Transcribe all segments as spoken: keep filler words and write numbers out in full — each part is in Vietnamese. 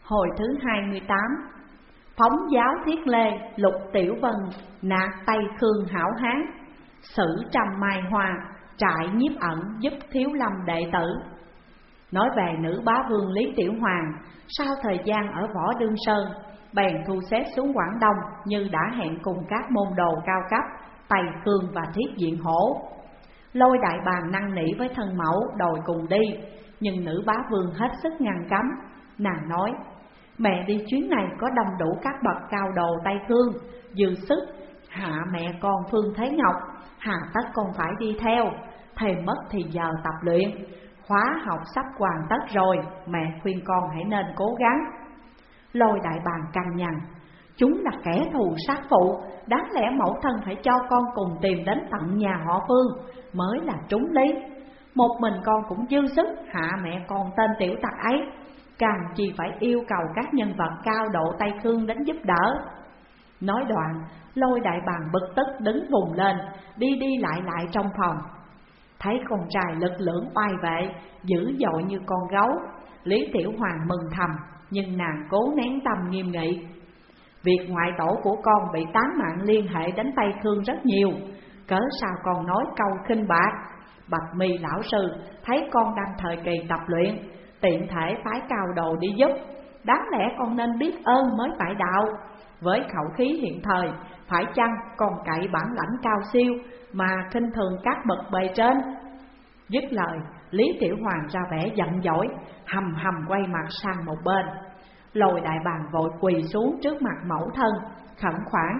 Hồi thứ hai mươi tám. Phóng giáo thiết lê, Lục Tiểu Vân, nạt Tây Khương hảo hán, sử trăm mai hoa, trại nhiếp ẩn giúp Thiếu Lâm đệ tử. Nói về nữ bá vương Lý Tiểu Hoàng, sau thời gian ở Võ Đương Sơn, bèn thu xếp xuống Quảng Đông như đã hẹn cùng các môn đồ cao cấp Tây Khương và Thiết Diện Hổ. Lôi Đại Bàng năn nỉ với thân mẫu đòi cùng đi, nhưng nữ bá vương hết sức ngăn cấm. Nàng nói: mẹ đi chuyến này có đông đủ các bậc cao đồ Tây Khương, dư sức hạ mẹ con Phương Thế Ngọc, hà tất con phải đi theo, thêm mất thì giờ tập luyện. Khóa học sắp hoàn tất rồi, mẹ khuyên con hãy nên cố gắng. Lôi Đại Bàng cằn nhằn: chúng là kẻ thù sát phụ, đáng lẽ mẫu thân phải cho con cùng tìm đến tận nhà họ Phương mới là trúng lý. Một mình con cũng dư sức hạ mẹ con tên tiểu tặc ấy, càng chỉ phải yêu cầu các nhân vật cao độ Tây Khương đến giúp đỡ. Nói đoạn, Lôi Đại Bàng bực tức đứng vùng lên, đi đi lại lại trong phòng. Thấy con trai lực lưỡng oai vệ, dữ dội như con gấu, Lý Tiểu Hoàng mừng thầm, nhưng nàng cố nén tâm nghiêm nghị. Việc ngoại tổ của con bị tán mạng liên hệ đến Tây Khương rất nhiều, cớ sao con nói câu khinh bạc? Bạch Mi lão sư thấy con đang thời kỳ tập luyện, tiện thể phái cao đồ đi giúp, đáng lẽ con nên biết ơn mới phải đạo. Với khẩu khí hiện thời, phải chăng con cậy bản lãnh cao siêu mà khinh thường các bậc bề trên? Dứt lời, Lý Tiểu Hoàng ra vẻ giận dỗi, hầm hầm quay mặt sang một bên. Lôi Đại Bàng vội quỳ xuống trước mặt mẫu thân, khẩn khoản: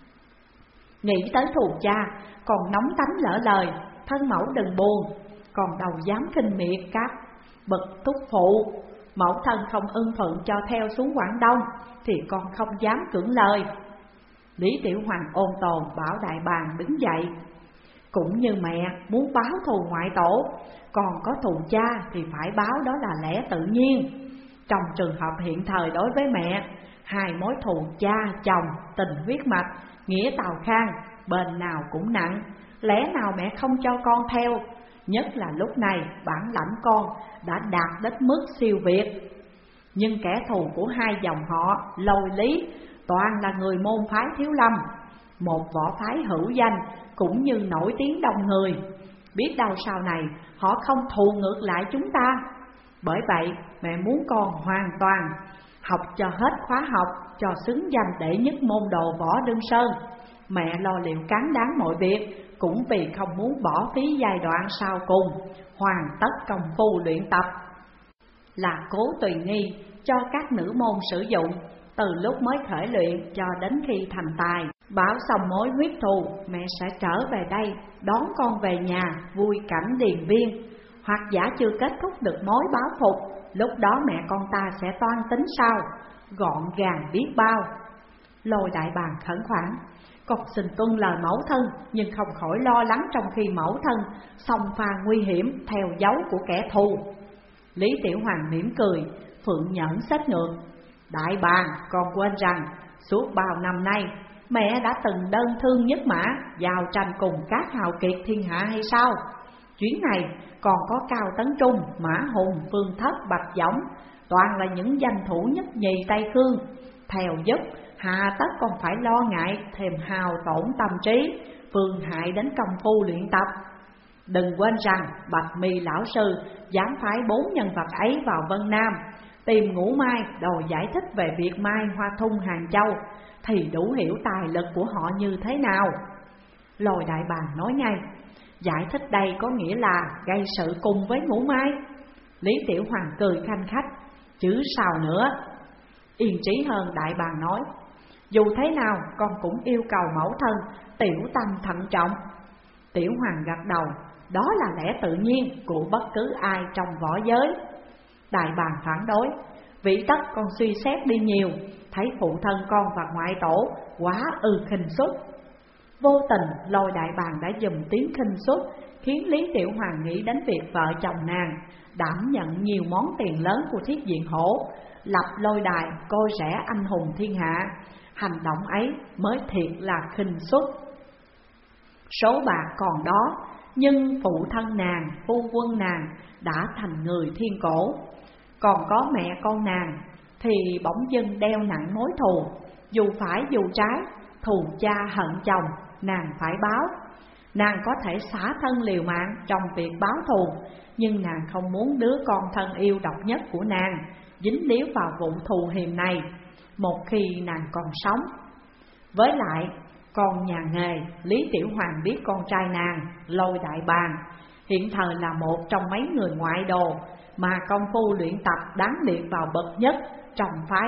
nghĩ tới thù cha, còn nóng tánh lỡ lời, thân mẫu đừng buồn, còn đâu dám khinh miệt các bậc thúc phụ. Mẫu thân không ưng thuận cho theo xuống Quảng Đông, thì con không dám cưỡng lời. Lý Tiểu Hoàng ôn tồn bảo Đại Bàng đứng dậy: cũng như mẹ muốn báo thù ngoại tổ, còn có thù cha thì phải báo, đó là lẽ tự nhiên. Trong trường hợp hiện thời đối với mẹ, hai mối thù cha chồng, tình huyết mạch, nghĩa tào khang, bên nào cũng nặng, lẽ nào mẹ không cho con theo? Nhất là lúc này bản lãnh con đã đạt đến mức siêu việt. Nhưng kẻ thù của hai dòng họ Lôi Lý toàn là người môn phái Thiếu Lâm, một võ phái hữu danh cũng như nổi tiếng đông người. Biết đâu sau này họ không thù ngược lại chúng ta. Bởi vậy mẹ muốn con hoàn toàn học cho hết khóa học, cho xứng danh đệ nhất môn đồ Võ Đương Sơn. Mẹ lo liệu cán đáng mọi việc, cũng vì không muốn bỏ phí giai đoạn sau cùng, hoàn tất công phu luyện tập, là Cố Tùy Nghi cho các nữ môn sử dụng, từ lúc mới khởi luyện cho đến khi thành tài. Bảo xong mối huyết thù, mẹ sẽ trở về đây đón con về nhà vui cảnh điền viên. Hoặc giả chưa kết thúc được mối báo phục, lúc đó mẹ con ta sẽ toan tính sao, gọn gàng biết bao. Lôi Đại Bàng khẩn khoản: con xin tuân lời mẫu thân, nhưng không khỏi lo lắng trong khi mẫu thân xông pha nguy hiểm theo dấu của kẻ thù. Lý Tiểu Hoàng mỉm cười, phượng nhẫn xét ngược: Đại Bàng, con quên rằng suốt bao năm nay mẹ đã từng đơn thương nhất mã, giao tranh cùng các hào kiệt thiên hạ hay sao? Chuyến này còn có Cao Tấn Trung, Mã Hùng, Phương Thất, Bạch Võng, toàn là những danh thủ nhất nhì Tây Khương. Theo giúp, hà tất còn phải lo ngại thêm hào tổn tâm trí, phương hại đến công phu luyện tập. Đừng quên rằng Bạch Mi lão sư dám phái bốn nhân vật ấy vào Vân Nam, tìm Ngũ Mai đòi giải thích về việc Mai Hoa Thung Hàng Châu, thì đủ hiểu tài lực của họ như thế nào. Lôi Đại Bàng nói ngay: giải thích đây có nghĩa là gây sự cùng với Ngũ Mai. Lý Tiểu Hoàng cười khanh khách: chứ sao nữa. Yên trí hơn, Đại Bàng nói: dù thế nào con cũng yêu cầu mẫu thân tiểu tâm thận trọng. Tiểu Hoàng gật đầu: đó là lẽ tự nhiên của bất cứ ai trong võ giới. Đại Bàng phản đối: vị tất con suy xét đi nhiều, thấy phụ thân con và ngoại tổ quá ư khinh suất. Vô tình Lôi Đại Bàng đã dùng tiếng khinh suất khiến Lý Tiểu Hoàng nghĩ đến việc vợ chồng nàng đảm nhận nhiều món tiền lớn của Thiết Diện Hổ, lập lôi đài coi rẻ anh hùng thiên hạ. Hành động ấy mới thiệt là khinh suất. Số bạc còn đó, nhưng phụ thân nàng, phu quân nàng đã thành người thiên cổ. Còn có mẹ con nàng thì bỗng dưng đeo nặng mối thù. Dù phải dù trái, thù cha hận chồng, nàng phải báo. Nàng có thể xả thân liều mạng trong việc báo thù, nhưng nàng không muốn đứa con thân yêu độc nhất của nàng dính líu vào vụ thù hiềm này một khi nàng còn sống. Với lại, con nhà nghề Lý Tiểu Hoàng biết con trai nàng Lôi Đại Bàng hiện thời là một trong mấy người ngoại đồ mà công phu luyện tập đáng liệt vào bậc nhất trong phái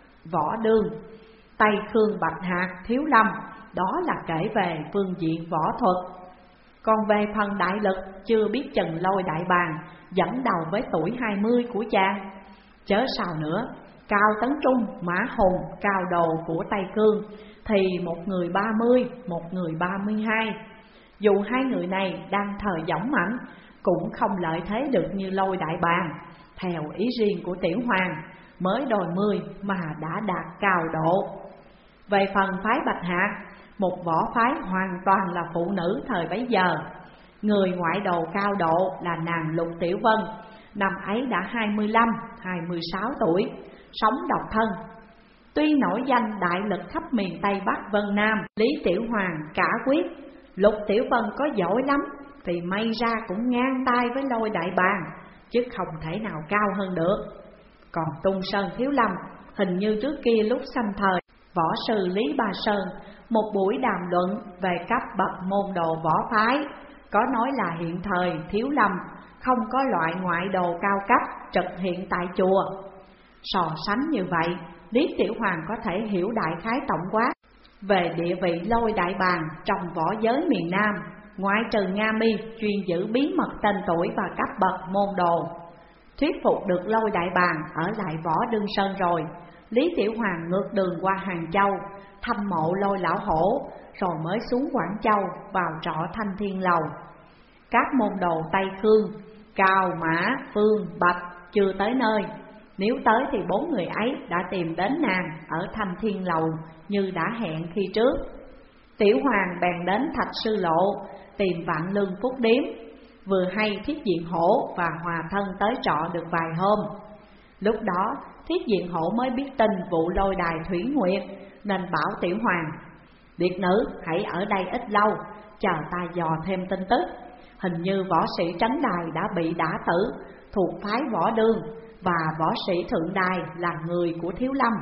Võ Đương, Tây Khương Bạch Hạc Thiếu Lâm. Đó là kể về phương diện võ thuật. Còn về phần đại lực, chưa biết chừng Lôi Đại Bàng dẫn đầu với tuổi hai mươi của chàng. Chớ sao nữa, Cao Tấn Trung, Mã Hùng, cao đồ của Tây Cương thì một người ba mươi, một người ba mươi hai. Dù hai người này đang thời dõng mạnh, cũng không lợi thế được như Lôi Đại Bàng. Theo ý riêng của Tiểu Hoàng, mới đôi mươi mà đã đạt cao độ. Về phần phái Bạch Hạc, một võ phái hoàn toàn là phụ nữ thời bấy giờ, người ngoại đồ cao độ là nàng Lục Tiểu Vân. Năm ấy đã hai mươi lăm, hai mươi sáu tuổi, sống độc thân. Tuy nổi danh đại lực khắp miền Tây Bắc Vân Nam, Lý Tiểu Hoàng cả quyết Lục Tiểu Vân có giỏi lắm thì may ra cũng ngang tay với Lôi Đại Bàng, chứ không thể nào cao hơn được. Còn Tung Sơn Thiếu Lâm, hình như trước kia lúc sanh thời võ sư Lý Ba Sơn, một buổi đàm luận về cấp bậc môn đồ võ phái, có nói là hiện thời Thiếu Lâm không có loại ngoại đồ cao cấp trực hiện tại chùa. So sánh như vậy, Lý Tiểu Hoàng có thể hiểu đại khái tổng quát về địa vị Lôi Đại Bàng trong võ giới miền Nam, ngoại trừ Nga Mi chuyên giữ bí mật tên tuổi và cấp bậc môn đồ. Thuyết phục được Lôi Đại Bàng ở lại Võ Đương Sơn rồi, Lý Tiểu Hoàng ngược đường qua Hàng Châu thăm mộ Lôi Lão Hổ, rồi mới xuống Quảng Châu vào trọ Thanh Thiên Lầu. Các môn đồ Tây Khương, Cao, Mã, Phương, Bạch chưa tới nơi. Nếu tới thì bốn người ấy đã tìm đến nàng ở Thanh Thiên Lầu như đã hẹn khi trước. Tiểu Hoàng bèn đến Thạch Sư Lộ tìm Vạn Lương Phúc Điếm. Vừa hay Thiết Diện Hổ và Hòa Thân tới trọ được vài hôm. Lúc đó Thiết Diện Hổ mới biết tin vụ Lôi đài Thủy Nguyệt, nên bảo Tiểu Hoàng: "Điệt nữ hãy ở đây ít lâu, chờ ta dò thêm tin tức. Hình như võ sĩ Trấn Đài đã bị đả tử, thuộc phái Võ Đương, và võ sĩ Thượng Đài là người của Thiếu Lâm."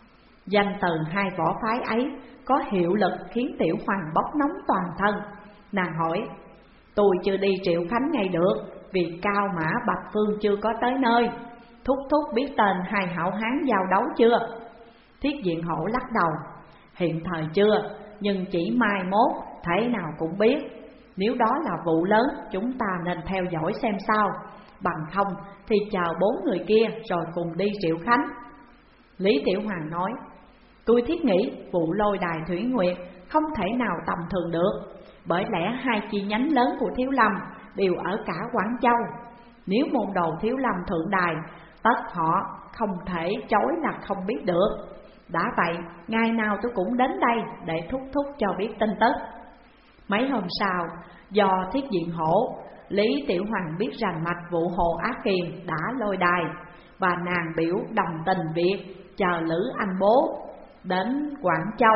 Danh từ hai võ phái ấy có hiệu lực khiến Tiểu Hoàng bốc nóng toàn thân. Nàng hỏi: "Tôi chưa đi Triệu Khánh ngay được, vì Cao, Mã, Bạch, Phương chưa có tới nơi. Thúc thúc biết tên hai hảo hán giao đấu chưa?" Thiết Diện Hổ lắc đầu: "Hiện thời chưa, nhưng chỉ mai mốt thế nào cũng biết. Nếu đó là vụ lớn, chúng ta nên theo dõi xem sao. Bằng không thì chờ bốn người kia rồi cùng đi Triệu Khánh." Lý Tiểu Hoàng nói: "Tôi thiết nghĩ vụ Lôi đài Thủy Nguyệt không thể nào tầm thường được, bởi lẽ hai chi nhánh lớn của Thiếu Lâm đều ở cả Quảng Châu. Nếu môn đồ Thiếu Lâm Thượng Đài, tất họ không thể chối là không biết được. Đã vậy, ngày nào tôi cũng đến đây để thúc thúc cho biết tin tức." Mấy hôm sau, do Thiết Diện Hổ, Lý Tiểu Hoàng biết rằng mạch vụ Hồ Á Kiền đã lôi đài, và nàng biểu đồng tình việc chờ Lữ Anh Bố đến Quảng Châu,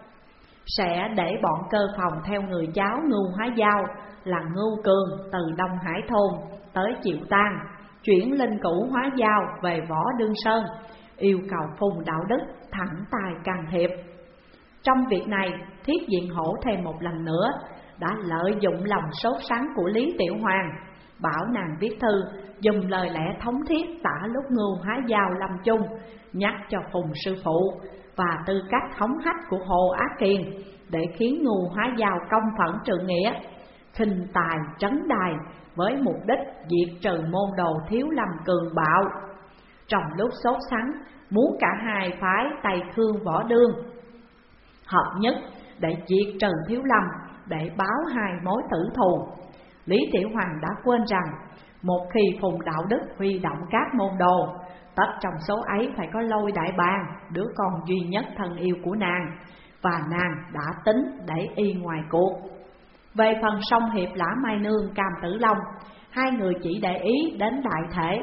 sẽ để bọn cơ phòng theo người cháu Ngưu Hóa Giao là Ngưu Cường từ Đông Hải Thôn tới Triệu Tang, chuyển linh cữu Hóa Giao về Võ Đương Sơn, yêu cầu Phùng Đạo Đức thẳng tài can thiệp. Trong việc này, Thiết Diện Hổ thêm một lần nữa đã lợi dụng lòng sốt sắng của Lý Tiểu Hoàng, bảo nàng viết thư dùng lời lẽ thống thiết tả lúc Ngưu Hóa Giao lâm chung, nhắc cho Phùng sư phụ và tư cách hống hách của Hồ Á Kiền, để khiến Ngưu Hóa Giao công phẫn trượng nghĩa, khinh tài trấn đài, với mục đích diệt trừ môn đồ Thiếu Lâm cường bạo. Trong lúc sốt sắng, muốn cả hai phái Tây Khương Võ Đương hợp nhất để diệt trừ Thiếu Lâm, để báo hai mối tử thù. Lý Tiểu Hoàng đã quên rằng một khi Phùng Đạo Đức huy động các môn đồ, tất trong số ấy phải có Lôi Đại Bàng, đứa con duy nhất thân yêu của nàng, và nàng đã tính để y ngoài cuộc. Về phần Song Hiệp Lã Mai Nương, Cam Tử Long, hai người chỉ để ý đến đại thể,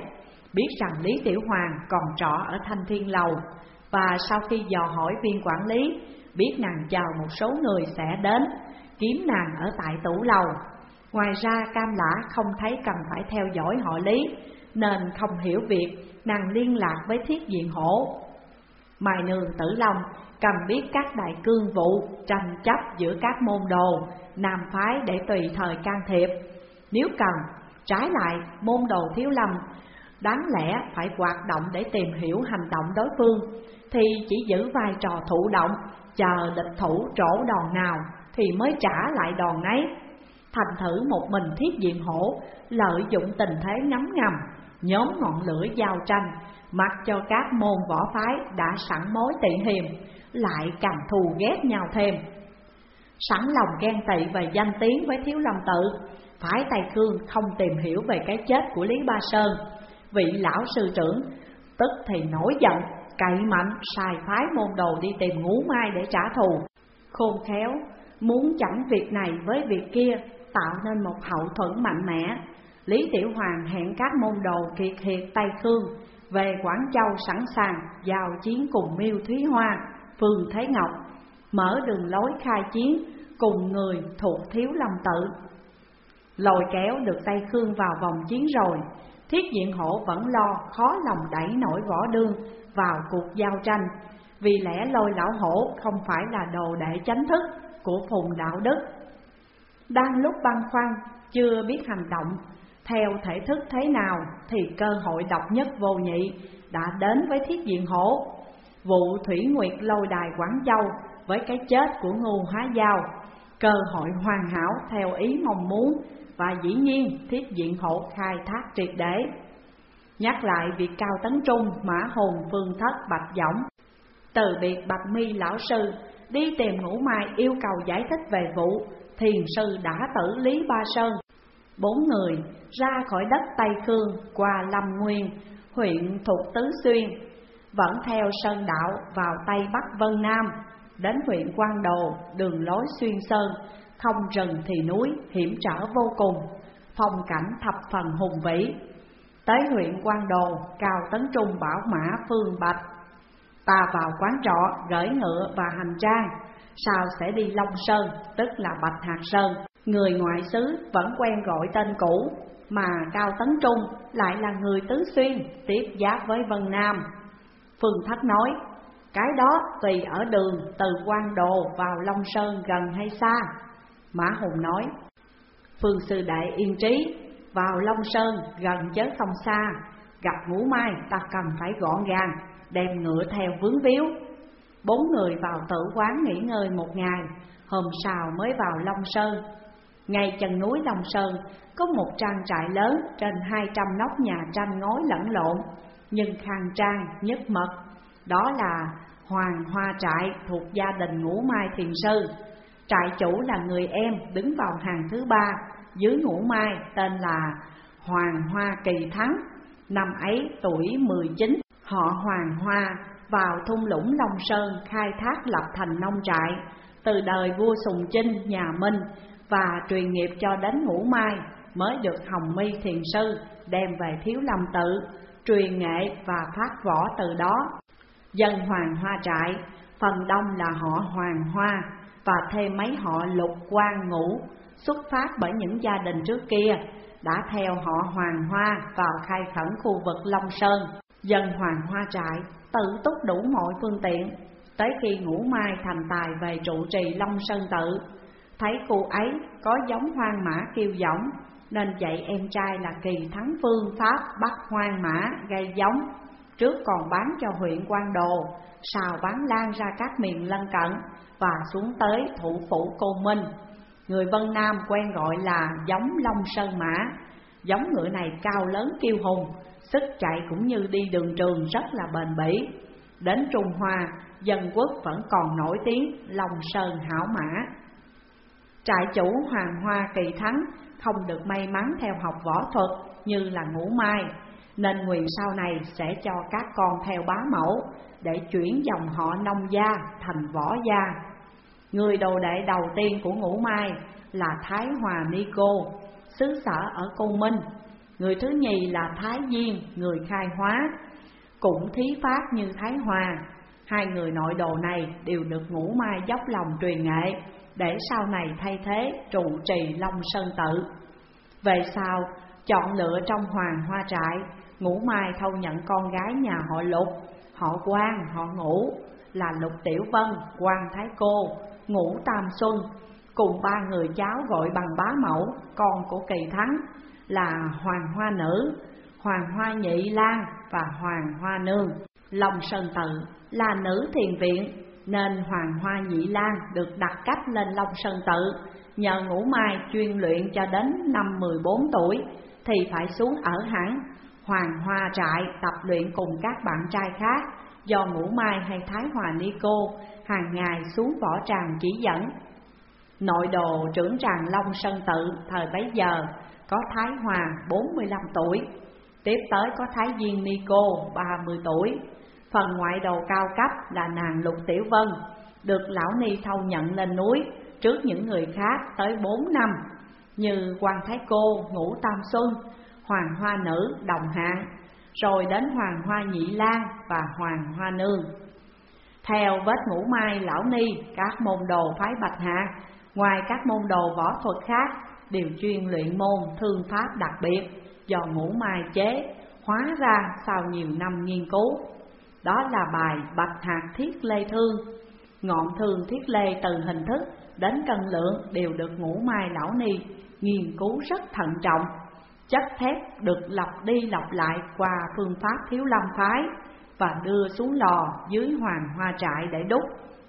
biết rằng Lý Tiểu Hoàng còn trọ ở Thanh Thiên Lầu, và sau khi dò hỏi viên quản lý, biết nàng chờ một số người sẽ đến kiếm nàng ở tại tủ lầu. Ngoài ra Cam Lã không thấy cần phải theo dõi họ Lý, nên không hiểu việc nàng liên lạc với Thiết Diện Hổ. Mai Nương Tử Long cần biết các đại cương vụ tranh chấp giữa các môn đồ nam phái để tùy thời can thiệp. Nếu cần, trái lại môn đồ Thiếu Lâm đáng lẽ phải hoạt động để tìm hiểu hành động đối phương, thì chỉ giữ vai trò thụ động, chờ địch thủ trổ đòn nào thì mới trả lại đòn ấy. Thành thử một mình Thiết Diện Hổ lợi dụng tình thế ngấm ngầm, nhóm ngọn lửa giao tranh, mặc cho các môn võ phái đã sẵn mối tị hiềm lại càng thù ghét nhau thêm. Sẵn lòng ghen tị về danh tiếng với Thiếu Lâm Tự, phái Tây Khương không tìm hiểu về cái chết của Lý Ba Sơn. Vị lão sư trưởng tức thì nổi giận, cậy mạnh sai phái môn đồ đi tìm Ngũ Mai để trả thù. Khôn khéo muốn chẳng việc này với việc kia, tạo nên một hậu thuẫn mạnh mẽ. Lý Tiểu Hoàng hẹn các môn đồ kiệt hiệt Tây Khương về Quảng Châu sẵn sàng giao chiến cùng Miêu Thúy Hoa, Phương Thế Ngọc, mở đường lối khai chiến cùng người thuộc Thiếu Lâm Tự. Lôi kéo được Tây Khương vào vòng chiến rồi, Thiết Diện Hổ vẫn lo khó lòng đẩy nổi Võ Đương vào cuộc giao tranh, vì lẽ Lôi Lão Hổ không phải là đồ đệ chánh thức của Phùng Đạo Đức. Đang lúc băn khoăn chưa biết hành động theo thể thức thế nào, thì cơ hội độc nhất vô nhị đã đến với Thiết Diện Hổ. Vụ Thủy Nguyệt Lôi đài Quảng Châu với cái chết của Ngưu Hóa Giao, cơ hội hoàn hảo theo ý mong muốn, và dĩ nhiên Thiết Diện Hổ khai thác triệt để. Nhắc lại việc Cao Tấn Trung, Mã Hùng, Phương Thất, Bạch Dõng từ biệt Bạch Mi lão sư đi tìm Ngũ Mai yêu cầu giải thích về vụ thiền sư đã tử Lý Ba Sơn. Bốn người ra khỏi đất Tây Khương qua Lâm Nguyên, huyện thuộc Tứ Xuyên, vẫn theo sơn đạo vào Tây Bắc Vân Nam, đến huyện Quan Đồ, đường lối xuyên sơn, không rừng thì núi, hiểm trở vô cùng, phong cảnh thập phần hùng vĩ. Tới huyện Quan Đồ, Cao Tấn Trung bảo Mã Phương Bạch: ta vào quán trọ gửi ngựa và hành trang, sao sẽ đi Long Sơn, tức là Bạch Hạc Sơn. Người ngoại xứ vẫn quen gọi tên cũ, mà Cao Tấn Trung lại là người Tứ Xuyên, tiếp giáp với Vân Nam. Phương Thất nói: cái đó tùy ở đường từ Quan Đồ vào Long Sơn gần hay xa. Mã Hùng nói: Phương sư đệ yên trí, vào Long Sơn gần chớ không xa, gặp Ngũ Mai ta cần phải gọn gàng, đem ngựa theo vướng víu. Bốn người vào tử quán nghỉ ngơi một ngày, hôm sau mới vào Long Sơn. Ngay chân núi Long Sơn có một trang trại lớn trên hai trăm nóc nhà tranh ngói lẫn lộn, nhưng khang trang nhất mật. Đó là Hoàng Hoa Trại thuộc gia đình Ngũ Mai thiền sư. Trại chủ là người em đứng vào hàng thứ ba dưới Ngũ Mai, tên là Hoàng Hoa Kỳ Thắng. Năm ấy tuổi mười chín, họ Hoàng Hoa vào thung lũng Long Sơn khai thác lập thành nông trại, từ đời vua Sùng Chinh nhà Minh, và truyền nghiệp cho đến Ngũ Mai mới được Hồng Mi thiền sư đem về Thiếu Lâm Tự, truyền nghệ và phát võ từ đó. Dân Hoàng Hoa Trại phần đông là họ Hoàng Hoa, và thêm mấy họ Lục, Quan, Ngũ, xuất phát bởi những gia đình trước kia đã theo họ Hoàng Hoa vào khai khẩn khu vực Long Sơn. Dân Hoàng Hoa Trại tự túc đủ mọi phương tiện, tới khi Ngũ Mai thành tài về trụ trì Long Sơn Tự, thấy khu ấy có giống hoang mã kiêu dõng, nên dạy em trai là Kỳ Thắng phương pháp bắt hoang mã gây giống, trước còn bán cho huyện Quan Đồ, sau bán lan ra các miền lân cận và xuống tới thủ phủ Côn Minh. Người Vân Nam quen gọi là giống Long Sơn Mã. Giống ngựa này cao lớn kiêu hùng, sức chạy cũng như đi đường trường rất là bền bỉ. Đến Trung Hoa, dân quốc vẫn còn nổi tiếng Long Sơn hảo mã. Trại chủ Hoàng Hoa Kỳ Thắng không được may mắn theo học võ thuật như là Ngũ Mai, nên nguyện sau này sẽ cho các con theo bá mẫu để chuyển dòng họ nông gia thành võ gia. Người đồ đệ đầu tiên của Ngũ Mai là Thái Hòa Ni Cô, xứ sở ở Côn Minh. Người thứ nhì là Thái Diên, người khai hóa, cũng thí pháp như Thái Hòa. Hai người nội đồ này đều được Ngũ Mai dốc lòng truyền nghệ, để sau này thay thế trụ trì Long Sơn Tự. Về sau, chọn lựa trong Hoàng Hoa Trại, Ngũ Mai thâu nhận con gái nhà họ Lục, họ Quan, họ Ngũ, là Lục Tiểu Vân, Quan Thái Cô, Ngũ Tam Xuân, cùng ba người cháu gọi bằng bá mẫu, con của Kỳ Thắng, là Hoàng Hoa Nữ, Hoàng Hoa Nhị Lan và Hoàng Hoa Nương. Long Sơn Tự là nữ thiền viện, nên Hoàng Hoa Nhị Lan được đặt cách lên Long Sơn Tự. Nhờ Ngũ Mai chuyên luyện cho đến năm mười bốn tuổi thì phải xuống ở hẳn Hoàng Hoa Trại tập luyện cùng các bạn trai khác, do Ngũ Mai hay Thái Hòa Ni Cô hàng ngày xuống võ tràng chỉ dẫn. Nội đồ trưởng tràng Long Sơn Tự thời bấy giờ có Thái Hòa bốn mươi lăm tuổi, tiếp tới có Thái Diên Ni Cô ba mươi tuổi. Phần ngoại đồ cao cấp là nàng Lục Tiểu Vân, được Lão Ni thâu nhận lên núi trước những người khác tới bốn năm, như Quan Thái Cô, Ngũ Tam Xuân, Hoàng Hoa Nữ đồng hạng, rồi đến Hoàng Hoa Nhị Lan và Hoàng Hoa Nương. Theo vết Ngũ Mai Lão Ni, các môn đồ phái Bạch Hạc ngoài các môn đồ võ thuật khác đều chuyên luyện môn thương pháp đặc biệt do Ngũ Mai chế hóa ra sau nhiều năm nghiên cứu. Đó là bài Bạch Hạc Thiết Lê Thương. Ngọn thương thiết lê từ hình thức đến cân lượng đều được Ngũ Mai Lão Ni nghiên cứu rất thận trọng. Chất thép được lọc đi lọc lại qua phương pháp Thiếu Lâm phái và đưa xuống lò dưới Hoàng Hoa Trại để đúc.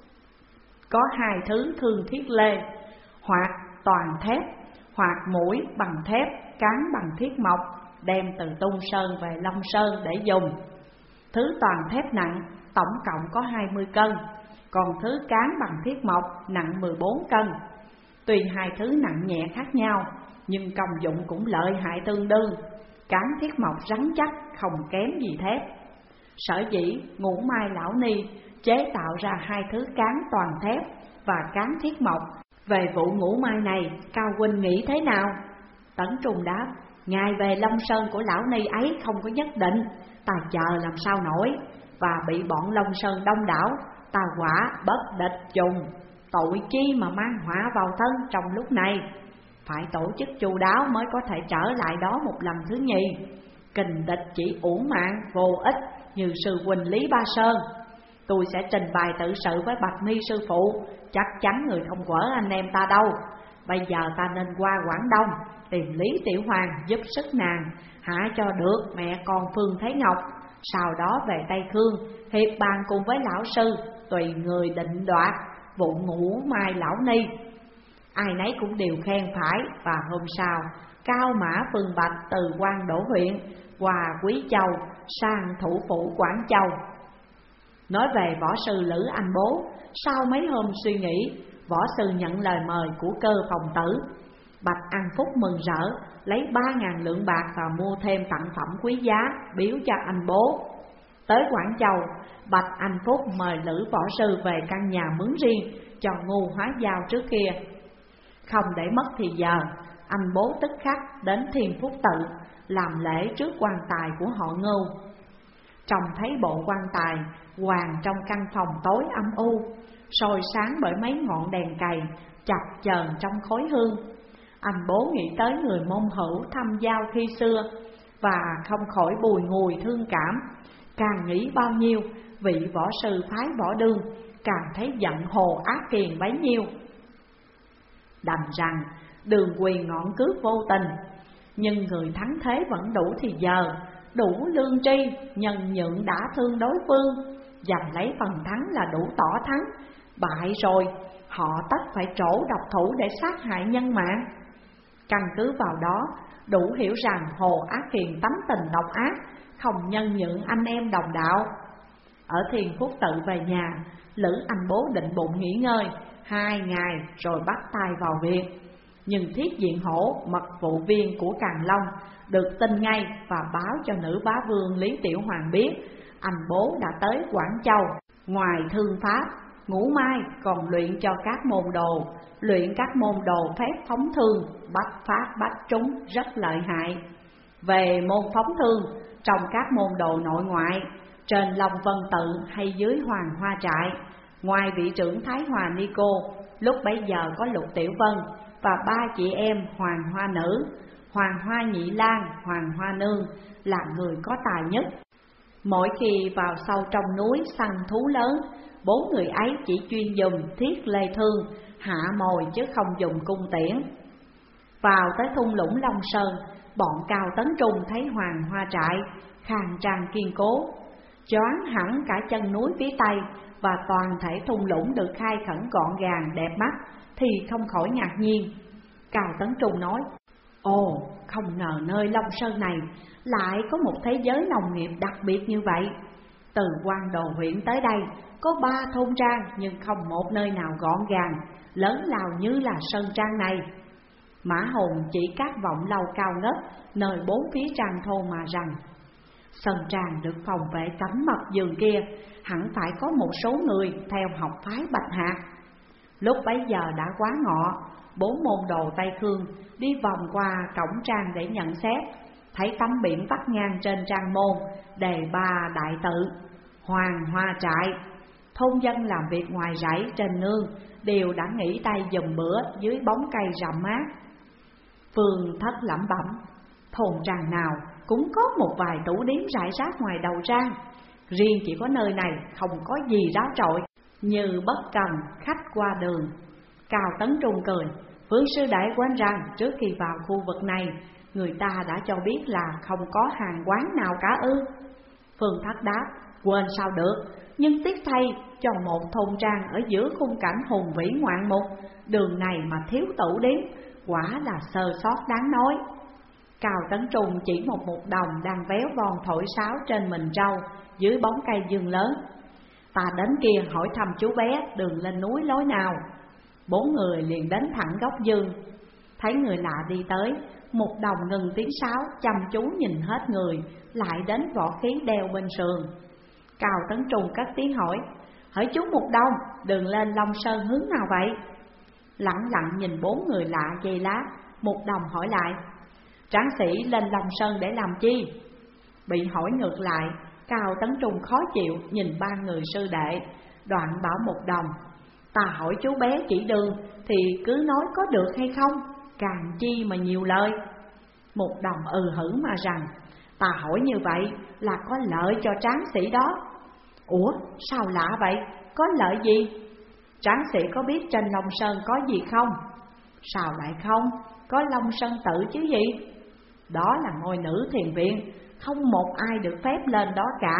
Có hai thứ thương thiết lê, hoặc toàn thép, hoặc mũi bằng thép, cán bằng thiết mộc, đem từ Tung Sơn về Long Sơn để dùng. Thứ toàn thép nặng tổng cộng có hai mươi cân, còn thứ cán bằng thiết mộc nặng mười bốn cân. Tuy hai thứ nặng nhẹ khác nhau, nhưng công dụng cũng lợi hại tương đương. Cán thiết mộc rắn chắc không kém gì thép. Sở dĩ Ngũ Mai Lão Ni chế tạo ra hai thứ cán toàn thép và cán thiết mộc. Về vụ Ngũ Mai này, Cao huynh nghĩ thế nào? Tấn Trung đáp: ngài về Long Sơn của Lão Ni ấy không có nhất định, ta chờ làm sao nổi, và bị bọn Long Sơn đông đảo, ta quả bất địch dùng, tội chi mà mang họa vào thân trong lúc này. Phải tổ chức chu đáo mới có thể trở lại đó một lần thứ nhì. Kình địch chỉ uổng mạng vô ích như sư huynh Lý Ba Sơn. Tôi sẽ trình bày tự sự với Bạch Mi sư phụ, chắc chắn người không quở anh em ta đâu. Bây giờ ta nên qua Quảng Đông tìm Lý Tiểu Hoàng giúp sức nàng hạ cho được mẹ con Phương Thế Ngọc. Sau đó về Tây Khương hiệp bàn cùng với lão sư, tùy người định đoạt vụ Ngũ Mai Lão Ni. Ai nấy cũng đều khen phải. Và hôm sau, Cao Mã Phương Bạch từ Quan Đỗ huyện qua Quý Châu sang thủ phủ Quảng Châu. Nói về võ sư Lữ Anh Bố, sau mấy hôm suy nghĩ, võ sư nhận lời mời của Cơ Phòng Tử. Bạch An Phúc mừng rỡ, lấy ba ngàn lượng bạc và mua thêm tặng phẩm quý giá biếu cho anh Bố. Tới Quảng Châu, Bạch Anh Phúc mời Lữ võ sư về căn nhà mướn riêng cho Ngô Hóa Giao trước kia. Không để mất thì giờ, anh Bố tức khắc đến Thiên Phúc Tự làm lễ trước quan tài của họ Ngô. Trông thấy bộ quan tài hoàng trong căn phòng tối âm u, soi sáng bởi mấy ngọn đèn cầy chập chờn trong khói hương. Anh Bố nghĩ tới người môn hữu thăm giao khi xưa và không khỏi bùi ngùi thương cảm. Càng nghĩ bao nhiêu, vị võ sư phái Võ Đương càng thấy giận hồ ác kiền bấy nhiêu. Đành rằng đường quyền ngọn cướp vô tình, nhưng người thắng thế vẫn đủ thì giờ, đủ lương tri, nhân nhượng đã thương đối phương, giành lấy phần thắng là đủ tỏ thắng. Bại rồi, họ tất phải trổ độc thủ để sát hại nhân mạng. Căn cứ vào đó, đủ hiểu rằng Hồ Ác Kiền tánh tình độc ác, không nhân nhượng anh em đồng đạo. Ở Thiên Phúc Tự về nhà, Lữ Anh Bố định bụng nghỉ ngơi hai ngày rồi bắt tay vào việc. Nhưng Thiết Diện Hổ, mật vụ viên của Càn Long, được tin ngay và báo cho nữ bá vương Lý Tiểu Hoàng biết anh Bố đã tới Quảng Châu. Ngoài thương pháp, Ngũ Mai còn luyện cho các môn đồ, luyện các môn đồ phép phóng thương, bách phát bách trúng rất lợi hại. Về môn phóng thương, trong các môn đồ nội ngoại, trên Long Vân Tự hay dưới Hoàng Hoa Trại, ngoài vị trưởng Thái Hòa Ni Cô, lúc bấy giờ có Lục Tiểu Vân và ba chị em Hoàng Hoa Nữ, Hoàng Hoa Nhị Lan, Hoàng Hoa Nương là người có tài nhất. Mỗi khi vào sâu trong núi săn thú lớn, bốn người ấy chỉ chuyên dùng thiết lê thương hạ mồi chứ không dùng cung tiễn. Vào tới thung lũng Long Sơn, bọn Cao Tấn Trung thấy Hoàng Hoa Trại khang trang kiên cố, choáng hẳn cả chân núi phía tây và toàn thể thung lũng được khai khẩn gọn gàng đẹp mắt, thì không khỏi ngạc nhiên. Cao Tấn Trung nói: Ồ, không ngờ nơi Long Sơn này lại có một thế giới nông nghiệp đặc biệt như vậy. Từ Quan Đồ huyện tới đây có ba thôn trang, nhưng không một nơi nào gọn gàng, lớn lao như là Sơn Trang này. Mã Hùng chỉ các vọng lâu cao ngất nơi bốn phía trang thôn mà rằng: Sơn Trang được phòng vệ cấm mật giường kia, hẳn phải có một số người theo học phái Bạch Hạc. Lúc bấy giờ đã quá ngọ, bốn môn đồ Tây Khương đi vòng qua cổng trang để nhận xét, thấy tấm biển vắt ngang trên trang môn đề ba đại tự Hoàng Hoa Trại. Thôn dân làm việc ngoài rẫy trên nương đều đã nghỉ tay dùm bữa dưới bóng cây rậm mát. Phương Thất lẩm bẩm: thôn trang nào cũng có một vài tủ điếm rải rác ngoài đầu trang, riêng chỉ có nơi này không có gì ráo trội, như bất cần khách qua đường. Cao Tấn Trung cười: Phương sư đệ quên rằng trước khi vào khu vực này, người ta đã cho biết là không có hàng quán nào cả ư? Phương Thất đáp: Quên sao được, nhưng tiếc thay cho một thôn trang ở giữa khung cảnh hùng vĩ ngoạn mục, đường này mà thiếu tủ điếm, quả là sơ sót đáng nói. Cao Tấn Trung chỉ một mục đồng đang véo von thổi sáo trên mình trâu dưới bóng cây dương lớn: Ta đến kia hỏi thăm chú bé đường lên núi lối nào. Bốn người liền đến thẳng góc dương. Thấy người lạ đi tới, mục đồng ngừng tiếng sáo, chăm chú nhìn hết người, lại đến võ khí đeo bên sườn. Cao Tấn Trung cất tiếng hỏi: Hỏi chú mục đồng, đường lên Long Sơn hướng nào vậy? Lặng lặng nhìn bốn người lạ giây lát, mục đồng hỏi lại: Tráng sĩ lên Long Sơn để làm chi? Bị hỏi ngược lại, Cao Tấn Trung khó chịu nhìn ba người sư đệ, đoạn bảo mục đồng: Ta hỏi chú bé chỉ đường thì cứ nói có được hay không, càng chi mà nhiều lời. Mục đồng ừ hử mà rằng: Ta hỏi như vậy là có lợi cho tráng sĩ đó. Ủa sao lạ vậy, có lợi gì? Tráng sĩ có biết trên Long Sơn có gì không? Sao lại không, có Long Sơn Tự chứ gì. Đó là ngôi nữ thiền viện, không một ai được phép lên đó cả.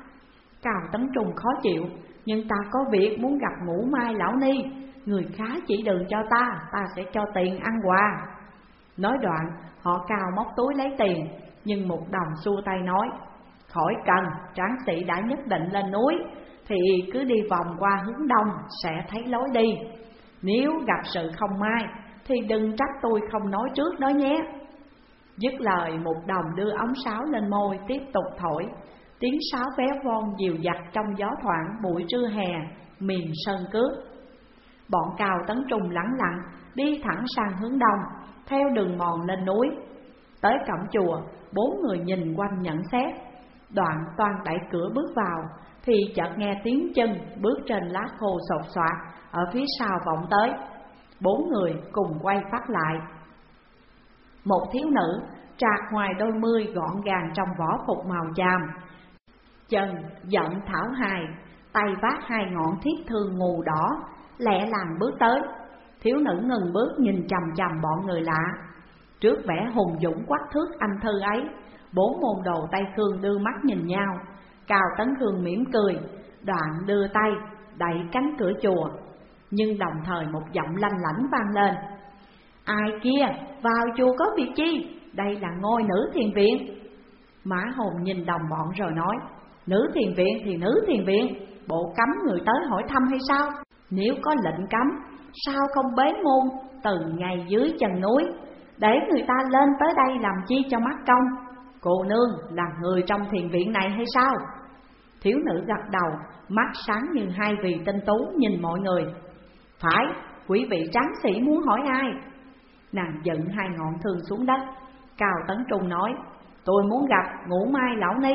Cao Tấn Trung khó chịu: Nhưng ta có việc muốn gặp Ngũ Mai lão ni, người khá chỉ đường cho ta, ta sẽ cho tiền ăn quà. Nói đoạn họ Cao móc túi lấy tiền, nhưng một đồng xua tay nói: Khỏi cần, tráng sĩ đã nhất định lên núi thì cứ đi vòng qua hướng đông sẽ thấy lối đi. Nếu gặp sự không may thì đừng trách tôi không nói trước đó nhé. Dứt lời, một đồng đưa ống sáo lên môi tiếp tục thổi, tiếng sáo véo von dịu dặt trong gió thoảng buổi trưa hè miền sơn cước. Bọn Cao Tấn Trung lẳng lặng đi thẳng sang hướng đông, theo đường mòn lên núi. Tới cổng chùa, bốn người nhìn quanh nhận xét, đoạn toan đẩy cửa bước vào thì chợt nghe tiếng chân bước trên lá khô sột soạt ở phía sau vọng tới. Bốn người cùng quay phát lại. Một thiếu nữ trạc ngoài đôi mươi, gọn gàng trong võ phục màu chàm, chân giận thảo hài, tay vác hai ngọn thiết thương ngù đỏ, lẹ làng bước tới. Thiếu nữ ngừng bước nhìn chằm chằm bọn người lạ. Trước vẻ hùng dũng quắc thước anh thư ấy, bốn môn đồ Tây Khương đưa mắt nhìn nhau. Cao Tấn Khương mỉm cười, đoạn đưa tay đẩy cánh cửa chùa, nhưng đồng thời một giọng lanh lảnh vang lên: Ai kia, vào chùa có việc chi? Đây là ngôi nữ thiền viện. Mã Hồn nhìn đồng bọn rồi nói: Nữ thiền viện thì nữ thiền viện, bộ cấm người tới hỏi thăm hay sao? Nếu có lệnh cấm, sao không bế môn từ ngay dưới chân núi, để người ta lên tới đây làm chi cho mắc công? Cô nương là người trong thiền viện này hay sao? Thiếu nữ gật đầu, mắt sáng như hai vị tinh tú nhìn mọi người. Phải, quý vị tráng sĩ muốn hỏi ai? Nàng dựng hai ngọn thương xuống đất. Cao Tấn Trung nói: tôi muốn gặp Ngũ Mai Lão Ni.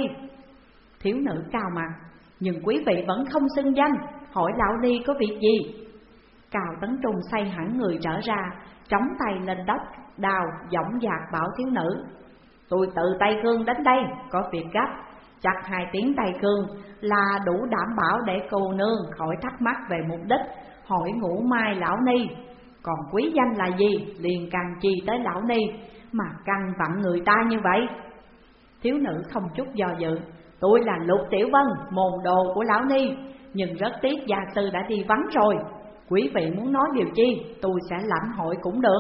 Thiếu nữ cao mặt, nhưng quý vị vẫn không xưng danh, hỏi Lão Ni có việc gì? Cao Tấn Trung xây hẳn người trở ra, chống tay lên đất đào, dõng dạc bảo thiếu nữ: tôi từ Tây Cương đến đây, có việc gấp, chắc hai tiếng Tây Cương là đủ đảm bảo để cô nương khỏi thắc mắc về mục đích hỏi Ngũ Mai Lão Ni. Còn quý danh là gì, liền càng chi tới Lão Ni mà căng vặn người ta như vậy? Thiếu nữ không chút do dự: tôi là Lục Tiểu Vân, môn đồ của Lão Ni, nhưng rất tiếc gia sư đã đi vắng rồi. Quý vị muốn nói điều chi, tôi sẽ lãnh hội cũng được.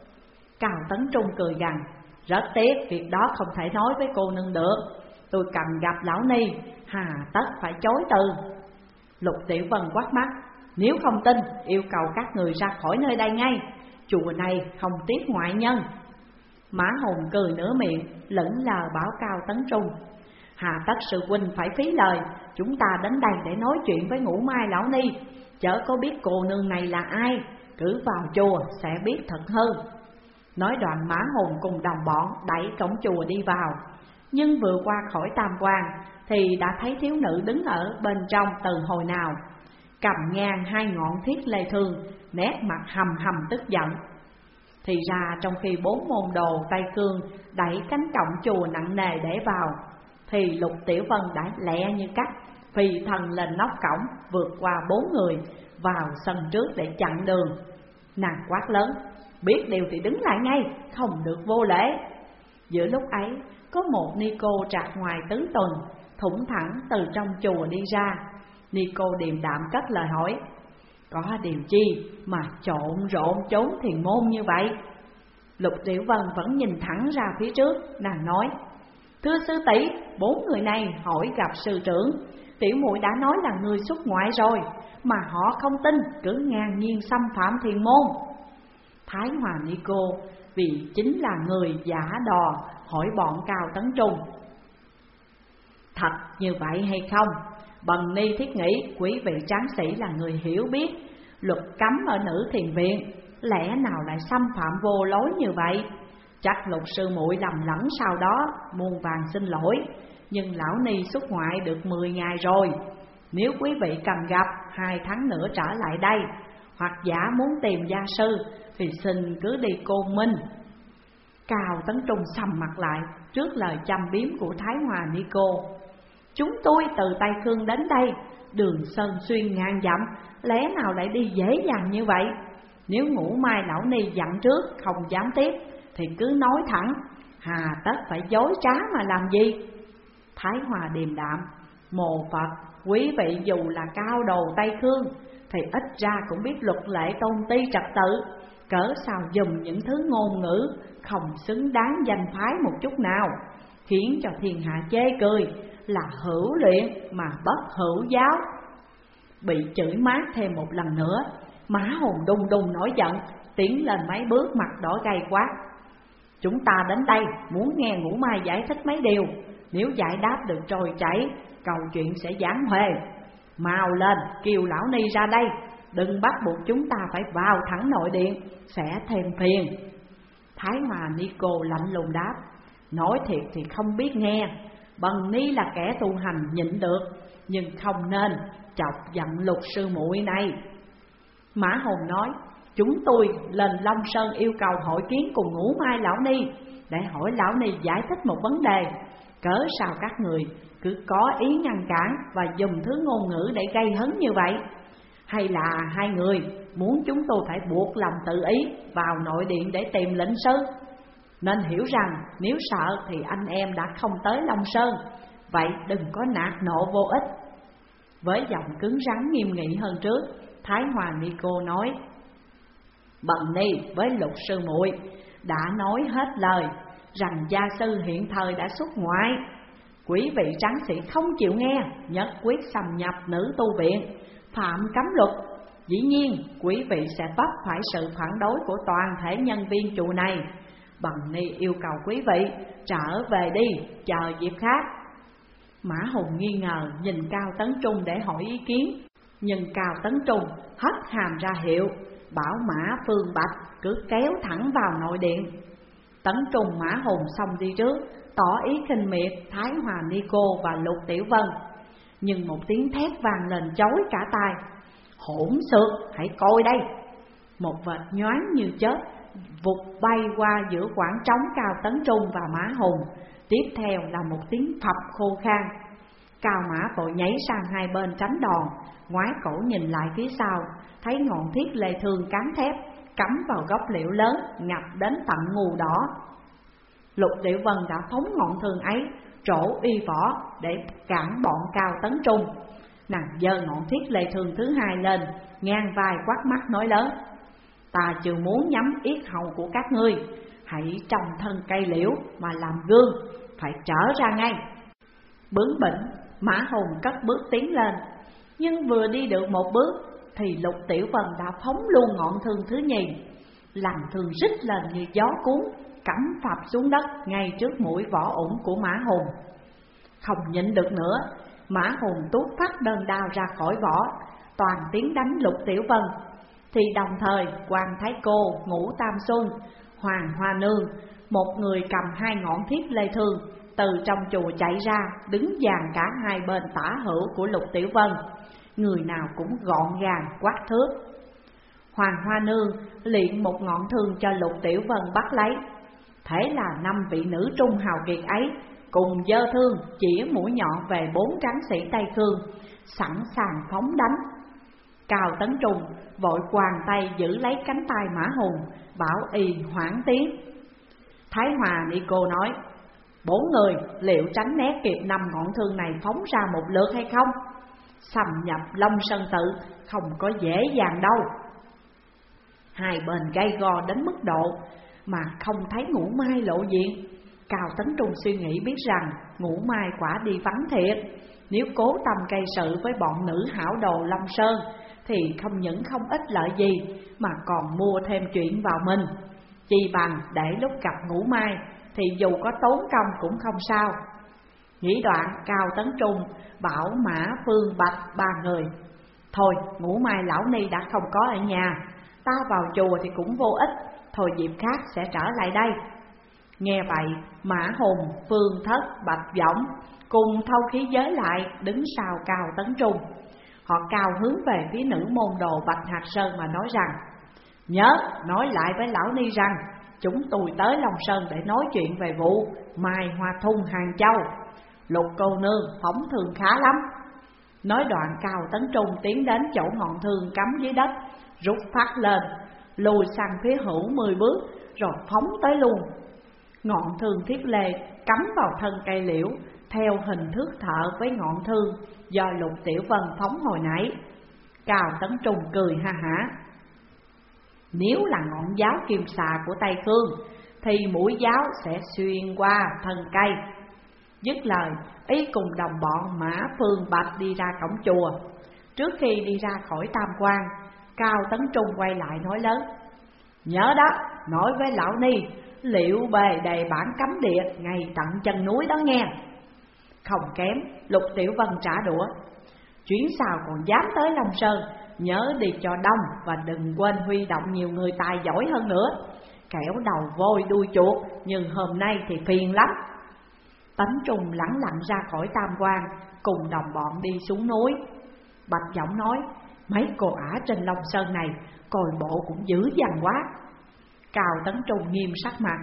Cao Tấn Trung cười gằn: rất tiếc, việc đó không thể nói với cô nương được. Tôi cần gặp Lão Ni, hà tất phải chối từ. Lục Tiểu Vân quát mắt: nếu không tin, yêu cầu các người ra khỏi nơi đây ngay, chùa này không tiếc ngoại nhân. Mã Hùng cười nửa miệng, lững lờ bảo Cao Tấn Trung: hà tất sư huynh phải phí lời, chúng ta đến đây để nói chuyện với Ngũ Mai Lão Ni, chớ có biết cô nương này là ai, cứ vào chùa sẽ biết thật hơn. Nói đoạn Mã Hùng cùng đồng bọn đẩy cổng chùa đi vào, nhưng vừa qua khỏi tam quan thì đã thấy thiếu nữ đứng ở bên trong từ hồi nào, cầm ngang hai ngọn thiết lê thương, nét mặt hầm hầm tức giận. Thì ra trong khi bốn môn đồ Tây Cương đẩy cánh cổng chùa nặng nề để vào, thì Lục Tiểu Vân đã lẹ như cắt phi thần lên nóc cổng, vượt qua bốn người vào sân trước để chặn đường. Nàng quát lớn: biết điều thì đứng lại ngay, không được vô lễ. Giữa lúc ấy, có một ni cô trạc ngoài tứ tuần thủng thẳng từ trong chùa đi ra. Ni cô điềm đạm cất lời hỏi: có điều chi mà trộn rộn trốn thiền môn như vậy? Lục Tiểu Vân vẫn nhìn thẳng ra phía trước, nàng nói: thưa sư tỷ, bốn người này hỏi gặp sư trưởng, tiểu muội đã nói là người xuất ngoại rồi, mà họ không tin, cứ ngang nhiên xâm phạm thiền môn. Thái Hòa Ni cô vì chính là người giả đò hỏi bọn Cao Tấn Trung: thật như vậy hay không? Bần ni thiết nghĩ quý vị tráng sĩ là người hiểu biết luật cấm ở nữ thiền viện, lẽ nào lại xâm phạm vô lối như vậy? Chắc Lục sư muội lầm lẫn sau đó muôn vàn xin lỗi, nhưng Lão Ni xuất ngoại được mười ngày rồi. Nếu quý vị cần gặp, hai tháng nữa trở lại đây, hoặc giả muốn tìm gia sư thì xin cứ đi Côn Minh. Cao Tấn Trung sầm mặt lại trước lời châm biếm của Thái Hòa Ni cô: chúng tôi từ Tây Cương đến đây, đường sơn xuyên ngàn dặm, lẽ nào lại đi dễ dàng như vậy? Nếu Ngũ Mai Lão Ni dặn trước không dám tiếp thì cứ nói thẳng, hà tất phải dối trá mà làm gì? Thái Hòa điềm đạm: mồ Phật, quý vị dù là cao đồ Tây Cương thì ít ra cũng biết luật lệ tôn ti trật tự, cớ sao dùng những thứ ngôn ngữ không xứng đáng danh phái một chút nào, khiến cho thiên hạ chê cười là hữu luyện mà bất hữu giáo. Bị chửi mát thêm một lần nữa, Mã Hùng đùng đùng nổi giận, tiến lên mấy bước mặt đỏ gay quát: chúng ta đến đây muốn nghe Ngũ Mai giải thích mấy điều, nếu giải đáp được trôi chảy, câu chuyện sẽ giảng huề. Mau lên, kêu Lão Ni ra đây, đừng bắt buộc chúng ta phải vào thẳng nội điện, sẽ thêm phiền. Thái Hòa Ni cô lạnh lùng đáp: nói thiệt thì không biết nghe, bần ni là kẻ tu hành nhịn được, nhưng không nên chọc giận Lục sư muội này. Mã Hùng nói: chúng tôi lên Long Sơn yêu cầu hội kiến cùng Ngũ Mai Lão Ni, để hỏi Lão Ni giải thích một vấn đề, cớ sao các người cứ có ý ngăn cản và dùng thứ ngôn ngữ để gây hấn như vậy? Hay là hai người muốn chúng tôi phải buộc lòng tự ý vào nội điện để tìm lệnh sư? Nên hiểu rằng nếu sợ thì anh em đã không tới Long Sơn, vậy đừng có nạt nộ vô ích. Với giọng cứng rắn nghiêm nghị hơn trước, Thái Hòa Ni cô nói: bần ni với Lục sư muội đã nói hết lời rằng gia sư hiện thời đã xuất ngoại. Quý vị tráng sĩ không chịu nghe, nhất quyết xâm nhập nữ tu viện, phạm cấm luật, dĩ nhiên quý vị sẽ vấp phải sự phản đối của toàn thể nhân viên chùa này. Bần ni yêu cầu quý vị trở về đi, chờ dịp khác. Mã Hùng nghi ngờ nhìn Cao Tấn Trung để hỏi ý kiến, nhưng Cao Tấn Trung hất hàm ra hiệu, bảo Mã Phương Bạch cứ kéo thẳng vào nội điện. Tấn Trung Mã Hùng xong đi trước, tỏ ý khinh miệt Thái Hòa Ni Cô và Lục Tiểu Vân. Nhưng một tiếng thét vang lên chói cả tai: "Hỗn xược, hãy coi đây!" Một vệt nhoáng như chớp vụt bay qua giữa quảng trống Cao Tấn Trung và Mã Hùng. Tiếp theo là một tiếng phập khô khan. Cao Mã vội nhảy sang hai bên tránh đòn, ngoái cổ nhìn lại phía sau, thấy ngọn thiết lê thương cán thép cắm vào gốc liễu lớn ngập đến tận ngù đỏ. Lục Tiểu Vân đã phóng ngọn thương ấy trổ uy võ để cản bọn Cao Tấn Trung. Nàng giơ ngọn thiết lê thương thứ hai lên, ngang vai quát mắt nói lớn: "Ta chưa muốn nhắm yết hầu của các ngươi, hãy trồng thân cây liễu mà làm gương, phải trở ra ngay." Bướng bỉnh, Mã Hùng cất bước tiến lên, nhưng vừa đi được một bước thì Lục Tiểu Vân đã phóng luôn ngọn thương thứ nhì. Làn thương rít lên như gió cuốn, cắm phập xuống đất ngay trước mũi võ ủng của Mã Hùng. Không nhịn được nữa, Mã Hùng tuốt phát đơn đao ra khỏi vỏ, toàn tiến đánh Lục Tiểu Vân. Thì đồng thời Quan Thái Cô, Ngũ Tam Xuân, Hoàng Hoa Nương, một người cầm hai ngọn thiết lê thương, từ trong chùa chạy ra, đứng dàn cả hai bên tả hữu của Lục Tiểu Vân, người nào cũng gọn gàng quát thước. Hoàng Hoa Nương liền một ngọn thương cho Lục Tiểu Vân bắt lấy. Thế là năm vị nữ trung hào kiệt ấy cùng giơ thương chĩa mũi nhọn về bốn tráng sĩ Tây Khương, sẵn sàng phóng đánh. Cao Tấn Trung vội quàng tay giữ lấy cánh tay Mã Hùng, bảo y hoãn tiến. Thái Hòa Ni Cô nói: "Bốn người liệu tránh né kịp năm ngọn thương này phóng ra một lượt hay không? Xâm nhập Long Sơn Tự không có dễ dàng đâu." Hai bên gay go đến mức độ mà không thấy Ngũ Mai lộ diện. Cao Tấn Trung suy nghĩ biết rằng Ngũ Mai quả đi vắng thiệt. Nếu cố tâm gây sự với bọn nữ hảo đồ Long Sơn thì không những không ích lợi gì mà còn mua thêm chuyện vào mình. Chi bằng để lúc gặp Ngũ Mai thì dù có tốn công cũng không sao. Nghĩ đoạn, Cao Tấn Trung bảo Mã, Phương, Bạch ba người: "Thôi, Ngũ Mai lão ni đã không có ở nhà, ta vào chùa thì cũng vô ích, thôi dịp khác sẽ trở lại đây." Nghe vậy, Mã Hùng, Phương Thất, Bạch Võng cùng thâu khí giới lại đứng sau Cao Tấn Trung. Họ cao hướng về phía nữ môn đồ Bạch Hạc Sơn mà nói rằng: "Nhớ nói lại với lão ni rằng chúng tôi tới Long Sơn để nói chuyện về vụ Mai Hoa Thung Hàng Châu. Lục cô nương phóng thương khá lắm." Nói đoạn, Cao Tấn Trung tiến đến chỗ ngọn thương cắm dưới đất, rút phát lên, lùi sang phía hữu mười bước rồi phóng tới luôn. Ngọn thương thiết lê cắm vào thân cây liễu theo hình thước thợ với ngọn thương do Lục Tiểu Vân phóng hồi nãy. Cao Tấn Trung cười ha hả: "Nếu là ngọn giáo kim xà của Tây Khương thì mũi giáo sẽ xuyên qua thân cây." Dứt lời, ý cùng đồng bọn Mã, Phương, Bạch đi ra cổng chùa. Trước khi đi ra khỏi tam quan, Cao Tấn Trung quay lại nói lớn: "Nhớ đó, nói với lão ni liệu bề đầy bản cấm địa ngay tận chân núi đó nghe." Không kém, Lục Tiểu Vân trả đũa: "Chuyến sau còn dám tới Long Sơn, nhớ đi cho đông và đừng quên huy động nhiều người tài giỏi hơn nữa. Kẻo đầu vôi đuôi chuột nhưng hôm nay thì phiền lắm." Tấn Trung lẳng lặng ra khỏi tam quan, cùng đồng bọn đi xuống núi. Bạch Võng nói: "Mấy cô ả trên Long Sơn này coi bộ cũng dữ dằn quá." Cao Tấn Trung nghiêm sắc mặt: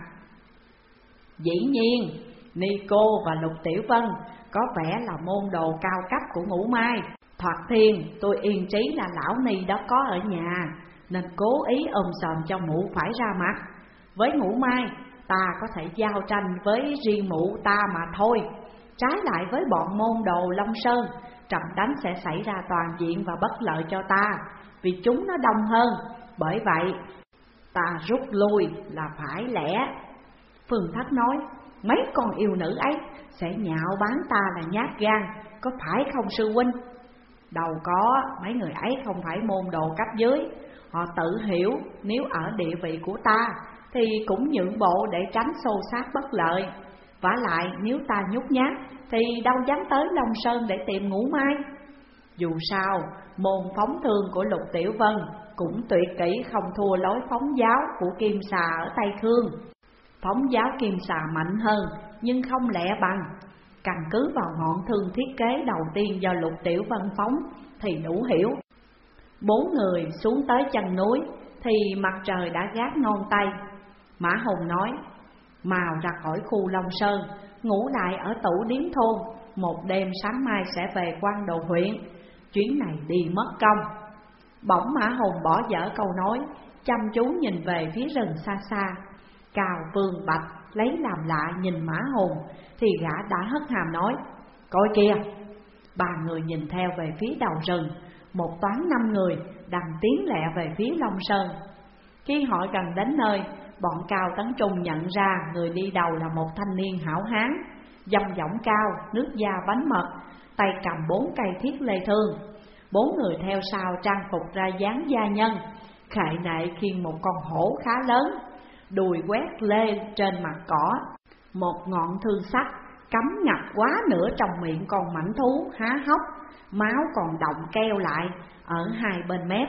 "Dĩ nhiên, Ni Cô và Lục Tiểu Vân có vẻ là môn đồ cao cấp của Ngũ Mai. Thoạt thiên tôi yên trí là lão ni đó có ở nhà, nên cố ý ôm sòm cho mụ phải ra mặt. Với Ngũ Mai, ta có thể giao tranh với riêng mụ ta mà thôi. Trái lại với bọn môn đồ Long Sơn, trận đánh sẽ xảy ra toàn diện và bất lợi cho ta, vì chúng nó đông hơn. Bởi vậy, ta rút lui là phải lẽ." Phương Thất nói: "Mấy con yêu nữ ấy sẽ nhạo báng ta là nhát gan, có phải không sư huynh?" "Đâu có, mấy người ấy không phải môn đồ cấp dưới. Họ tự hiểu nếu ở địa vị của ta thì cũng nhượng bộ để tránh xô xát bất lợi. Vả lại nếu ta nhút nhát thì đâu dám tới Long Sơn để tìm Ngũ Mai. Dù sao, môn phóng thương của Lục Tiểu Vân cũng tuyệt kỹ không thua lối phóng giáo của Kim Xà ở Tây Khương." Phóng giáo kim xà mạnh hơn nhưng không lẹ bằng. Căn cứ vào ngọn thương thiết kế đầu tiên do Lục Tiểu Vân phóng thì đủ hiểu. Bốn người xuống tới chân núi thì mặt trời đã gác non tây. Mã Hùng nói: mau ra khỏi khu Long Sơn, ngủ lại ở Tủ Điếm thôn, một đêm sáng mai sẽ về Quan Đồ huyện. Chuyến này đi mất công. Bỗng Mã Hùng bỏ dở câu nói, chăm chú nhìn về phía rừng xa xa. Cao Vương Bạch lấy làm lạ nhìn Mã Hùng thì gã đã hất hàm nói: coi kìa. Ba người nhìn theo về phía đầu rừng, một toán năm người đang tiến lẹ về phía Long Sơn. Khi họ gần đến nơi, bọn Cao Tấn Trung nhận ra người đi đầu là một thanh niên hảo hán, dòng dõng cao, nước da bánh mật, tay cầm bốn cây thiết lê thương. Bốn người theo sau trang phục ra dáng gia nhân, khệ nệ khiêng một con hổ khá lớn, đùi quét lê trên mặt cỏ. Một ngọn thương sắt cắm ngập quá nửa trong miệng con mãnh thú há hốc, máu còn đọng keo lại ở hai bên mép.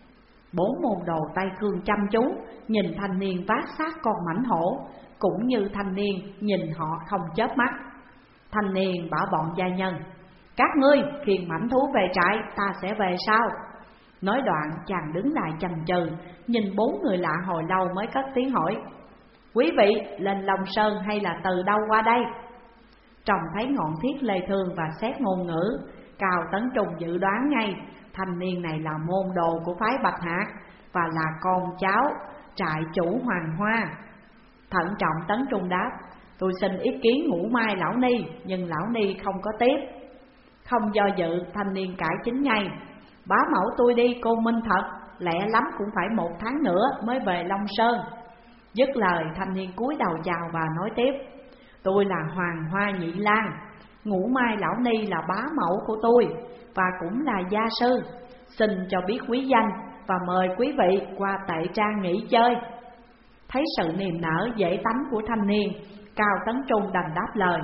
Bốn môn đồ Tây Khương chăm chú nhìn thanh niên vác xác con mãnh hổ, cũng như thanh niên nhìn họ không chớp mắt. Thanh niên bảo bọn gia nhân: các ngươi khiêng mãnh thú về trại, ta sẽ về sau. Nói đoạn chàng đứng lại chần chừ, nhìn bốn người lạ hồi lâu mới cất tiếng hỏi: quý vị lên Long Sơn hay là từ đâu qua đây? Trông thấy ngọn thiết lê thương và xét ngôn ngữ, Cao Tấn Trung dự đoán ngay thanh niên này là môn đồ của phái Bạch Hạc và là con cháu trại chủ Hoàng Hoa. Thận trọng Tấn Trung đáp: tôi xin ý kiến Ngũ Mai lão ni, nhưng lão ni không có tiếp. Không do dự, thanh niên cải chính ngay: bá mẫu tôi đi Côn Minh thật, lẹ lắm cũng phải một tháng nữa mới về Long Sơn. Dứt lời, thanh niên cúi đầu chào và nói tiếp: tôi là Hoàng Hoa Nhị Lang, Ngũ Mai lão ni là bá mẫu của tôi và cũng là gia sư, xin cho biết quý danh và mời quý vị qua Tệ Trang nghỉ chơi. Thấy sự niềm nở dễ tánh của thanh niên, Cao Tấn Trung đành đáp lời: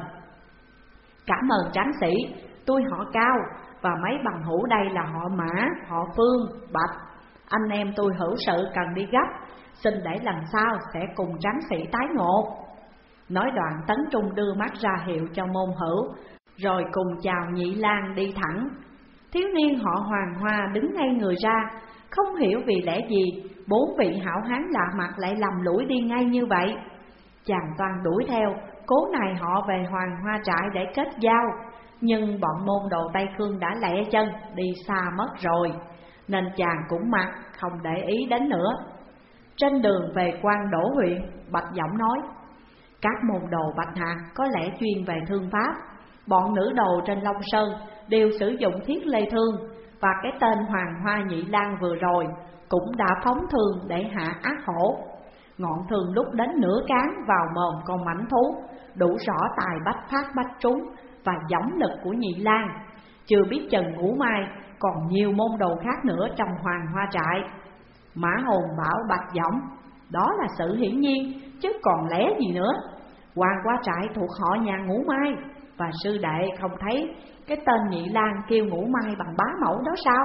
cảm ơn tráng sĩ, tôi họ Cao và mấy bằng hữu đây là họ Mã, họ Phương, Bạch. Anh em tôi hữu sự cần đi gấp, xin để lần sau sẽ cùng tráng sĩ tái ngộ. Nói đoạn Tấn Trung đưa mắt ra hiệu cho môn hữu, rồi cùng chào Nhị Lang đi thẳng. Thiếu niên họ Hoàng Hoa đứng ngay người ra, không hiểu vì lẽ gì bốn vị hảo hán lạ mặt lại lầm lũi đi ngay như vậy. Chàng toàn đuổi theo, cố nài họ về Hoàng Hoa trại để kết giao, nhưng bọn môn đồ Tây Khương đã lẹ chân đi xa mất rồi, nên chàng cũng mặc không để ý đến nữa. Trên đường về Quan Đỗ huyện, Bạch Giọng nói: các môn đồ Bạch Hạc có lẽ chuyên về thương pháp. Bọn nữ đồ trên Long Sơn đều sử dụng thiết lê thương, và cái tên Hoàng Hoa Nhị Lang vừa rồi cũng đã phóng thương để hạ ác hổ. Ngọn thương lúc đến nửa cán vào mồm con mãnh thú, đủ rõ tài bách phát bách trúng và dõng lực của Nhị Lang. Chưa biết chừng Ngũ Mai còn nhiều môn đồ khác nữa trong Hoàng Hoa trại. Mã Hồn bảo Bạch Giọng: đó là sự hiển nhiên chứ còn lẽ gì nữa. Hoàng Hoa trại thuộc họ nhà Ngũ Mai, và sư đệ không thấy cái tên Nhị Lang kêu Ngũ Mai bằng bá mẫu đó sao?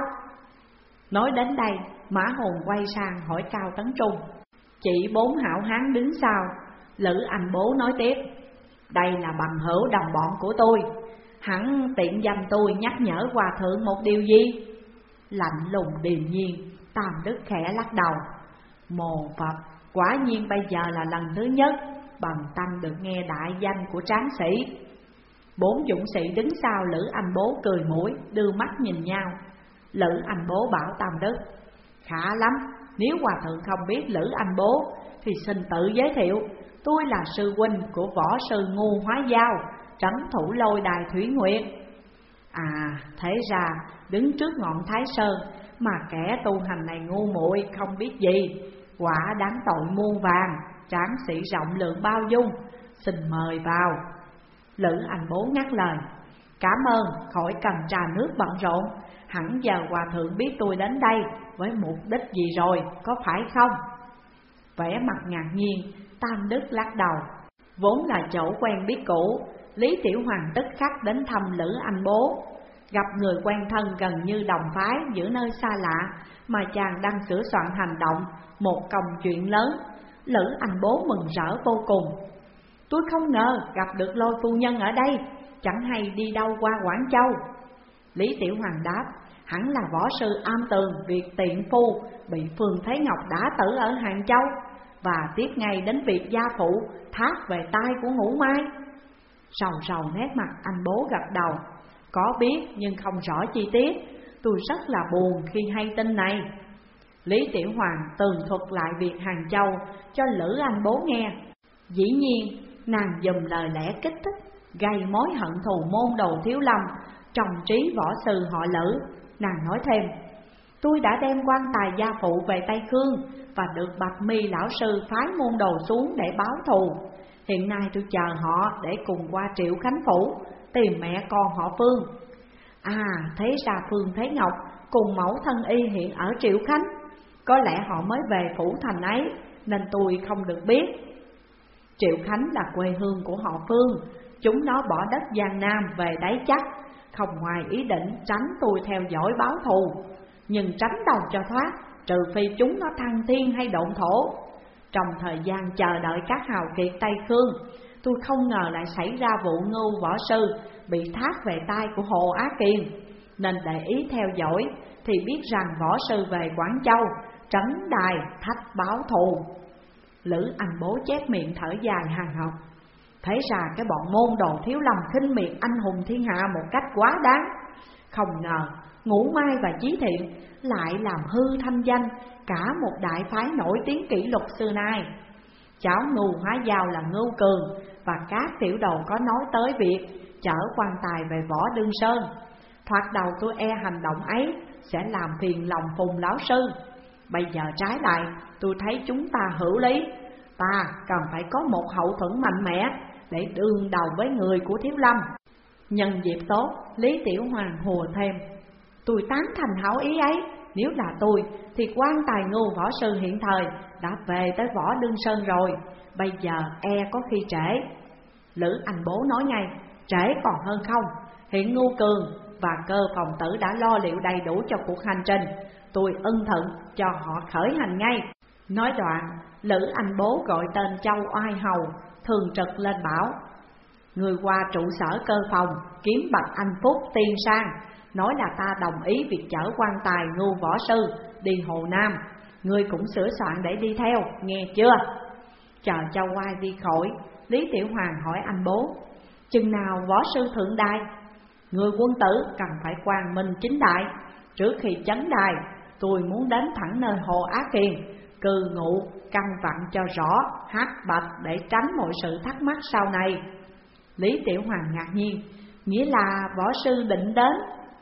Nói đến đây, Mã Hồn quay sang hỏi Cao Tấn Trung. Chỉ bốn hảo hán đứng sau, Lữ Anh Bố nói tiếp: đây là bằng hữu đồng bọn của tôi, hẳn tiện danh tôi nhắc nhở hòa thượng một điều gì? Lạnh lùng điềm nhiên, Tam Đức khẽ lắc đầu: mồ Phật, quả nhiên bây giờ là lần thứ nhất bằng tâm được nghe đại danh của tráng sĩ. Bốn dũng sĩ đứng sau Lữ Anh Bố cười mũi, đưa mắt nhìn nhau. Lữ Anh Bố bảo Tam Đức: khá lắm, nếu hòa thượng không biết Lữ Anh Bố thì xin tự giới thiệu. Tôi là sư huynh của võ sư Ngu Hóa Giao, trấn thủ lôi đài Thủy Nguyệt. À, thế ra đứng trước ngọn Thái Sơn mà kẻ tu hành này ngu muội không biết gì, quả đáng tội muôn vàng. Tráng sĩ rộng lượng bao dung, xin mời vào. Lữ Anh Bố ngắt lời: cảm ơn, khỏi cần trà nước bận rộn. Hẳn giờ hòa thượng biết tôi đến đây với mục đích gì rồi, có phải không? Vẻ mặt ngạc nhiên, Tam Đức lắc đầu. Vốn là chỗ quen biết cũ, Lý Tiểu Hoàng tức khắc đến thăm Lữ Anh Bố. Gặp người quen thân gần như đồng phái giữa nơi xa lạ, mà chàng đang sửa soạn hành động một công chuyện lớn. Lữ Anh Bố mừng rỡ vô cùng. Tôi không ngờ gặp được Lôi phu nhân ở đây, chẳng hay đi đâu qua Quảng Châu. Lý Tiểu Hoàng đáp, hẳn là võ sư am tường Việt Tiện Phu bị Phương Thế Ngọc đã tử ở Hàng Châu, và tiếp ngay đến việc gia phụ thác về tay của Ngũ Mai. Sầu sầu nét mặt anh Bố gật đầu, có biết nhưng không rõ chi tiết, tôi rất là buồn khi hay tin này. Lý Tiểu Hoàng tường thuật lại việc Hàng Châu cho Lữ Anh Bố nghe. Dĩ nhiên nàng dùm lời lẽ kích thích, gây mối hận thù môn đồ Thiếu Lâm trong trí võ sư họ Lữ. Nàng nói thêm, tôi đã đem quan tài gia phụ về Tây Khương và được Bạch Mi lão sư phái môn đồ xuống để báo thù. Hiện nay tôi chờ họ để cùng qua Triệu Khánh Phủ tìm mẹ con họ Phương. À, thế ra Phương Thế Ngọc cùng mẫu thân y hiện ở Triệu Khánh, có lẽ họ mới về phủ thành ấy nên tôi không được biết. Triệu Khánh là quê hương của họ Phương, chúng nó bỏ đất Giang Nam về đấy chắc, không ngoài ý định tránh tôi theo dõi báo thù. Nhưng tránh đầu cho thoát, trừ phi chúng nó thăng thiên hay độn thổ. Trong thời gian chờ đợi các hào kiệt Tây Khương, tôi không ngờ lại xảy ra vụ Ngưu võ sư bị thác về tay của Hồ Á Kiền, nên để ý theo dõi thì biết rằng võ sư về Quảng Châu trấn đài thách báo thù. Lữ Anh Bố chép miệng thở dài hàn học. Thế ra cái bọn môn đồ Thiếu Lâm khinh miệt anh hùng thiên hạ một cách quá đáng. Không ngờ Ngũ Mai và Chí Thiện lại làm hư thanh danh cả một đại phái nổi tiếng kỷ lục xưa nay. Cháu Ngưu hóa Giao là Ngưu Cường và các tiểu đầu có nói tới việc chở quan tài về Võ Đương Sơn. Thoạt đầu tôi e hành động ấy sẽ làm phiền lòng Phùng lão sư. Bây giờ trái lại tôi thấy chúng ta hữu lý. Ta cần phải có một hậu thuẫn mạnh mẽ để đương đầu với người của Thiếu Lâm. Nhân dịp tốt, Lý Tiểu Hoàng hùa thêm, tôi tán thành hảo ý ấy. Nếu là tôi thì quan tài Ngưu võ sư hiện thời đã về tới Võ Đương Sơn rồi, bây giờ e có khi trễ. Lữ Anh Bố nói ngay, trễ còn hơn không. Hiện Ngưu Cường và Cơ Phòng Tử đã lo liệu đầy đủ cho cuộc hành trình, tôi ưng thuận cho họ khởi hành ngay. Nói đoạn, Lữ Anh Bố gọi tên Châu Oai Hầu thường trực lên bảo, người qua trụ sở Cơ Phòng kiếm Bạch Anh Phúc tiên sang, nói là ta đồng ý việc chở quan tài Ngưu võ sư đi Hồ Nam. Ngươi cũng sửa soạn để đi theo, nghe chưa? Chờ Châu Oai đi khỏi, Lý Tiểu Hoàng hỏi anh Bố, chừng nào võ sư thượng đài? Người quân tử cần phải quang minh chính đại. Trước khi chấn đài, tôi muốn đến thẳng nơi Hồ Á Kiền, cư ngụ căn vặn cho rõ hắc bạch để tránh mọi sự thắc mắc sau này. Lý Tiểu Hoàng ngạc nhiên, nghĩa là võ sư định đến?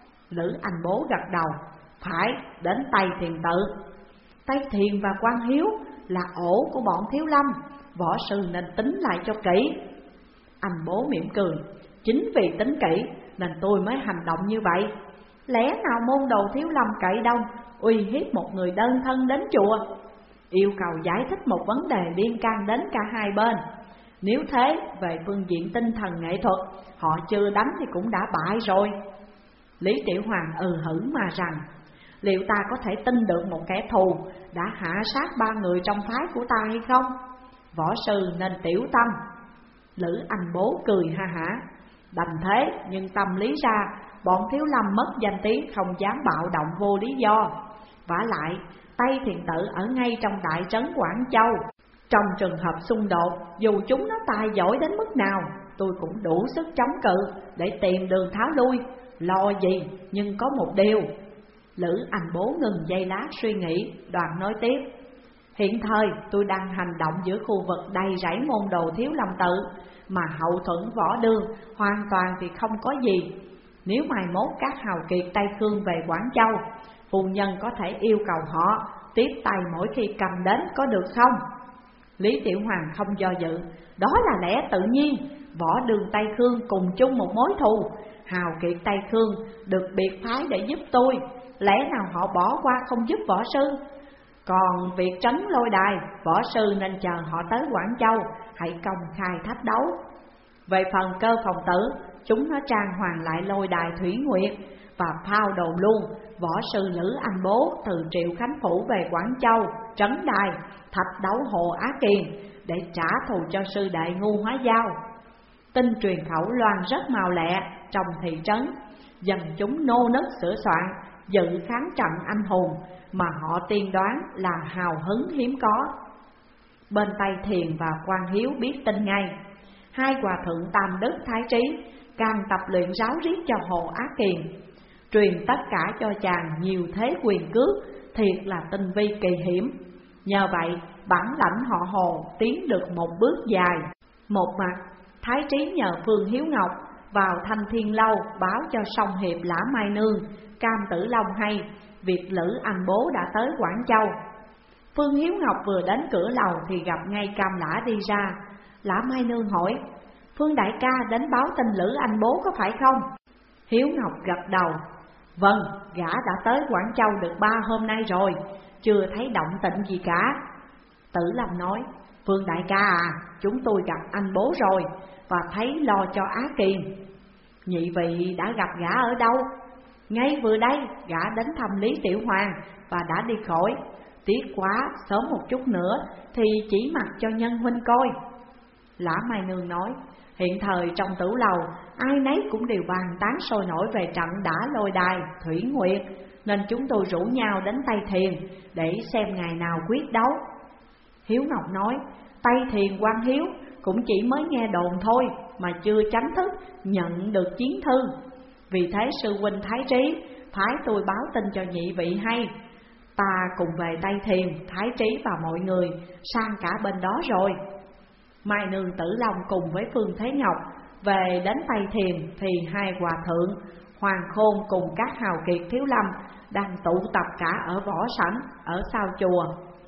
Lữ Anh Bố gật đầu, phải, đến Tây Thiền Tự. Tây Thiền và Quan Hiếu là ổ của bọn Thiếu Lâm, võ sư nên tính lại cho kỹ. Anh Bố mỉm cười, chính vì tính kỹ nên tôi mới hành động như vậy. Lẽ nào môn đồ Thiếu Lâm cậy đông uy hiếp một người đơn thân đến chùa? Yêu cầu giải thích một vấn đề liên can đến cả hai bên. Nếu thế, về phương diện tinh thần nghệ thuật, họ chưa đánh thì cũng đã bại rồi. Lý Tiểu Hoàng ừ hử mà rằng, liệu ta có thể tin được một kẻ thù đã hạ sát ba người trong phái của ta hay không? Võ sư nên tiểu tâm. Lữ Anh Bố cười ha hả, đành thế nhưng tâm lý ra, bọn Thiếu Lâm mất danh tiếng không dám bạo động vô lý do. Vả lại, Tây Thiền Tự ở ngay trong đại trấn Quảng Châu. Trong trường hợp xung đột, dù chúng nó tài giỏi đến mức nào, tôi cũng đủ sức chống cự để tìm đường tháo lui. Lo gì, nhưng có một điều. Lữ Anh Bố ngừng giây lát suy nghĩ, đoạn nói tiếp, hiện thời tôi đang hành động giữa khu vực đầy rẫy môn đồ Thiếu Lâm tự, mà hậu thuẫn võ đương hoàn toàn thì không có gì. Nếu mai mốt các hào kiệt Tây Khương về Quảng Châu, phu nhân có thể yêu cầu họ tiếp tay mỗi khi cầm đến có được không? Lý Tiểu Hoàng không do dự, đó là lẽ tự nhiên. Võ đường Tây Khương cùng chung một mối thù, hào kiệt Tây Khương được biệt phái để giúp tôi, lẽ nào họ bỏ qua không giúp võ sư? Còn việc trấn lôi đài, võ sư nên chờ họ tới Quảng Châu hãy công khai thách đấu. Về phần Cơ Phòng Tử, chúng nó trang hoàng lại lôi đài Thủy Nguyệt và phao đồn luôn võ sư Lữ Anh Bố từ Triệu Khánh Phủ về Quảng Châu trấn đài thạch đấu Hồ Á Kiền để trả thù cho sư đệ Ngu Hóa Giao. Tin truyền khẩu loan rất mau lẹ trong thị trấn, dân chúng nô nức sửa soạn dự kháng trận anh hùng mà họ tiên đoán là hào hứng hiếm có. Bên Tây Thiền và Quan Hiếu biết tin ngay, hai hòa thượng Tam Đức Thái Trí càng tập luyện ráo riết cho Hồ Á Kiền, truyền tất cả cho chàng nhiều thế quyền cước, thiệt là tinh vi kỳ hiểm. Nhờ vậy bản lãnh họ Hồ tiến được một bước dài. Một mặt Thái Trí nhờ Phương Hiếu Ngọc vào Thanh Thiên Lâu báo cho Song Hiệp Lã Mai Nương, Cam Tử Long hay việc Lữ Anh Bố đã tới Quảng Châu. Phương Hiếu Ngọc vừa đến cửa lầu thì gặp ngay Cam Lã đi ra. Lã Mai Nương hỏi: Phương đại ca đến báo tin Lữ Anh Bố có phải không? Hiếu Ngọc gật đầu: Vâng, gã đã tới Quảng Châu được ba hôm nay rồi, chưa thấy động tĩnh gì cả. Tử Long nói: Phương đại ca à, chúng tôi gặp anh Bố rồi và thấy lo cho Á Kiền. Nhị vị đã gặp gã ở đâu? Ngay vừa đây gã đến thăm Lý Tiểu Hoàng và đã đi khỏi. Tiếc quá, sớm một chút nữa thì chỉ mặc cho nhân huynh coi. Lã Mai Nương nói: Hiện thời trong tử lầu ai nấy cũng đều bàn tán sôi nổi về trận đã lôi đài Thủy Nguyệt, nên chúng tôi rủ nhau đến Tây Thiền để xem ngày nào quyết đấu. Hiếu Ngọc nói: Tây Thiền Quan Hiếu cũng chỉ mới nghe đồn thôi mà chưa chính thức nhận được chiến thư. Vì thế sư huynh Thái Trí phái tôi báo tin cho nhị vị hay. Ta cùng về Tây Thiền, Thái Trí và mọi người sang cả bên đó rồi. Mai Nương Tử Long cùng với Phương Thế Ngọc về đến Tây Thiền thì hai hòa thượng Hoàng Khôn cùng các hào kiệt Thiếu Lâm đang tụ tập cả ở võ sảnh ở sau chùa,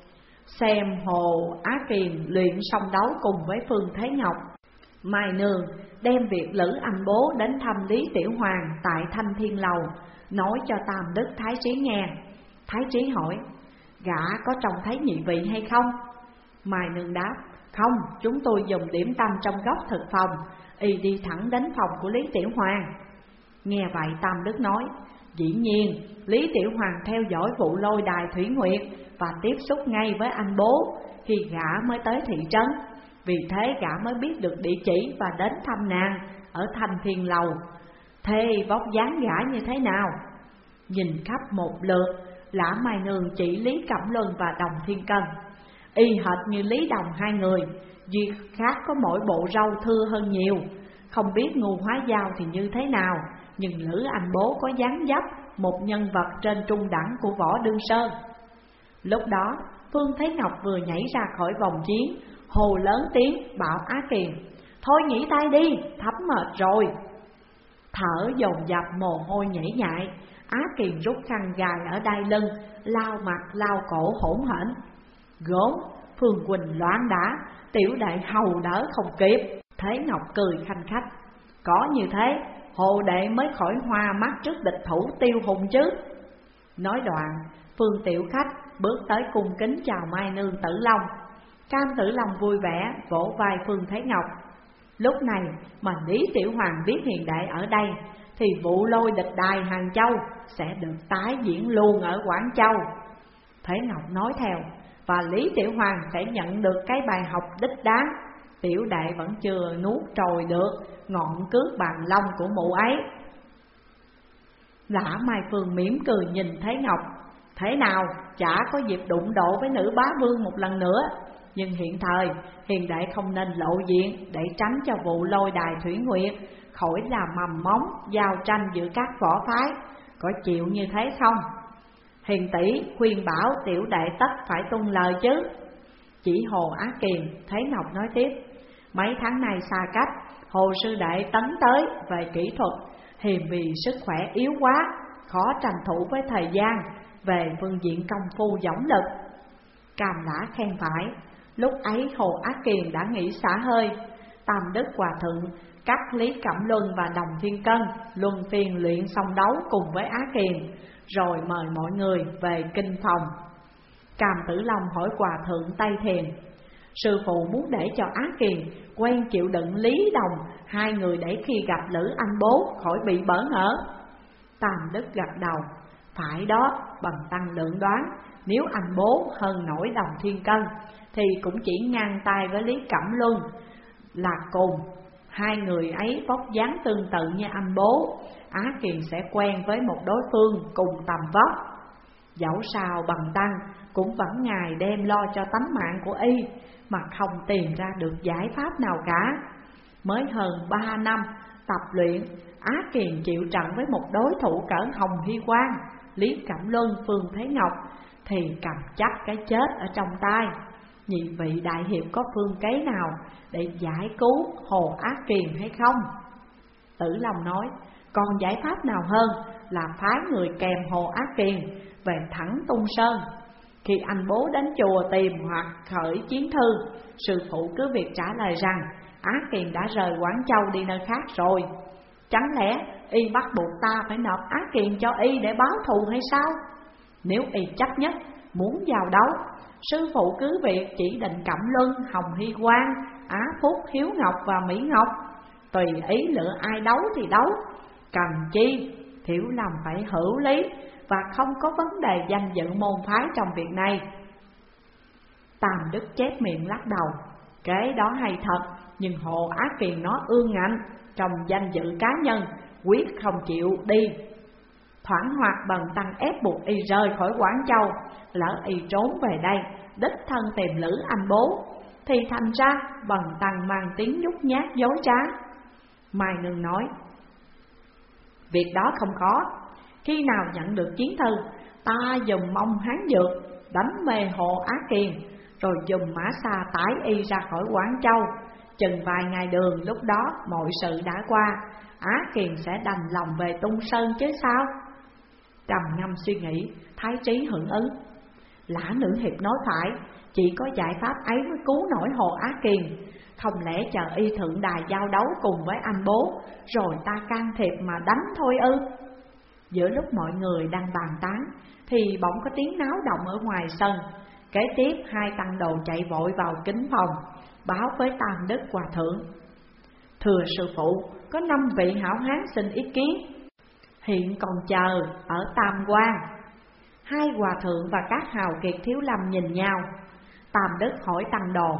xem Hồ Á Kiền luyện song đấu cùng với Phương Thế Ngọc. Mai Nương đem việc Lữ Anh Bố đến thăm Lý Tiểu Hoàng tại Thanh Thiên Lầu nói cho Tam Đức Thái Trí nghe. Thái Trí hỏi: Gã có trông thấy nhị vị hay không? Mai Nương đáp: Không, chúng tôi dùng điểm tâm trong góc thực phòng, y đi thẳng đến phòng của Lý Tiểu Hoàng. Nghe vậy Tam Đức nói: Dĩ nhiên Lý Tiểu Hoàng theo dõi vụ lôi đài Thủy Nguyệt và tiếp xúc ngay với anh Bố khi gã mới tới thị trấn. Vì thế gã mới biết được địa chỉ và đến thăm nàng ở Thanh Thiên Lầu. Thế vóc dáng gã như thế nào? Nhìn khắp một lượt, Lã Mai Nương chỉ Lý Cẩm Luân và Đồng Thiên Cân, y hệt như Lý Đồng hai người, duy khác có mỗi bộ râu thưa hơn nhiều. Không biết Ngu Hóa Giao thì như thế nào, nhưng Lữ Anh Bố có dáng dấp một nhân vật trên trung đẳng của Võ Đương Sơn. Lúc đó Phương Thế Ngọc vừa nhảy ra khỏi vòng chiến, hồ lớn tiếng bảo Á Kiền: Thôi nghỉ tay đi, thấm mệt rồi. Thở dồn dập mồ hôi nhễ nhại, Á Kiền rút khăn gài ở đai lưng, lau mặt lau cổ hỗn hển: Gốm, Phương Quỳnh loạn đã, tiểu đệ hầu đỡ không kịp. Thế Ngọc cười khanh khách: Có như thế, hồ đệ mới khỏi hoa mắt trước địch thủ Tiêu Hùng chứ. Nói đoạn, Phương Tiểu Khách bước tới cung kính chào Mai Nương Tử Long. Cam Tử Long vui vẻ vỗ vai Phương Thế Ngọc. Lúc này mà Lý Tiểu Hoàng biết hiền đệ ở đây thì vụ lôi địch đài Hàng Châu sẽ được tái diễn luôn ở Quảng Châu. Thế Ngọc nói theo: Và Lý Tiểu Hoàng sẽ nhận được cái bài học đích đáng. Tiểu đệ vẫn chưa nuốt trôi được ngọn cước bàn long của mụ ấy. Lã Mai Phương mỉm cười nhìn Thế Ngọc: Thế nào, chả có dịp đụng độ với nữ bá vương một lần nữa. Nhưng hiện thời hiền đệ không nên lộ diện để tránh cho vụ lôi đài Thủy Nguyệt khỏi là mầm móng giao tranh giữa các võ phái. Có chịu như thế không? Hiền tỷ khuyên bảo tiểu đệ tất phải tuân lời chứ. Chỉ Hồ Á Kiền, Thế Ngọc nói tiếp: Mấy tháng nay xa cách, Hồ sư đệ tấn tới về kỹ thuật, hiềm vì sức khỏe yếu quá, khó tranh thủ với thời gian về phương diện công phu dõng lực. Cam Lã khen phải. Lúc ấy Hồ Á Kiền đã nghỉ xả hơi. Tam Đức Hòa Thượng cắt Lý Cẩm Luân và Đồng Thiên Cân luân phiên luyện song đấu cùng với Á Kiền, rồi mời mọi người về kinh phòng. Cam Tử Long hỏi Hòa Thượng Tây Thiền: Sư phụ muốn để cho Á Kiền quen chịu đựng Lý Đồng, hai người để khi gặp Lữ Anh Bố khỏi bị bỡ ngỡ. Tam Đức gật đầu, phải đó. Bần tăng lượng đoán, nếu anh Bố hơn nổi Đồng Thiên Cân thì cũng chỉ ngang tay với Lý Cẩm Luân là cùng. Hai người ấy vóc dáng tương tự như anh Bố, Á Kiền sẽ quen với một đối phương cùng tầm vóc. Dẫu sao bần tăng cũng vẫn ngày đêm lo cho tánh mạng của y, mà không tìm ra được giải pháp nào cả. Mới hơn ba năm tập luyện, Á Kiền chịu trận với một đối thủ cỡ Hồng Hy Quang, Lý Cẩm Luân, Phương Thế Ngọc thì cầm chắc cái chết ở trong tay. Nhị vị đại hiệp có phương kế nào để giải cứu Hồ Á Kiền hay không? Tử Long nói, còn giải pháp nào hơn là phái người kèm Hồ Á Kiền về thẳng Tung Sơn. Khi anh Bố đến chùa tìm hoặc khởi chiến thư, sư phụ cứ việc trả lời rằng Á Kiền đã rời Quảng Châu đi nơi khác rồi. Chẳng lẽ y bắt buộc ta phải nộp Á Kiền cho y để báo thù hay sao? Nếu y chấp nhất muốn vào đấu, sư phụ cứ việc chỉ định Cẩm Luân, Hồng Hy Quang, Á Phúc, Hiếu Ngọc và Mỹ Ngọc, tùy ý lựa ai đấu thì đấu. Cần chi Thiểu Lâm phải hữu lý và không có vấn đề danh dự môn phái trong việc này. Tam Đức chép miệng lắc đầu, kế đó hay thật, nhưng Hồ Á Kiền nó ương ngạnh, trong danh dự cá nhân quyết không chịu đi. Thoảng hoặc bần tăng ép buộc y rời khỏi Quảng Châu, lỡ y trốn về đây đích thân tìm Lữ Anh Bố, thì thành ra bần tăng mang tiếng nhút nhát dối trá. Mai Nương nói, việc đó không khó. Khi nào nhận được chiến thư, ta dùng mông hán dược đánh mê Hồ Á Kiền, rồi dùng mã xa tải y ra khỏi Quảng Châu. Chừng vài ngày đường, lúc đó mọi sự đã qua, Á Kiền sẽ đành lòng về Tung Sơn chứ sao? Trầm ngâm suy nghĩ, Thái Trí hưởng ứng. Lã nữ hiệp nói phải, chỉ có giải pháp ấy mới cứu nổi Hồ Á Kiền. Không lẽ chờ y thượng đài giao đấu cùng với anh Bố, rồi ta can thiệp mà đánh thôi ư? Giữa lúc mọi người đang bàn tán, thì bỗng có tiếng náo động ở ngoài sân. Kế tiếp hai tăng đồ chạy vội vào kính phòng, báo với Tam Đức Hòa Thượng. Thưa sư phụ, có năm vị hảo hán xin ý kiến, hiện còn chờ ở Tam Quan. Hai hòa thượng và các hào kiệt Thiếu Lâm nhìn nhau. Tam Đức hỏi tăng đồ,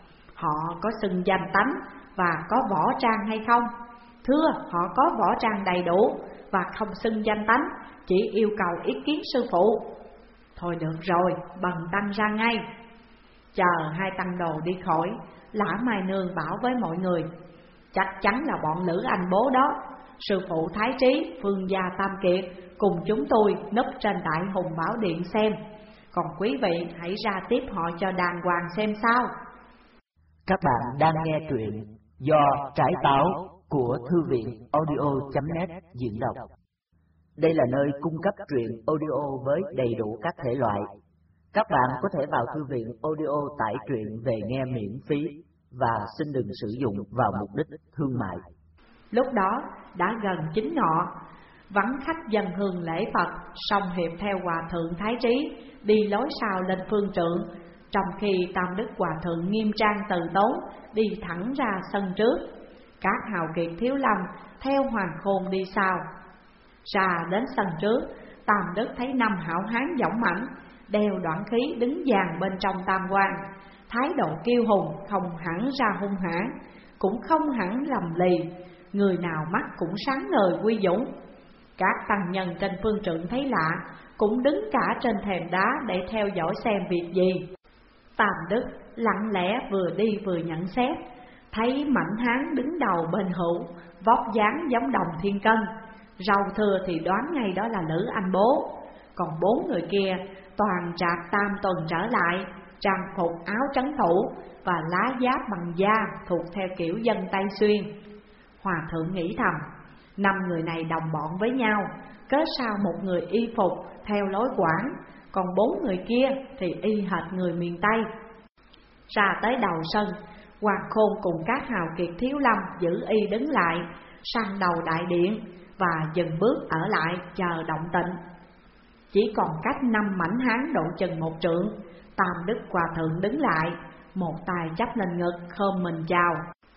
họ có xưng danh tánh và có võ trang hay không? Thưa, họ có võ trang đầy đủ và không xưng danh tánh, chỉ yêu cầu ý kiến sư phụ. Thôi được rồi, bần tăng ra ngay. Chờ hai tăng đồ đi khỏi, Lã Mai Nương bảo với mọi người, chắc chắn là bọn Lữ Anh Bố đó. Sư phụ Thái Trí, Phương gia Tam Kiệt cùng chúng tôi núp trên Đại Hùng Bảo Điện xem, còn quý vị hãy ra tiếp họ cho đàng hoàng xem sao. Các bạn đang nghe truyện do Trải Táo của Thư viện audio chấm net diễn đọc. Đây là nơi cung cấp truyện audio với đầy đủ các thể loại. Các bạn có thể vào thư viện audio tải truyện về nghe miễn phí và xin đừng sử dụng vào mục đích thương mại. Lúc đó đã gần chín ngọ, vắng khách dân hương lễ Phật, song hiệp theo Hòa Thượng Thái Trí đi lối sau lên phương trượng, trong khi Tam Đức Hòa Thượng nghiêm trang từ tốn đi thẳng ra sân trước. Các hào kiệt Thiếu Lâm theo Hoàng Khôn đi sau. Ra đến sân trước, Tam Đức thấy năm hảo hán dõng mãnh, đeo đoạn khí đứng dàn bên trong tam quan, thái độ kiêu hùng, không hẳn ra hung hãn, cũng không hẳn lầm lì, người nào mắt cũng sáng ngời uy dũng. Các tăng nhân trên phương trượng thấy lạ, cũng đứng cả trên thềm đá để theo dõi xem việc gì. Tam Đức lặng lẽ vừa đi vừa nhận xét, thấy mảnh hán đứng đầu bên hữu, vóc dáng giống Đồng Thiên Cân, râu thừa thì đoán ngay đó là Lữ Anh Bố. Còn bốn người kia toàn trạc tam tuần trở lại, trang phục áo trấn thủ và lá giáp bằng da thuộc theo kiểu dân Tây Xuyên. Hòa Thượng nghĩ thầm, năm người này đồng bọn với nhau, cớ sao một người y phục theo lối Quảng, còn bốn người kia thì y hệt người miền Tây. Ra tới đầu sân, Hoàng Khôn cùng các hào kiệt Thiếu Lâm giữ y đứng lại sang đầu đại điện và dừng bước ở lại chờ động tĩnh. Chỉ còn cách năm mảnh hán độ chừng một trượng, Tam Đức Hòa Thượng đứng lại, một tay chắp lên ngực khom mình chào.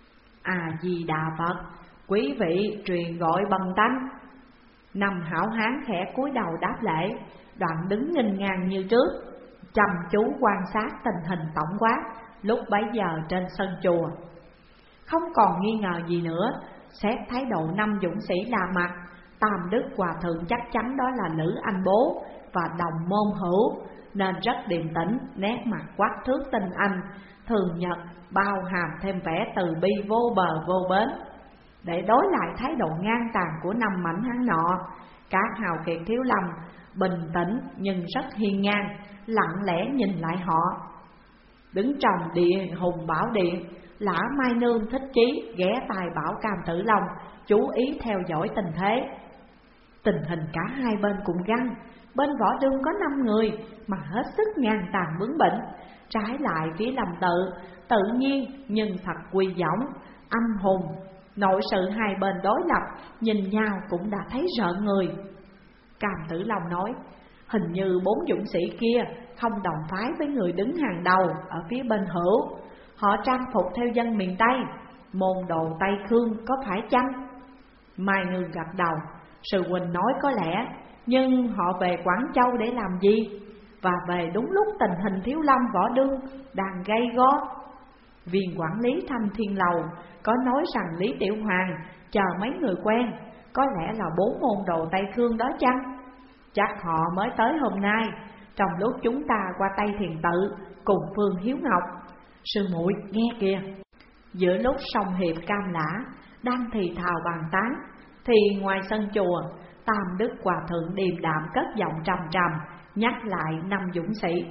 À Di Đà Phật, quý vị truyền gọi bần tăng. Năm hảo hán khẽ cúi đầu đáp lễ, đoạn đứng nghênh ngang như trước, chăm chú quan sát tình hình tổng quát lúc bấy giờ trên sân chùa. Không còn nghi ngờ gì nữa, xét thái độ năm dũng sĩ lạ mặt, Tam Đức Hòa Thượng chắc chắn đó là Lữ Anh Bố và đồng môn hữu, nên rất điềm tĩnh, nét mặt quắc thước tinh anh, thường nhật bao hàm thêm vẻ từ bi vô bờ vô bến. Để đối lại thái độ ngang tàn của năm mảnh hán nọ, các hào kiệt Thiếu Lâm bình tĩnh nhưng rất hiên ngang, lặng lẽ nhìn lại họ. Đứng trong địa Hùng Bảo Điện, Lã Mai Nương thích chí ghé tai bảo Cam Tử Long chú ý theo dõi tình thế. Tình hình cả hai bên cùng găng, bên Võ Đương có năm người mà hết sức ngang tàn bướng bỉnh, trái lại phía Lâm Tự tự nhiên nhưng thật quy dõng, anh hùng. Nội sự hai bên đối lập, nhìn nhau cũng đã thấy rợn người. Cam Tử Long nói, hình như bốn dũng sĩ kia không đồng phái với người đứng hàng đầu ở phía bên hữu. Họ trang phục theo dân miền Tây, môn đồ Tây Khương có phải chăng? Mai Nương gật đầu, sư huynh nói có lẽ, nhưng họ về Quảng Châu để làm gì? Và về đúng lúc tình hình Thiếu Lâm Võ Đương đang gay go. Viên quản lý Thanh Thiên Lầu có nói rằng Lý Tiểu Hoàng chờ mấy người quen, có lẽ là bốn môn đồ Tây Khương đó chăng? Chắc họ mới tới hôm nay, trong lúc chúng ta qua Tây Thiền Tự cùng Phương Hiếu Ngọc. Sư muội nghe kìa. Giữa lúc Song Hiệp Cam Lã đang thì thào bàn tán, thì ngoài sân chùa, Tam Đức Hòa Thượng điềm đạm cất giọng trầm trầm nhắc lại năm dũng sĩ.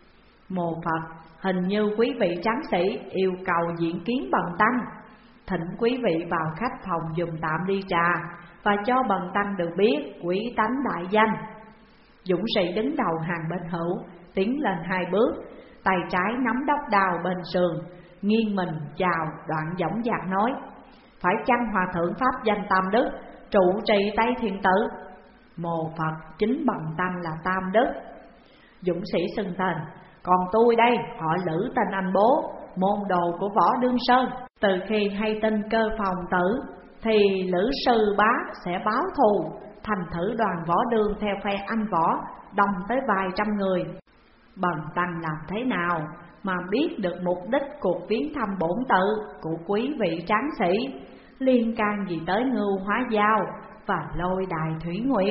Mô Phật, hình như quý vị tráng sĩ yêu cầu diện kiến bần tăng, thỉnh quý vị vào khách phòng dùng tạm ly trà và cho bần tăng được biết quý tánh đại danh. Dũng sĩ đứng đầu hàng bên hữu tiến lên hai bước, tay trái nắm đốc đao bên sườn, nghiêng mình chào, đoạn dõng dạc nói, phải chăng Hòa Thượng pháp danh Tam Đức trụ trì Tây Thiền Tự? Mô Phật, chính bần tăng là Tam Đức. Dũng sĩ xưng tên, còn tôi đây họ Lữ tên anh Bố, môn đồ của Võ Đương Sơn. Từ khi hay tin cơ phòng tử, thì Lữ sư bá sẽ báo thù, thành thử đoàn Võ Đương theo phe anh Võ đông tới vài trăm người. Bần tăng làm thế nào mà biết được mục đích cuộc viếng thăm bổn tự của quý vị tráng sĩ, liên can gì tới Ngưu Hóa Giao và Lôi Đài Thủy Nguyệt?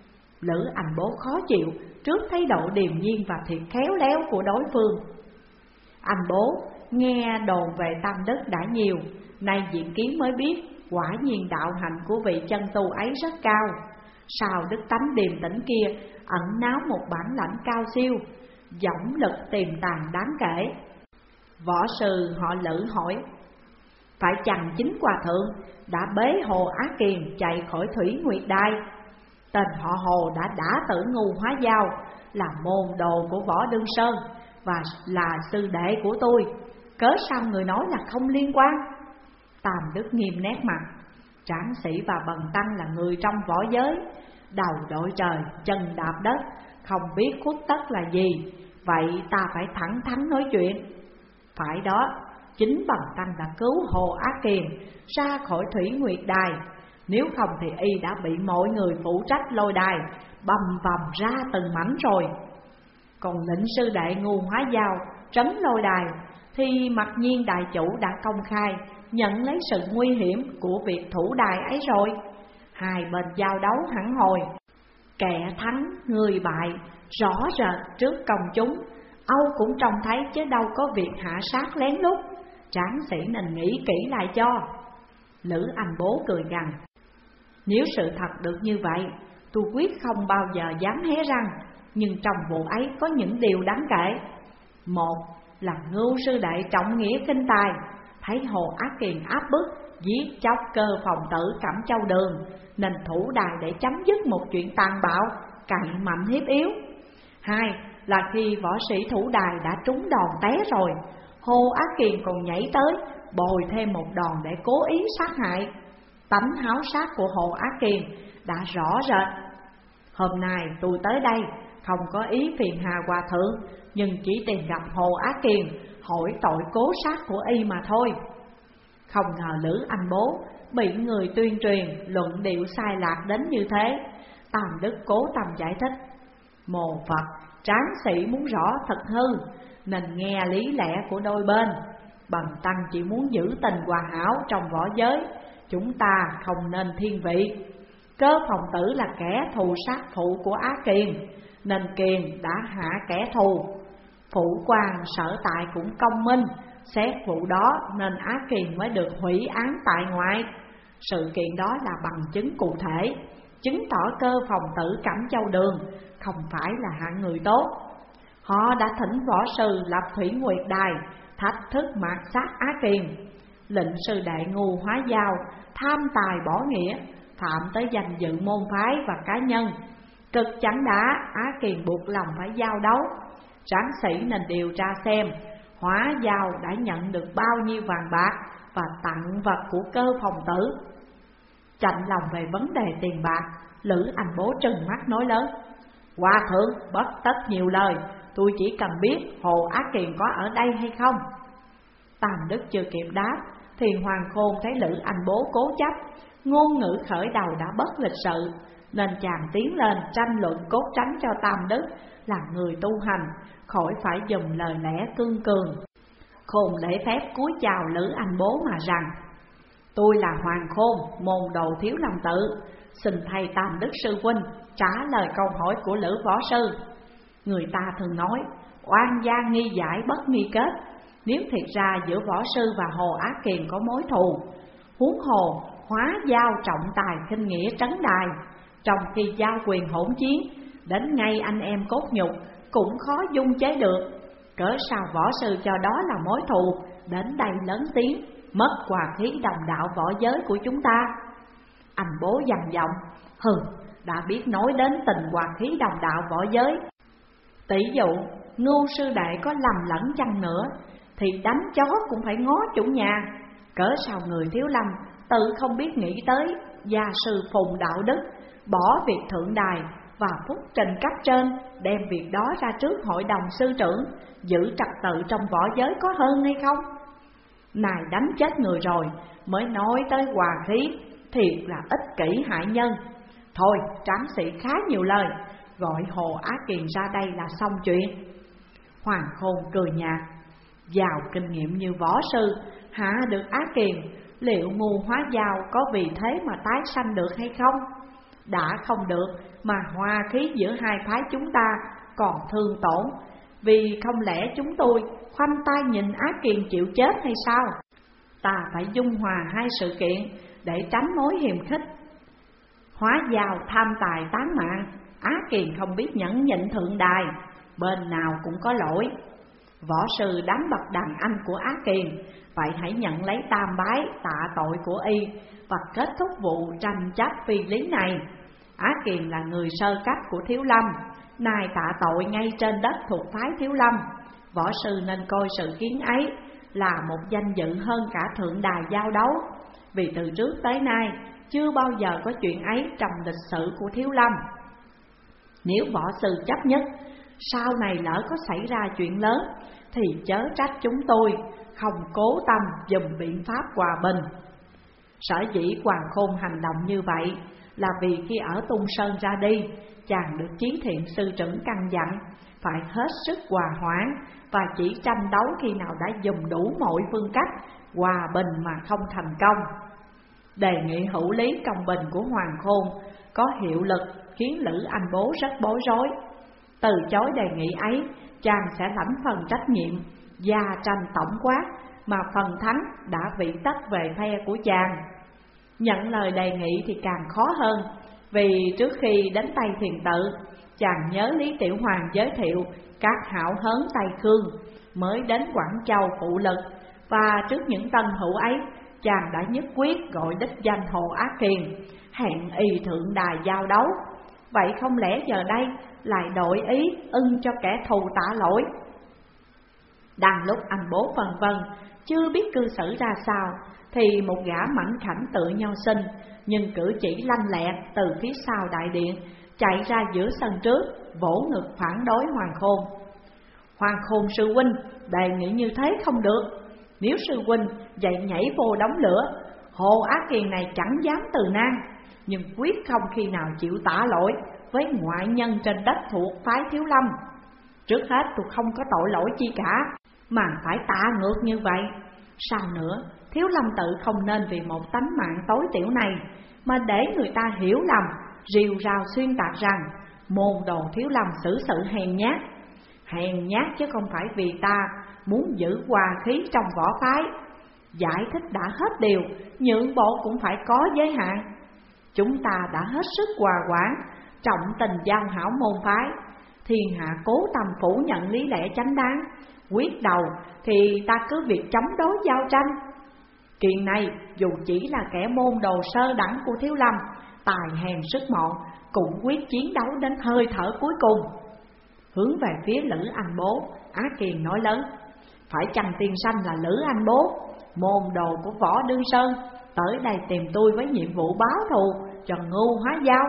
Lữ Anh Bố khó chịu trước thái độ điềm nhiên và thiệt khéo léo của đối phương. Anh Bố nghe đồn về Tam Đức đã nhiều, nay diện kiến mới biết quả nhiên đạo hạnh của vị chân tu ấy rất cao. Sao đức tánh điềm tĩnh kia ẩn náu một bản lãnh cao siêu, dõng lực tiềm tàng đáng kể. Võ sư họ Lữ hỏi, phải chăng chính Hòa Thượng đã bế Hồ Á Kiền chạy khỏi Thủy Nguyệt Đài? Tên họ Hồ đã đả tử Ngưu Hóa Giao, là môn đồ của Võ Đương Sơn và là sư đệ của tôi, cớ sao người nói là không liên quan? Tam Đức nghiêm nét mặt, tráng sĩ và bần tăng là người trong võ giới, đầu đội trời, chân đạp đất, không biết khuất tất là gì, vậy ta phải thẳng thắn nói chuyện. Phải đó, chính bần tăng đã cứu Hồ Á Kiền ra khỏi Thủy Nguyệt Đài, nếu không thì y đã bị mọi người phụ trách Lôi Đài bầm vằm ra từng mảnh rồi. Còn lệnh sư đệ Ngưu Hóa Giao trấn Lôi Đài thì mặc nhiên đại chủ đã công khai nhận lấy sự nguy hiểm của việc thủ đài ấy rồi. Hai bên giao đấu hẳn hồi, kẻ thắng người bại rõ rệt trước công chúng, Âu cũng trông thấy chứ đâu có việc hạ sát lén lút. Tráng sĩ nên nghĩ kỹ lại cho. Lữ Anh Bố cười gằn, nếu sự thật được như vậy, tôi quyết không bao giờ dám hé răng. Nhưng trong vụ ấy có những điều đáng kể. Một là Ngưu sư đệ trọng nghĩa kinh tài, thấy Hồ Á Kiền áp bức giết chóc cơ phòng tử Cẩm Châu Đường, nên thủ đài để chấm dứt một chuyện tàn bạo, cậy mạnh hiếp yếu. Hai là khi võ sĩ thủ đài đã trúng đòn té rồi, Hồ Á Kiền còn nhảy tới bồi thêm một đòn để cố ý sát hại. Tánh háo sát của Hồ Á Kiền đã rõ rệt. Hôm nay tôi tới đây không có ý phiền hà Hòa Thượng, nhưng chỉ tìm gặp Hồ Á Kiền, hỏi tội cố sát của y mà thôi. Không ngờ Lữ Anh Bố bị người tuyên truyền luận điệu sai lạc đến như thế. Tam Đức cố tâm giải thích: Mồ Phật, tráng sĩ muốn rõ thật hư, nên nghe lý lẽ của đôi bên. Bần tăng chỉ muốn giữ tình hòa hảo trong võ giới, chúng ta không nên thiên vị. Cơ Phòng Tử là kẻ thù sát phụ của Á Kiền, nên Kiền đã hạ kẻ thù. Phụ quan sở tại cũng công minh, xét vụ đó nên Á Kiền mới được hủy án tại ngoại. Sự kiện đó là bằng chứng cụ thể, chứng tỏ Cơ Phòng Tử Cẩm Châu Đường không phải là hạng người tốt. Họ đã thỉnh võ sư lập Thủy Nguyệt Đài, thách thức mạt sát Á Kiền. Lệnh sư đệ ngu hóa dao, tham tài bỏ nghĩa, phạm tới danh dự môn phái và cá nhân. Cực chẳng đã, Á Kiền buộc lòng phải giao đấu. Tráng sĩ nên điều tra xem hóa dao đã nhận được bao nhiêu vàng bạc và tặng vật của Cơ Phòng Tử. Chạnh lòng về vấn đề tiền bạc, Lữ Anh Bố trừng mắt nói lớn: Hòa thượng bất tất nhiều lời, tôi chỉ cần biết Hồ Á Kiền có ở đây hay không. Tam Đức chưa kịp đáp thì Hoàng Khôn thấy Lữ Anh Bố cố chấp, ngôn ngữ khởi đầu đã bất lịch sự, nên chàng tiến lên tranh luận cốt tránh cho Tam Đức là người tu hành khỏi phải dùng lời lẽ cương cường. Khôn lễ phép cúi chào Lữ Anh Bố mà rằng: Tôi là Hoàng Khôn, môn đồ Thiếu Lâm Tự, xin thầy Tam Đức sư huynh trả lời câu hỏi của Lữ võ sư. Người ta thường nói oan gia nghi giải bất nghi kết, nếu thiệt ra giữa võ sư và Hồ Á Kiền có mối thù, huống hồ hóa giao trọng tài khinh nghĩa trấn đài, trong khi giao quyền hỗn chiến, đến ngay anh em cốt nhục cũng khó dung chế được. Cớ sao võ sư cho đó là mối thù, đến đây lớn tiếng, mất hòa khí đồng đạo võ giới của chúng ta. Anh Bố dằn giọng: Hừ, đã biết nói đến tình hòa khí đồng đạo võ giới. Tỷ dụ ngu sư đệ có lầm lẫn chăng nữa thì đánh chó cũng phải ngó chủ nhà. Cớ sao người Thiếu Lâm tự không biết nghĩ tới gia sư Phùng đạo đức, bỏ việc thượng đài và phúc trình cấp trên, đem việc đó ra trước hội đồng sư trưởng, giữ trật tự trong võ giới có hơn hay không? Này đánh chết người rồi mới nói tới hòa khí, thiệt là ích kỷ hại nhân. Thôi tráng sĩ khá nhiều lời, gọi Hồ Á Kiền ra đây là xong chuyện. Hoàng Khôn cười nhạt: Giàu kinh nghiệm như võ sư hạ được Á Kiền, liệu ngu hóa dao có vì thế mà tái sanh được hay không? Đã không được mà hòa khí giữa hai phái chúng ta còn thương tổn, vì không lẽ chúng tôi khoanh tay nhìn Á Kiền chịu chết hay sao? Ta phải dung hòa hai sự kiện để tránh mối hiềm khích. Hóa dao tham tài tán mạng, Á Kiền không biết nhẫn nhịn thượng đài, bên nào cũng có lỗi. Võ sư đánh bậc đàn anh của Á Kiền, vậy hãy nhận lấy tam bái tạ tội của y và kết thúc vụ tranh chấp phi lý này. Á Kiền là người sơ cấp của Thiếu Lâm, nay tạ tội ngay trên đất thuộc phái Thiếu Lâm. Võ sư nên coi sự kiến ấy là một danh dự hơn cả thượng đài giao đấu, vì từ trước tới nay chưa bao giờ có chuyện ấy trong lịch sử của Thiếu Lâm. Nếu võ sư chấp nhất, sau này lỡ có xảy ra chuyện lớn thì chớ trách chúng tôi không cố tâm dùng biện pháp hòa bình. Sở dĩ Hoàng Khôn hành động như vậy là vì khi ở Tung Sơn ra đi, chàng được Chí Thiện sư trưởng căn dặn phải hết sức hòa hoãn và chỉ tranh đấu khi nào đã dùng đủ mọi phương cách hòa bình mà không thành công. Đề nghị hữu lý công bình của Hoàng Khôn có hiệu lực khiến Lữ Anh Bố rất bối rối. Từ chối đề nghị ấy, chàng sẽ lãnh phần trách nhiệm gia tranh tổng quát, mà phần thắng đã vị tất về phe của chàng. Nhận lời đề nghị thì càng khó hơn, vì trước khi đến Tây Thiền Tự, chàng nhớ Lý Tiểu Hoàng giới thiệu các hảo hớn Tây Khương mới đến Quảng Châu phụ lực, và trước những tân hữu ấy, chàng đã nhất quyết gọi đích danh Hồ Á Kiền, hẹn y thượng đài giao đấu. Vậy không lẽ giờ đây lại đổi ý ưng cho kẻ thù tạ lỗi? Đang lúc anh Bố vân vân chưa biết cư xử ra sao, thì một gã mảnh khảnh tự nho sinh nhưng cử chỉ lanh lẹ từ phía sau đại điện chạy ra giữa sân trước, vỗ ngực phản đối Hoàng Khôn. Hoàng Khôn sư huynh đề nghị như thế không được. Nếu sư huynh dậy nhảy vô đống lửa, Hồ Á Kiền này chẳng dám từ nan, nhưng quyết không khi nào chịu tạ lỗi với ngoại nhân trên đất thuộc phái Thiếu Lâm. Trước hết tôi không có tội lỗi chi cả, mà phải tạ ngược như vậy. Sau nữa, Thiếu Lâm tự không nên vì một tánh mạng tối tiểu này mà để người ta hiểu lầm, rìu rào xuyên tạc rằng môn đồ Thiếu Lâm xử sự hèn nhát. Hèn nhát chứ không phải vì ta muốn giữ hòa khí trong võ phái. Giải thích đã hết điều, nhượng bộ cũng phải có giới hạn. Chúng ta đã hết sức hòa quản, trọng tình giao hảo môn phái. Thiên hạ cố tâm phủ nhận lý lẽ chánh đáng, quyết đầu thì ta cứ việc chống đối giao tranh. Chuyện này dù chỉ là kẻ môn đồ sơ đẳng của Thiếu Lâm, tài hèn sức mọn, cũng quyết chiến đấu đến hơi thở cuối cùng. Hướng về phía Lữ Anh Bố, Á Kiền nói lớn: phải chăng tiên sanh là Lữ Anh Bố, môn đồ của Võ Đương Sơn, tới đây tìm tôi với nhiệm vụ báo thù cho Ngưu Hóa Giao?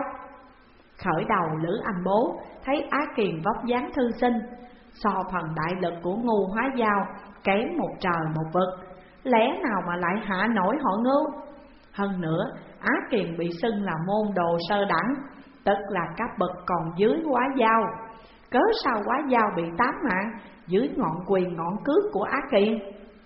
Khởi đầu Lữ Anh Bố thấy Á Kiền vóc dáng thư sinh, so phần đại lực của Ngưu Hóa Giao kém một trời một vực, lẽ nào mà lại hạ nổi họ Ngưu? Hơn nữa, Á Kiền bị xưng là môn đồ sơ đẳng, tức là cấp bậc còn dưới Hóa Giao. Cớ sao Hóa Giao bị tám mạng dưới ngọn quyền ngọn cước của Á Kiền?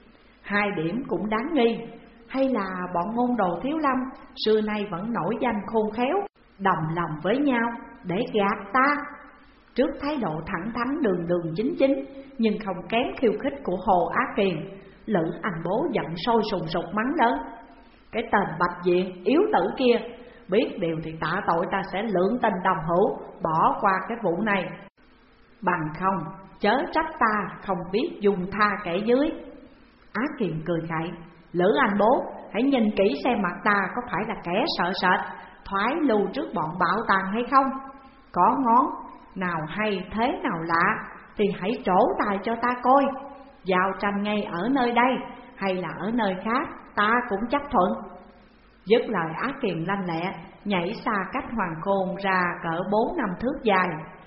Hai điểm cũng đáng nghi. Hay là bọn môn đồ Thiếu Lâm xưa nay vẫn nổi danh khôn khéo, đồng lòng với nhau để gạt ta? Trước thái độ thẳng thắn đường đường chính chính nhưng không kém khiêu khích của Hồ Á Kiền, Lữ Anh Bố giận sôi sùng sục mắng lớn: cái tên Bạch Diện yếu tử kia, biết điều thì tạ tội ta sẽ lượng tình đồng hữu, bỏ qua cái vụ này. Bằng không chớ trách ta không biết dùng tha kẻ dưới. Á Kiền cười khẩy: Lữ Anh Bố, hãy nhìn kỹ xem mặt ta có phải là kẻ sợ sệt, thoái lưu trước bọn bảo tàng hay không? Có ngón nào hay thế nào lạ thì hãy trổ tài cho ta coi. Giao tranh ngay ở nơi đây hay là ở nơi khác, ta cũng chấp thuận. Dứt lời, Á Kiền lanh lẹ nhảy xa cách Hoàng Khôn ra cỡ bốn năm thước dài.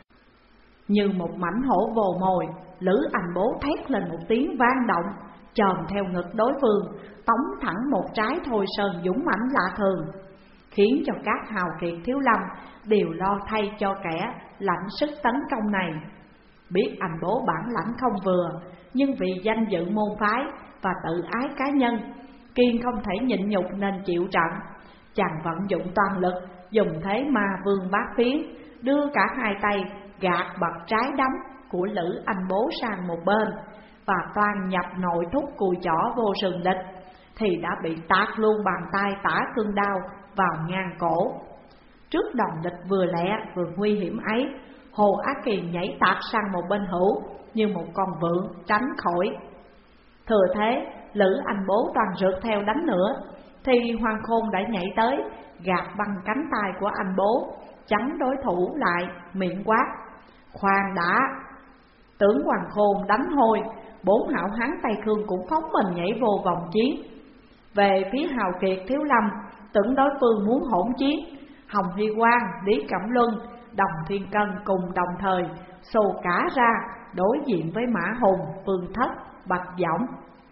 Như một mảnh hổ vồ mồi, Lữ Anh Bố thét lên một tiếng vang động, chồm theo ngực đối phương, tống thẳng một trái thôi sơn dũng mãnh lạ thường, khiến cho các hào kiệt Thiếu Lâm đều lo thay cho kẻ lãnh sức tấn công này. Biết Anh Bố bản lãnh không vừa, nhưng vì danh dự môn phái và tự ái cá nhân, Kiên không thể nhịn nhục nên chịu trận. Chàng vận dụng toàn lực, dùng thế ma vương bát phiến, đưa cả hai tay gạt bật trái đấm của Lữ Anh Bố sang một bên, và toàn nhập nội thúc cùi chỏ vô sừng địch, thì đã bị tát luôn bàn tay tả cương đao vào ngang cổ. Trước đòn địch vừa lẹ vừa nguy hiểm ấy, Hồ Á Kiền nhảy tạt sang một bên hữu như một con vượn tránh khỏi. Thừa thế, Lữ Anh Bố toàn rượt theo đánh nữa, thì Hoàng Khôn đã nhảy tới gạt bằng cánh tay của anh Bố, chắn đối thủ lại, miệng quát: khoan đã! Tưởng Hoàng Khôn đánh hôi, bốn hảo hán Tây Khương cũng phóng mình nhảy vô vòng chiến. Về phía hào kiệt Thiếu Lâm, tưởng đối phương muốn hỗn chiến, Hồng Hy Quang, Lý Cẩm Luân, Đồng Thiên Cân cùng đồng thời xô cả ra đối diện với Mã Hùng, Phương Thất, Bạch Võng.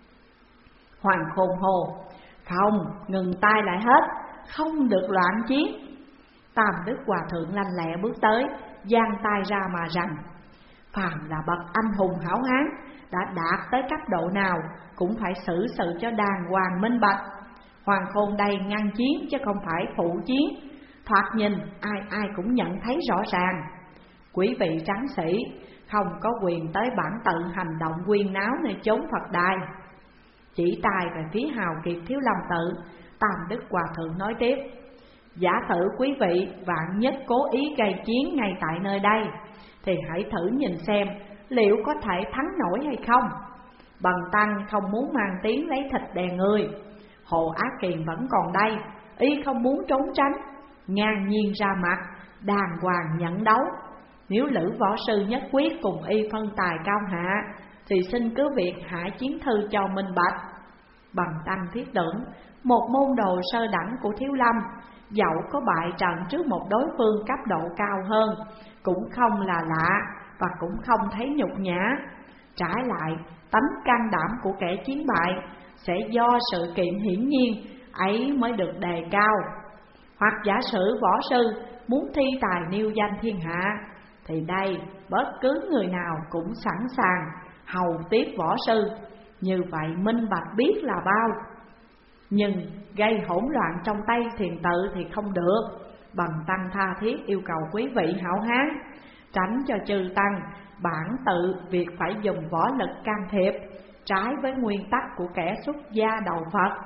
Hoàng Khôn hồ: không, ngừng tay lại hết, không được loạn chiến. Tam Đức Hòa Thượng lanh lẹ bước tới, giang tay ra mà rằng: phàm là bậc anh hùng hảo hán, đã đạt tới cấp độ nào cũng phải xử sự cho đàng hoàng minh bạch. Hoàng Khôn đây ngăn chiến chứ không phải phụ chiến, thoạt nhìn ai ai cũng nhận thấy rõ ràng. Quý vị tráng sĩ không có quyền tới bản tự hành động quyên náo nơi chốn Phật đài. Chỉ tay về phía hào kiệt Thiếu Lâm tự, Tam Đức Hòa Thượng nói tiếp: giả thử quý vị vạn nhất cố ý gây chiến ngay tại nơi đây, thì hãy thử nhìn xem liệu có thể thắng nổi hay không. Bần tăng không muốn mang tiếng lấy thịt đè người. Hồ Á Kiền vẫn còn đây, y không muốn trốn tránh, ngang nhiên ra mặt, đàng hoàng nhận đấu. Nếu Lữ võ sư nhất quyết cùng y phân tài cao hạ, thì xin cứ việc hạ chiến thư cho minh bạch. Bần tăng thiết tưởng, một môn đồ sơ đẳng của Thiếu Lâm, dẫu có bại trận trước một đối phương cấp độ cao hơn, cũng không là lạ và cũng không thấy nhục nhã. Trái lại, tánh can đảm của kẻ chiến bại sẽ do sự kiện hiển nhiên ấy mới được đề cao. Hoặc giả sử võ sư muốn thi tài nêu danh thiên hạ, thì đây bất cứ người nào cũng sẵn sàng hầu tiếp võ sư, như vậy minh bạch biết là bao. Nhưng gây hỗn loạn trong tay thiền tự thì không được. Bần tăng tha thiết yêu cầu quý vị hảo hán tránh cho chư tăng bản tự việc phải dùng võ lực can thiệp, trái với nguyên tắc của kẻ xuất gia đầu Phật.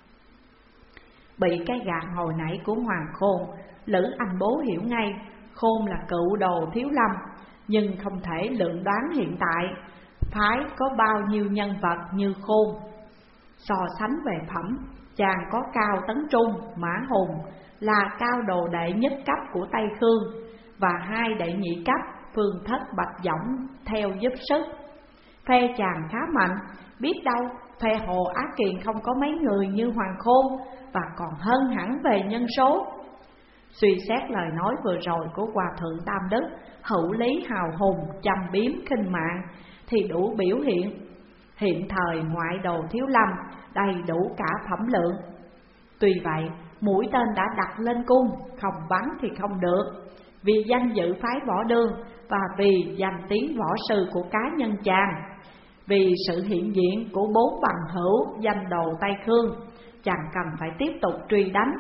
Bị cái gạt hồi nãy của Hoàng Khôn, Lữ Anh Bố hiểu ngay Khôn là cựu đồ Thiếu Lâm, nhưng không thể lượng đoán hiện tại phái có bao nhiêu nhân vật như Khôn. So sánh về phẩm, chàng có Cao Tấn Trung, Mã Hùng là cao đồ đệ nhất cấp của Tây Khương, và hai đệ nhị cấp Phương Thất Bạch Dõng theo giúp sức. Phe chàng khá mạnh, biết đâu phe Hồ Á Kiền không có mấy người như Hoàng Khôn, và còn hơn hẳn về nhân số. Suy xét lời nói vừa rồi của Hòa Thượng Tam Đức, hữu lý hào hùng, châm biếm khinh mạng, thì đủ biểu hiện hiện thời ngoại đồ Thiếu Lâm đầy đủ cả phẩm lượng. Tuy vậy, mũi tên đã đặt lên cung, không bắn thì không được, vì danh dự phái Võ Đương và vì danh tiếng võ sư của cá nhân chàng, vì sự hiện diện của bốn bằng hữu danh đồ Tây Khương, chàng cần phải tiếp tục truy đánh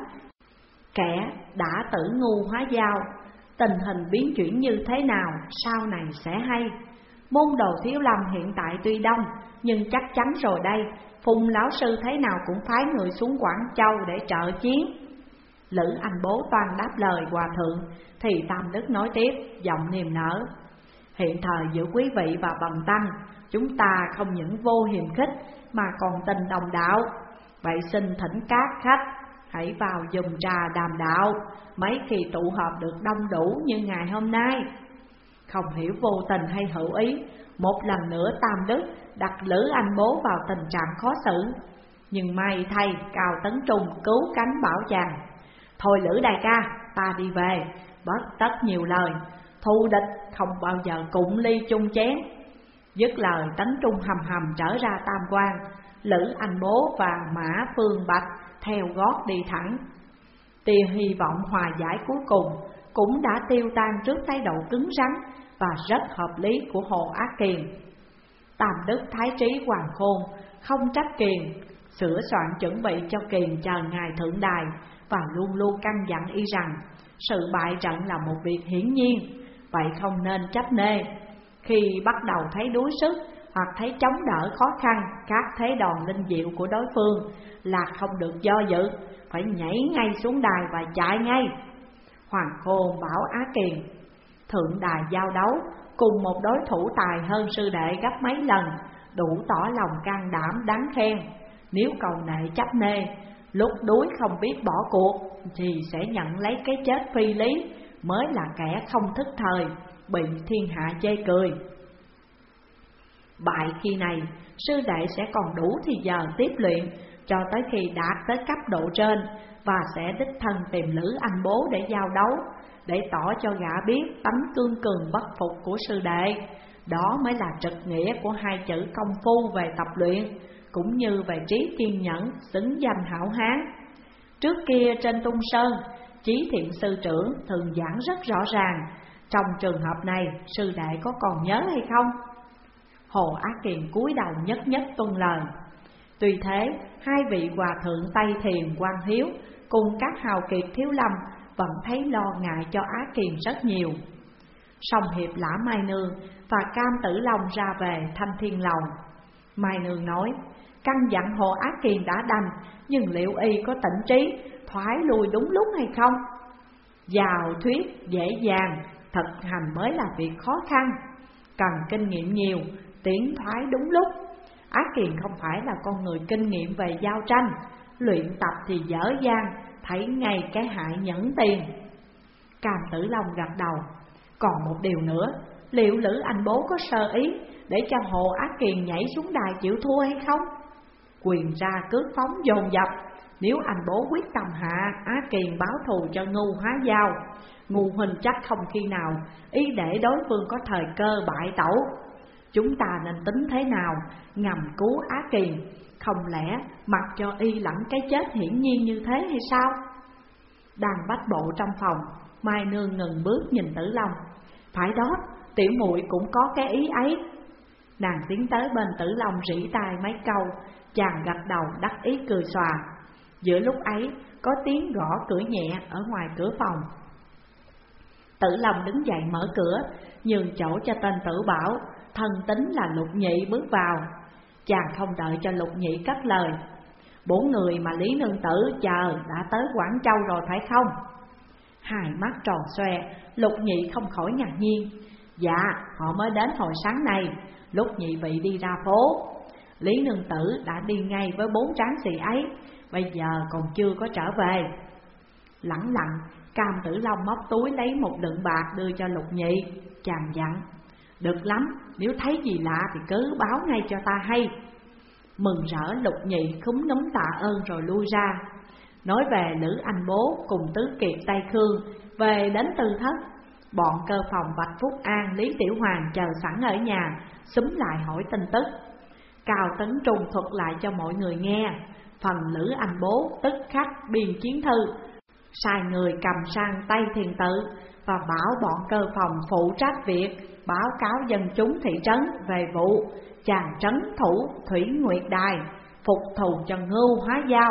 kẻ đã tử ngu hóa dao. Tình hình biến chuyển như thế nào sau này sẽ hay. Môn đồ Thiếu Lâm hiện tại tuy đông, nhưng chắc chắn rồi đây Phùng lão sư thế nào cũng phái người xuống Quảng Châu để trợ chiến. Lữ Anh Bố toan đáp lời Hòa Thượng, thì Tam Đức nói tiếp giọng niềm nở: hiện thời giữa quý vị và bần tăng, chúng ta không những vô hiềm khích mà còn tình đồng đạo. Vậy xin thỉnh các khách hãy vào dùng trà đàm đạo, mấy khi tụ họp được đông đủ như ngày hôm nay. Không hiểu vô tình hay hữu ý, một lần nữa Tam Đức đặt Lữ Anh Bố vào tình trạng khó xử. Nhưng may thay Cao Tấn Trung cứu cánh bảo chàng: thôi Lữ đại ca, ta đi về, bất tất nhiều lời, thù địch không bao giờ cụng ly chung chén. Dứt lời, Tấn Trung hầm hầm trở ra Tam Quan. Lữ Anh Bố và Mã Phương Bạch theo gót đi thẳng. Tia hy vọng hòa giải cuối cùng cũng đã tiêu tan trước thái độ cứng rắn và rất hợp lý của Hồ Á Kiền. Tam Đức Thái Trí Hoàng Khôn không trách Kiền, sửa soạn chuẩn bị cho Kiền chờ ngày thượng đài, và luôn luôn căn dặn y rằng sự bại trận là một việc hiển nhiên, vậy không nên chấp nê. Khi bắt đầu thấy đuối sức hoặc thấy chống đỡ khó khăn các thế đòn linh diệu của đối phương là không được do dự, phải nhảy ngay xuống đài và chạy ngay. Hoàng Khôn bảo Á Kiền: thượng đài giao đấu cùng một đối thủ tài hơn sư đệ gấp mấy lần, đủ tỏ lòng can đảm đáng khen. Nếu cầu nệ chấp nê, lúc đuối không biết bỏ cuộc, thì sẽ nhận lấy cái chết phi lý, mới là kẻ không thức thời, bị thiên hạ chê cười. Bại khi này, sư đệ sẽ còn đủ thì giờ tiếp luyện cho tới khi đạt tới cấp độ trên, và sẽ đích thân tìm Lữ Anh Bố để giao đấu, để tỏ cho gã biết tánh cương cường bất phục của sư đệ. Đó mới là trực nghĩa của hai chữ công phu về tập luyện, cũng như về trí kiên nhẫn, xứng danh hảo hán. Trước kia trên Tung Sơn, Chí Thiện sư trưởng thường giảng rất rõ ràng. Trong trường hợp này, sư đệ có còn nhớ hay không? Hồ Á Kiền cúi đầu nhất nhất tuân lời. Tuy thế, hai vị hòa thượng Tây Thiền, Quan Hiếu cùng các hào kiệt Thiếu Lâm vẫn thấy lo ngại cho Á Kiền rất nhiều. Song Hiệp Lã Mai Nương và Cam Tử Long ra về Thanh Thiên Lầu. Mai Nương nói: căn dặn Hồ Á Kiền đã đành, nhưng liệu y có tỉnh trí thoái lui đúng lúc hay không? Giàu thuyết dễ dàng, thực hành mới là việc khó khăn, cần kinh nghiệm nhiều, tiến thoái đúng lúc. Á Kiền không phải là con người kinh nghiệm về giao tranh, luyện tập thì dở dang, thấy ngay cái hại nhẫn tiền. Cam Tử Long gật đầu: còn một điều nữa, liệu Lữ Anh Bố có sơ ý để cho Hồ Á Kiền nhảy xuống đài chịu thua hay không? Quyền ra cướp phóng dồn dập, nếu anh Bố quyết tâm hạ Á Kiền báo thù cho ngu hóa dao, ngu huynh chắc không khi nào ý để đối phương có thời cơ bại tẩu. Chúng ta nên tính thế nào ngầm cứu Á Kiền, không lẽ mặc cho y lẫn cái chết hiển nhiên như thế hay sao? Đang bách bộ trong phòng, Mai Nương ngừng bước nhìn Tử Long. Phải đó, tiểu muội cũng có cái ý ấy. Nàng tiến tới bên Tử Long rỉ tai mấy câu, chàng gật đầu đắc ý cười xòa. Giữa lúc ấy có tiếng gõ cửa nhẹ ở ngoài cửa phòng. Tử Long đứng dậy mở cửa, nhường chỗ cho tên Tử Bảo, thân tính là Lục Nhị bước vào. Chàng không đợi cho Lục Nhị cất lời. Bốn người mà Lý nương tử chờ đã tới Quảng Châu rồi phải không? Hai mắt tròn xoe, Lục Nhị không khỏi ngạc nhiên. Dạ, họ mới đến hồi sáng nay, lúc nhị vị đi ra phố. Lý nương tử đã đi ngay với bốn tráng sĩ ấy, bây giờ còn chưa có trở về. Lẳng lặng, Cam Tử Long móc túi lấy một đựng bạc đưa cho Lục Nhị. Chàng dặn, được lắm, nếu thấy gì lạ thì cứ báo ngay cho ta hay. Mừng rỡ Lục Nhị khúm núm tạ ơn rồi lui ra. Nói về Lữ Anh Bố cùng Tứ Kiệt Tây Khương về đến Tư Thất. Bọn cơ phòng Bạch Phúc An, Lý Tiểu Hoàng chờ sẵn ở nhà, xúm lại hỏi tin tức. Cao Tấn Trung thuật lại cho mọi người nghe. Phần Lữ Anh Bố tức khắc biên chiến thư, sai người cầm sang Tây Thiền Tự và bảo bọn cơ phòng phụ trách việc báo cáo dân chúng thị trấn về vụ chàng trấn thủ Thủy Nguyệt Đài phục thù cho Ngưu Hóa Giao.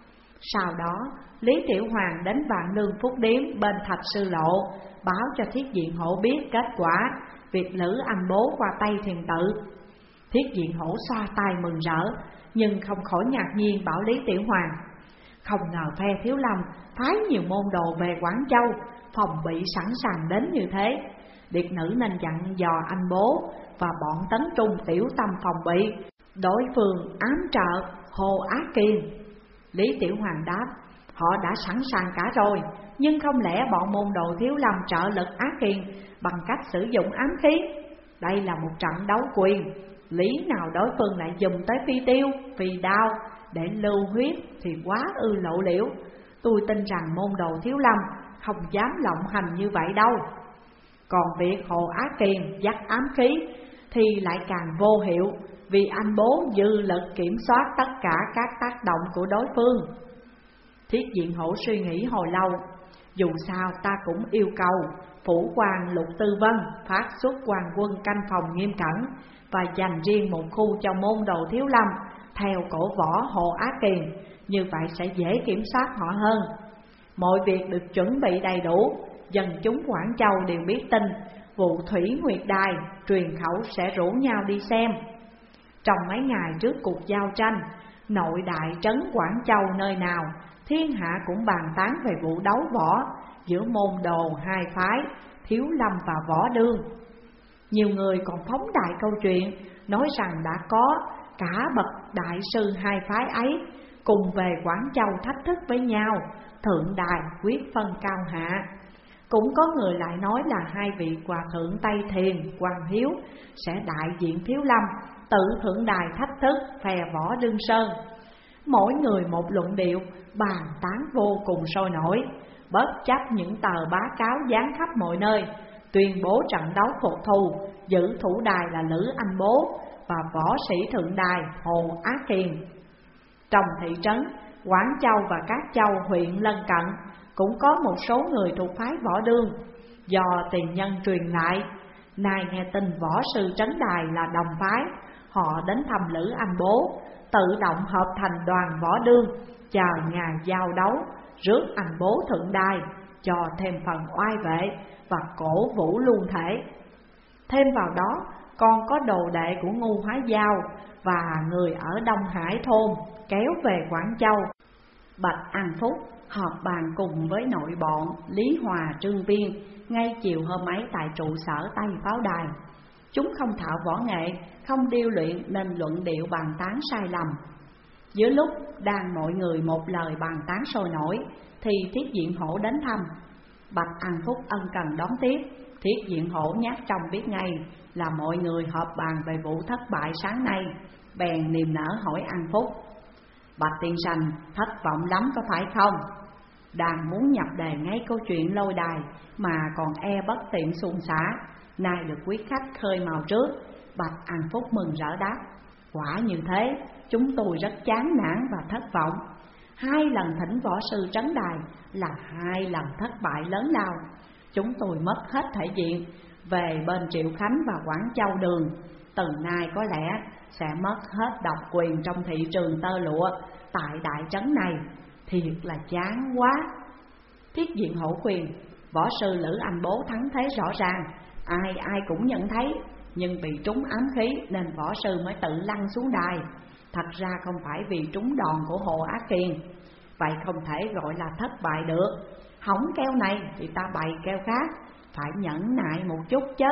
Sau đó Lý Tiểu Hoàng đến Vạn Lương Phúc Điếm bên Thạch Sư Lộ báo cho Thiết Diện Hổ biết kết quả việc Lữ Anh Bố qua Tây Thiền Tự. Thiết Diện Hổ xoa tay mừng rỡ, nhưng không khỏi ngạc nhiên bảo Lý Tiểu Hoàng, không ngờ phe Thiếu Lâm phái nhiều môn đồ về Quảng Châu, phòng bị sẵn sàng đến như thế. Điệt nữ nên dặn dò anh Bố và bọn Tấn Trung tiểu tâm phòng bị, đối phương ám trợ Hồ Á Kiền. Lý Tiểu Hoàng đáp, họ đã sẵn sàng cả rồi, nhưng không lẽ bọn môn đồ Thiếu Lâm trợ lực Á Kiền bằng cách sử dụng ám khí? Đây là một trận đấu quyền, lý nào đối phương lại dùng tới phi tiêu, phi đao để lưu huyết thì quá ư lộ liễu. Tôi tin rằng môn đồ Thiếu Lâm không dám lộng hành như vậy đâu. Còn việc Hồ Á Kiền dắt ám khí thì lại càng vô hiệu, vì anh Bố dư lực kiểm soát tất cả các tác động của đối phương. Thiết Diện Hổ suy nghĩ hồi lâu, dù sao ta cũng yêu cầu phủ quan Lục Tư Vân phát xuất quan quân canh phòng nghiêm cẩn và dành riêng một khu cho môn đồ Thiếu Lâm theo cổ võ Hồ Á Kiền, như vậy sẽ dễ kiểm soát họ hơn. Mọi việc được chuẩn bị đầy đủ, dân chúng Quảng Châu đều biết tin vụ Thủy Nguyệt Đài, truyền khẩu sẽ rủ nhau đi xem. Trong mấy ngày trước cuộc giao tranh, nội đại trấn Quảng Châu nơi nào thiên hạ cũng bàn tán về vụ đấu võ giữa môn đồ hai phái Thiếu Lâm và Võ Đương. Nhiều người còn phóng đại câu chuyện, nói rằng đã có cả bậc đại sư hai phái ấy cùng về Quảng Châu thách thức với nhau, thượng đài quyết phân cao hạ. Cũng có người lại nói là hai vị hòa thượng Tây Thiền, Hoàng Hiếu sẽ đại diện Thiếu Lâm tự thượng đài thách thức phe Võ Đương Sơn. Mỗi người một luận điệu, bàn tán vô cùng sôi nổi, bất chấp những tờ báo cáo dán khắp mọi nơi, tuyên bố trận đấu phục thù, giữ thủ đài là Lữ Anh Bố và võ sĩ thượng đài Hồ Á Kiền. Trong thị trấn Quảng Châu và các châu huyện lân cận cũng có một số người thuộc phái Võ Đương. Do tiền nhân truyền lại, nay nghe tin võ sư trấn đài là đồng phái, họ đến thăm Lữ Anh Bố, tự động hợp thành đoàn Võ Đương, chờ ngày giao đấu, rước anh Bố thượng đài, cho thêm phần oai vệ và cổ vũ luôn thể. Thêm vào đó còn có đồ đệ của Ngưu Hóa Giao và người ở Đông Hải thôn kéo về Quảng Châu. Bạch An Phúc họp bàn cùng với nội bọn Lý Hòa, Trương Viên ngay chiều hôm ấy tại trụ sở Tây Pháo Đài. Chúng không thạo võ nghệ, không điêu luyện nên luận điệu bàn tán sai lầm. Giữa lúc đang mọi người một lời bàn tán sôi nổi thì Thiết Diện Hổ đến thăm. Bạch An Phúc ân cần đón tiếp. Thiết Diện Hổ nhát trong biết ngay là mọi người họp bàn về vụ thất bại sáng nay, bèn niềm nở hỏi An Phúc: Bạch tiên sinh thất vọng lắm có phải không? Đang muốn nhập đề ngay câu chuyện lôi đài mà còn e bất tiện xuông xả, nay được quý khách khơi mào trước, Bạch An Phúc mừng rỡ đáp: quả như thế, chúng tôi rất chán nản và thất vọng. Hai lần thỉnh võ sư trấn đài là hai lần thất bại lớn lao. Chúng tôi mất hết thể diện về bên Triệu Khánh và Quảng Châu Đường. Từ nay có lẽ sẽ mất hết độc quyền trong thị trường tơ lụa tại đại trấn này. Thiệt là chán quá. Thiết Diện Hổ khuyên: võ sư Lữ Anh Bố thắng thế rõ ràng, ai ai cũng nhận thấy, nhưng vì trúng ám khí nên võ sư mới tự lăn xuống đài. Thật ra không phải vì trúng đòn của Hồ Á Kiền. Vậy không thể gọi là thất bại được. Hỏng keo này thì ta bày keo khác, phải nhẫn nại một chút chớ.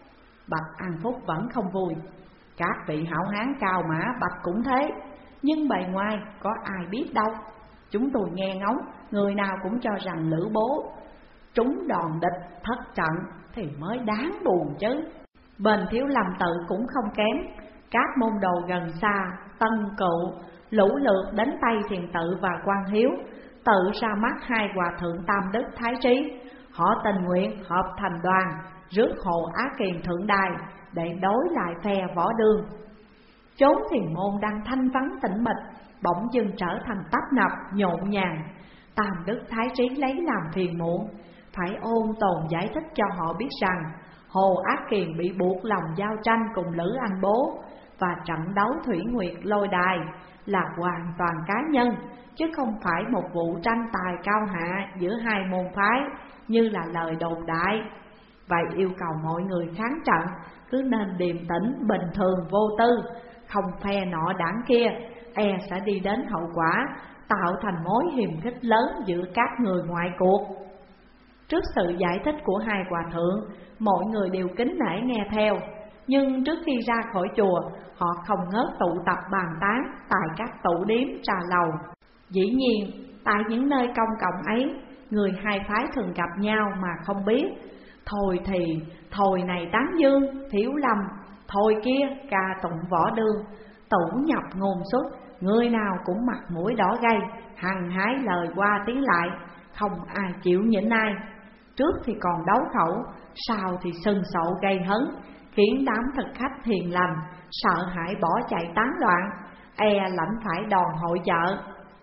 Bạch An Phúc vẫn không vui: các vị hảo hán cao mã Bạch cũng thế, nhưng bề ngoài có ai biết đâu. Chúng tôi nghe ngóng, người nào cũng cho rằng Lữ Bố trúng đòn địch thất trận thì mới đáng buồn chứ. Bên Thiếu Lâm Tự cũng không kém. Các môn đồ gần xa, Tân Cựu, lũ lượt đến tay Thiền Tự và Quan Hiếu, tự ra mắt hai hòa thượng Tam Đức Thái Trí. Họ tình nguyện hợp thành đoàn rước Hồ Á Kiền thượng đài để đối lại phe Võ Đương. Chốn thiền môn đang thanh vắng tĩnh mịch bỗng dưng trở thành tấp nập nhộn nhàng. Tam Đức Thái Trí lấy làm phiền muộn, phải ôn tồn giải thích cho họ biết rằng Hồ Á Kiền bị buộc lòng giao tranh cùng Lữ Anh Bố, và trận đấu Thủy Nguyệt Lôi Đài là hoàn toàn cá nhân, chứ không phải một vụ tranh tài cao hạ giữa hai môn phái như là lời đồn đại. Vậy yêu cầu mọi người kháng trận cứ nên điềm tĩnh, bình thường, vô tư, không phe nọ đảng kia, e sẽ đi đến hậu quả tạo thành mối hiềm khích lớn giữa các người ngoại cuộc. Trước sự giải thích của hai hòa thượng, mọi người đều kính nể nghe theo. Nhưng trước khi ra khỏi chùa, họ không ngớt tụ tập bàn tán tại các tủ điếm trà lầu. Dĩ nhiên, tại những nơi công cộng ấy, người hai phái thường gặp nhau mà không biết. Thôi thì, thôi này Tán Dương, Thiếu Lâm, thôi kia ca tụng Võ Đương, tủ nhập ngôn xuất, người nào cũng mặt mũi đỏ gay, hăng hái lời qua tiếng lại, không ai chịu nhịn ai. Trước thì còn đấu khẩu, sau thì sừng sộ gây hấn, khiến đám thực khách hiền lành sợ hãi bỏ chạy tán loạn, e lãnh phải đòn hội chợ.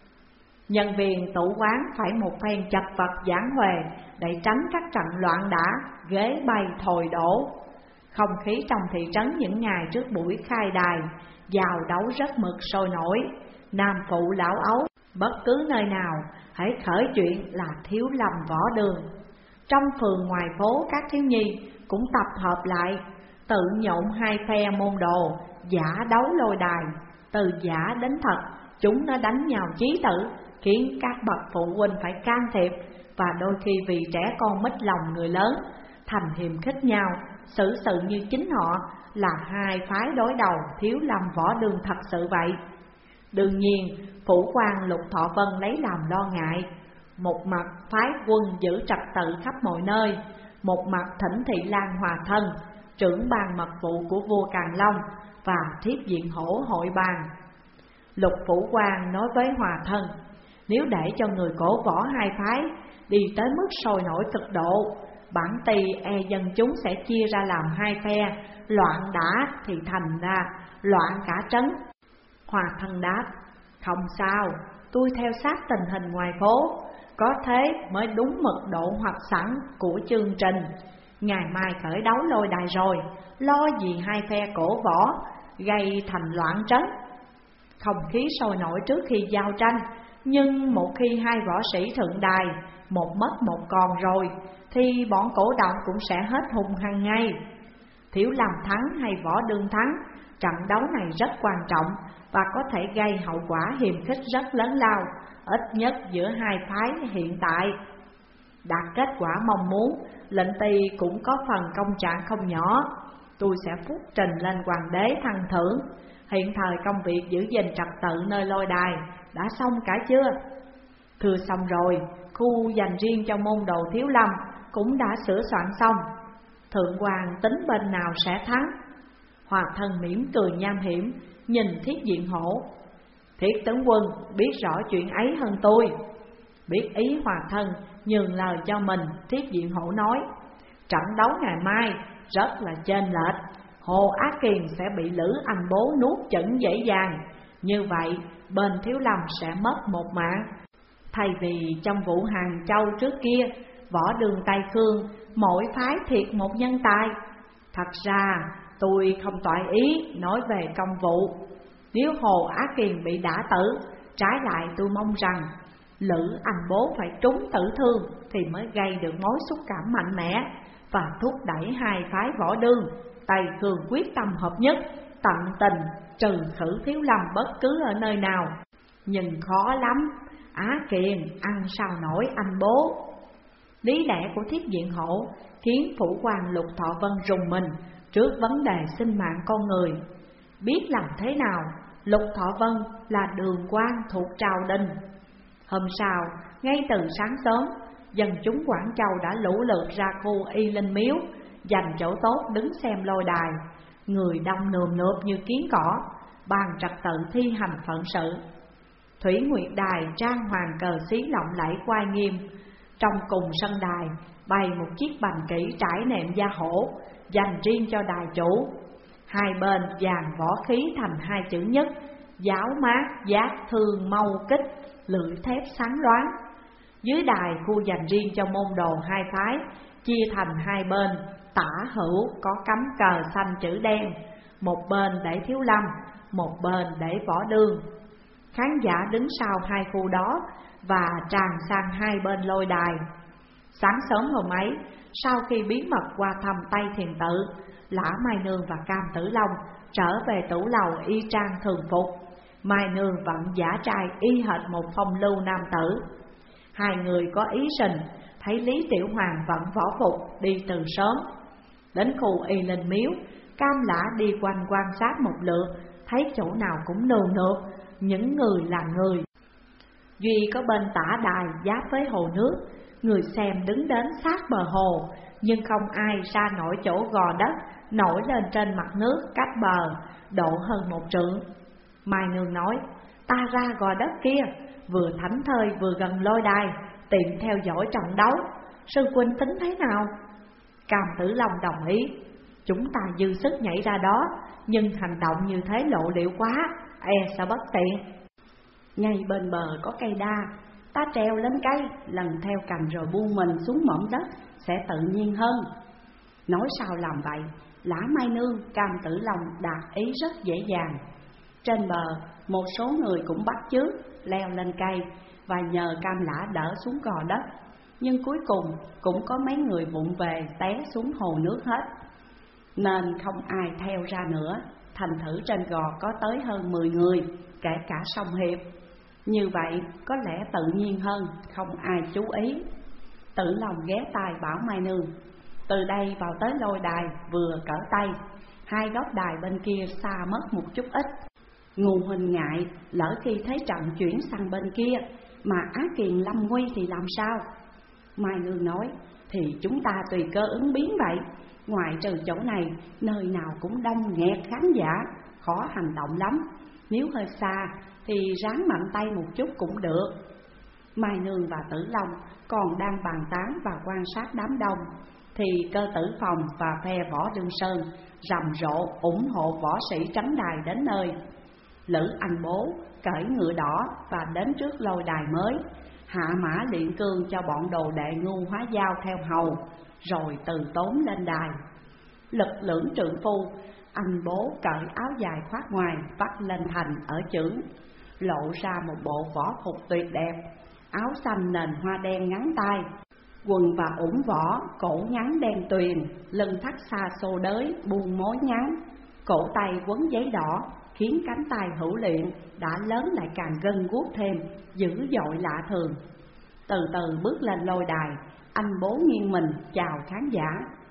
Nhân viên tủ quán phải một phen chật vật giảng huề để tránh các trận loạn đả, ghế bay thồi đổ. Không khí trong thị trấn những ngày trước buổi khai đài giao đấu rất mực sôi nổi. Nam phụ lão ấu, bất cứ nơi nào hãy khởi chuyện là Thiếu Lâm Võ Đường. Trong phường ngoài phố, các thiếu nhi cũng tập hợp lại, tự nhộn hai phe môn đồ, giả đấu lôi đài. Từ giả đến thật, chúng nó đánh nhau chí tử, khiến các bậc phụ huynh phải can thiệp, và đôi khi vì trẻ con mít lòng người lớn, thành hiềm khích nhau, xử sự như chính họ là hai phái đối đầu Thiếu Lâm Võ Đường thật sự vậy. Đương nhiên, phủ quan Lục Thọ Vân lấy làm lo ngại. Một mặt phái quân giữ trật tự khắp mọi nơi, một mặt thỉnh Thị Lan Hòa Thân, trưởng ban mật vụ của vua Càn Long, và Thiết Diện Hổ hội bàn. Lục phủ quan nói với Hòa Thân, nếu để cho người cổ võ hai phái đi tới mức sôi nổi cực độ, bản tỳ e dân chúng sẽ chia ra làm hai phe, loạn đả thì thành ra loạn cả trấn. Hòa Thân đáp, không sao, tôi theo sát tình hình ngoài phố, có thế mới đúng mực độ hoạch sẵn của chương trình. Ngày mai khởi đấu lôi đài rồi, lo gì hai phe cổ võ gây thành loạn trấn. Không khí sôi nổi trước khi giao tranh, nhưng một khi hai võ sĩ thượng đài một mất một còn rồi, thì bọn cổ động cũng sẽ hết hùng hăng ngay. Thiếu Lâm thắng hay Võ Đương thắng, trận đấu này rất quan trọng và có thể gây hậu quả hiềm khích rất lớn lao, ít nhất giữa hai phái hiện tại. Đạt kết quả mong muốn, lệnh tỳ cũng có phần công trạng không nhỏ. Tôi sẽ phúc trình lên hoàng đế thăng thưởng. Hiện thời công việc giữ gìn trật tự nơi lôi đài đã xong cả chưa? Thưa xong rồi, khu dành riêng cho môn đồ Thiếu Lâm cũng đã sửa soạn xong. Thượng hoàng tính bên nào sẽ thắng? Hòa Thân mỉm cười nham hiểm, nhìn Thiết Diện Hổ. Thiết tướng quân biết rõ chuyện ấy hơn tôi. Biết ý Hòa Thân, nhường lời cho mình, Thiết Diện Hổ nói, trận đấu ngày mai rất là chênh lệch. Hồ Á Kiền sẽ bị Lữ Anh Bố nuốt chửng dễ dàng. Như vậy bên Thiếu Lâm sẽ mất một mạng. Thay vì trong vụ Hàng Châu trước kia, Võ Đường Tây Khương mỗi phái thiệt một nhân tài. Thật ra tôi không toại ý nói về công vụ. Nếu Hồ Á Kiền bị đả tử, trái lại tôi mong rằng Lữ Anh Bố phải trúng tử thương thì mới gây được mối xúc cảm mạnh mẽ và thúc đẩy hai phái Võ Đường Tây Khương quyết tâm hợp nhất, tận tình trừ khử Thiếu Lâm bất cứ ở nơi nào. Nhưng khó lắm, Á Kiền ăn sao nổi anh Bố. Lý lẽ của Thiết Diện Hổ khiến phủ quan Lục Thọ Vân rùng mình trước vấn đề sinh mạng con người. Biết làm thế nào, Lục Thọ Vân là đường quan thuộc triều đình. Hôm sau, ngay từ sáng sớm, dân chúng Quảng Châu đã lũ lượt ra khu Y Linh Miếu, dành chỗ tốt đứng xem lôi đài. Người đông nườm nượp như kiến cỏ, bàn trật tự thi hành phận sự. Thủy Nguyệt Đài trang hoàng cờ xí lộng lẫy oai nghiêm. Trong cùng sân đài bày một chiếc bành kỷ trải nệm da hổ, dành riêng cho đài chủ. Hai bên dàn võ khí thành hai chữ nhất: giáo mát, giác thương, mâu kích, lưỡi thép sáng loáng. Dưới đài khu dành riêng cho môn đồ hai phái, chia thành hai bên, tả hữu có cắm cờ xanh chữ đen, một bên để Thiếu Lâm, một bên để Võ Đường. Khán giả đứng sau hai khu đó và tràn sang hai bên lôi đài. Sáng sớm hôm ấy, sau khi bí mật qua thăm Tây Thiền Tự, Lã Mai Nương và Cam Tử Long trở về tủ lầu y trang thường phục. Mai Nương vẫn giả trai y hệt một phong lưu nam tử. Hai người có ý sình, thấy Lý Tiểu Hoàng vẫn võ phục đi từ sớm. Đến khu Y Linh Miếu, Cam Lã đi quanh quan sát một lượt, thấy chỗ nào cũng nườm nượp, những người là người. Duy có bên tả đài giáp với hồ nước, người xem đứng đến sát bờ hồ, nhưng không ai ra nổi chỗ gò đất nổi lên trên mặt nước cách bờ độ hơn một trượng. Mai Nương nói: ta ra gò đất kia, vừa thảnh thơi vừa gần lôi đài, tiện theo dõi trận đấu. Sư huynh tính thế nào? Cam Tử Long đồng ý. Chúng ta dư sức nhảy ra đó, nhưng hành động như thế lộ liễu quá, e sẽ bất tiện. Ngay bên bờ có cây đa, ta treo lên cây, lần theo cành rồi buông mình xuống mỏm đất sẽ tự nhiên hơn. Nói sao làm vậy, Lã Mai Nương, Cam Tử Long đạt ý rất dễ dàng. Trên bờ, một số người cũng bắt chước leo lên cây và nhờ Cam Lã đỡ xuống gò đất. Nhưng cuối cùng cũng có mấy người vụng về té xuống hồ nước hết, nên không ai theo ra nữa. Thành thử trên gò có tới hơn mười người, kể cả Song Hiệp. Như vậy có lẽ tự nhiên hơn, không ai chú ý. Tử Long ghé tai bảo Mai Nương: từ đây vào tới lôi đài vừa cỡ tay, hai góc đài bên kia xa mất một chút ít. Ngu huynh ngại, lỡ khi thấy trận chuyển sang bên kia mà Á Kiền lâm nguy thì làm sao? Mai Nương nói: thì chúng ta tùy cơ ứng biến vậy. Ngoài trừ chỗ này, nơi nào cũng đông nghẹt khán giả, khó hành động lắm. Nếu hơi xa thì ráng mạnh tay một chút cũng được. Mai Nương và Tử Long còn đang bàn tán và quan sát đám đông, thì Cơ Tử Phòng và phe Võ Đương Sơn rầm rộ ủng hộ võ sĩ trấn đài đến nơi. Lữ Anh Bố cởi ngựa đỏ và đến trước lôi đài mới, hạ mã luyện cương cho bọn đồ đệ ngu hóa dao theo hầu, rồi từ tốn lên đài. Lực lưỡng trượng phu, Anh Bố cởi áo dài khoác ngoài vắt lên thành ở chưởng, lộ ra một bộ võ phục tuyệt đẹp, áo xanh nền hoa đen ngắn tay, quần và ủng võ cổ ngắn đen tuyền, lưng thắt xa xô đới buông mối ngắn, cổ tay quấn giấy đỏ, khiến cánh tay hữu luyện đã lớn lại càng gân guốc thêm, dữ dội lạ thường. Từ từ bước lên lôi đài, Anh Bố nghiêng mình chào khán giả.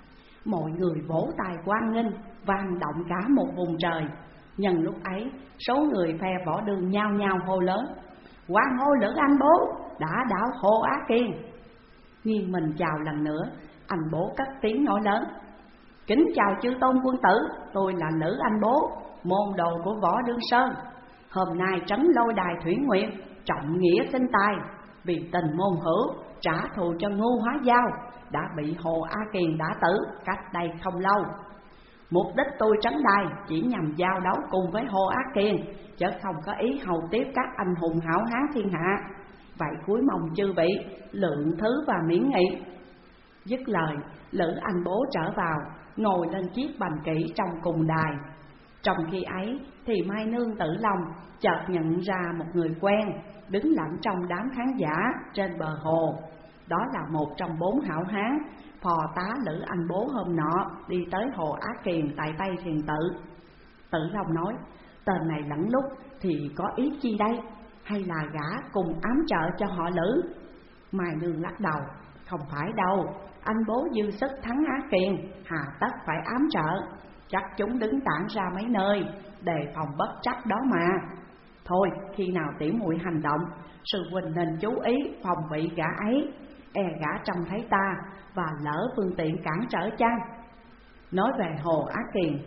Mọi người vỗ tay hoan nghênh, vang động cả một vùng trời. Nhân lúc ấy, số người phe Võ Đường nhao nhao hô lớn: hoan hô Lữ Anh Bố đã đảo Hồ Á Kiền. Nghiêng mình chào lần nữa, Anh Bố cất tiếng nói lớn: kính chào chư tôn quân tử, tôi là Lữ Anh Bố, môn đồ của Võ Đương Sơn. Hôm nay trấn lôi đài Thủy Nguyệt, trọng nghĩa sinh tài, vì tình môn hữu trả thù cho ngu hóa dao đã bị Hồ Á Kiền đã tử cách đây không lâu. Mục đích tôi trấn đài chỉ nhằm giao đấu cùng với Hồ Á Kiền, chứ không có ý hầu tiếp các anh hùng hảo hán thiên hạ. Vậy cúi mong chư vị lượng thứ và miễn nghị. Dứt lời, Lữ Anh Bố trở vào, ngồi lên chiếc bành kỷ trong cùng đài. Trong khi ấy thì Mai Nương Tử Long chợt nhận ra một người quen đứng lặng trong đám khán giả trên bờ hồ. Đó là một trong bốn hảo hán phò tá Lữ Anh Bố hôm nọ đi tới Hồ Á Kiền tại Tây Thiền Tự. Tử Long nói: tên này lẫn lúc thì có ý chi đây? Hay là gã cùng ám trợ cho họ Lữ? Mai Nương lắc đầu: không phải đâu, anh Bố dư sức thắng Á Kiền, hà tất phải ám trợ. Chắc chúng đứng tản ra mấy nơi, đề phòng bất trắc đó mà. Thôi, khi nào tỉ muội hành động, sư huynh nên chú ý phòng bị gã ấy, e gã trông thấy ta và lỡ phương tiện cản trở chăng. Nói về Hồ Á Kiền,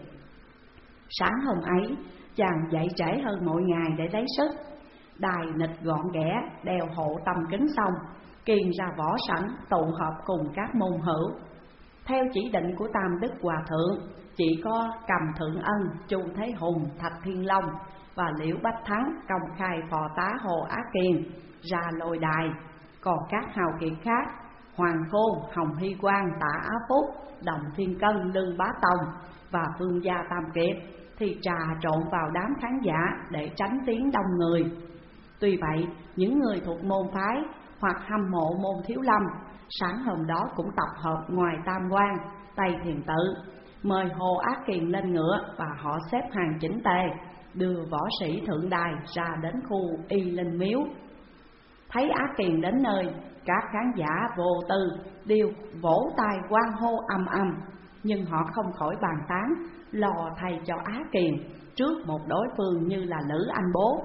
sáng hôm ấy chàng dậy trễ hơn mọi ngày để lấy sức. Đài nịch gọn ghẽ, đeo hộ tâm kính xong, Kiền ra võ sẵn tụ họp cùng các môn hữu. Theo chỉ định của Tam Đức Hòa Thượng, chỉ có Cầm Thượng Ân, Chu Thế Hùng, Thạch Thiên Long và Liễu Bách Thắng công khai phò tá Hồ Á Kiền ra lôi đài. Còn các hào kiệt khác, Hoàng Khôn, Hồng Hy Quang, Tạ Á Phúc, Đồng Thiên Cân, Lương Bá Tông và Vương Gia Tam Kiệt thì trà trộn vào đám khán giả để tránh tiếng đông người. Tuy vậy, những người thuộc môn phái hoặc hâm mộ môn Thiếu Lâm sáng hôm đó cũng tập hợp ngoài Tam Quan, Tây Thiền Tự, mời Hồ Á Kiền lên ngựa và họ xếp hàng chỉnh tề, đưa võ sĩ thượng đài ra đến khu Y Linh Miếu. Thấy Á Kiền đến nơi, các khán giả vô tư đều vỗ tay hoan hô ầm ầm, nhưng họ không khỏi bàn tán lo thay cho Á Kiền trước một đối phương như là Lữ Anh Bố.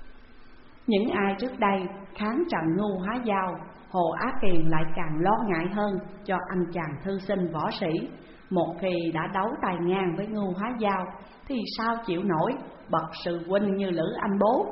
Những ai trước đây kháng trận Ngưu Hóa Giao, Hồ Á Kiền lại càng lo ngại hơn cho anh chàng thư sinh võ sĩ. Một khi đã đấu tài ngang với Ngưu Hóa Giao thì sao chịu nổi bậc sư huynh như Lữ Anh Bố.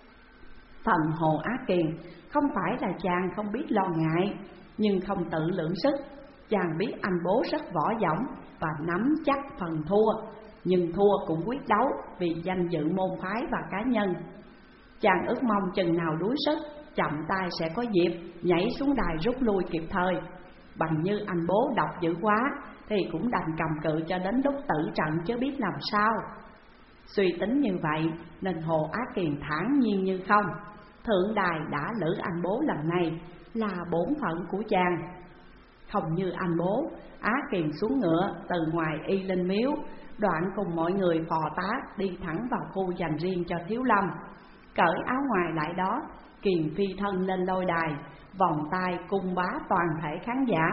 Phần Hồ Á Kiền không phải là chàng không biết lo ngại, nhưng không tự lượng sức. Chàng biết anh Bố rất võ dõng và nắm chắc phần thua, nhưng thua cũng quyết đấu vì danh dự môn phái và cá nhân. Chàng ước mong chừng nào đuối sức, chậm tay sẽ có dịp nhảy xuống đài rút lui kịp thời. Bằng như anh Bố độc dữ quá thì cũng đành cầm cự cho đến lúc tử trận chứ biết làm sao. Suy tính như vậy nên Hồ Á Kiền thản nhiên như không. Thượng đài đã Lữ Anh Bố lần này là bổn phận của chàng. Không như anh Bố, Á Kiền xuống ngựa từ ngoài Y Linh Miếu, đoạn cùng mọi người phò tá đi thẳng vào khu dành riêng cho Thiếu Lâm. Cởi áo ngoài lại đó, Kiền phi thân lên lôi đài, vòng tay cung bá toàn thể khán giả.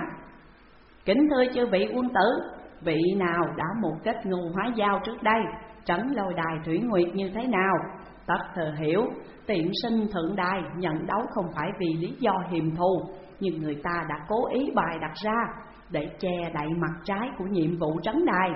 Kính thưa chư vị quân tử, vị nào đã mục kích Ngưu Hóa Giao trước đây, trấn lôi đài Thủy Nguyệt như thế nào? Tất thừa hiểu, tiện sinh thượng đài nhận đấu không phải vì lý do hiềm thù, nhưng người ta đã cố ý bài đặt ra để che đậy mặt trái của nhiệm vụ trấn đài.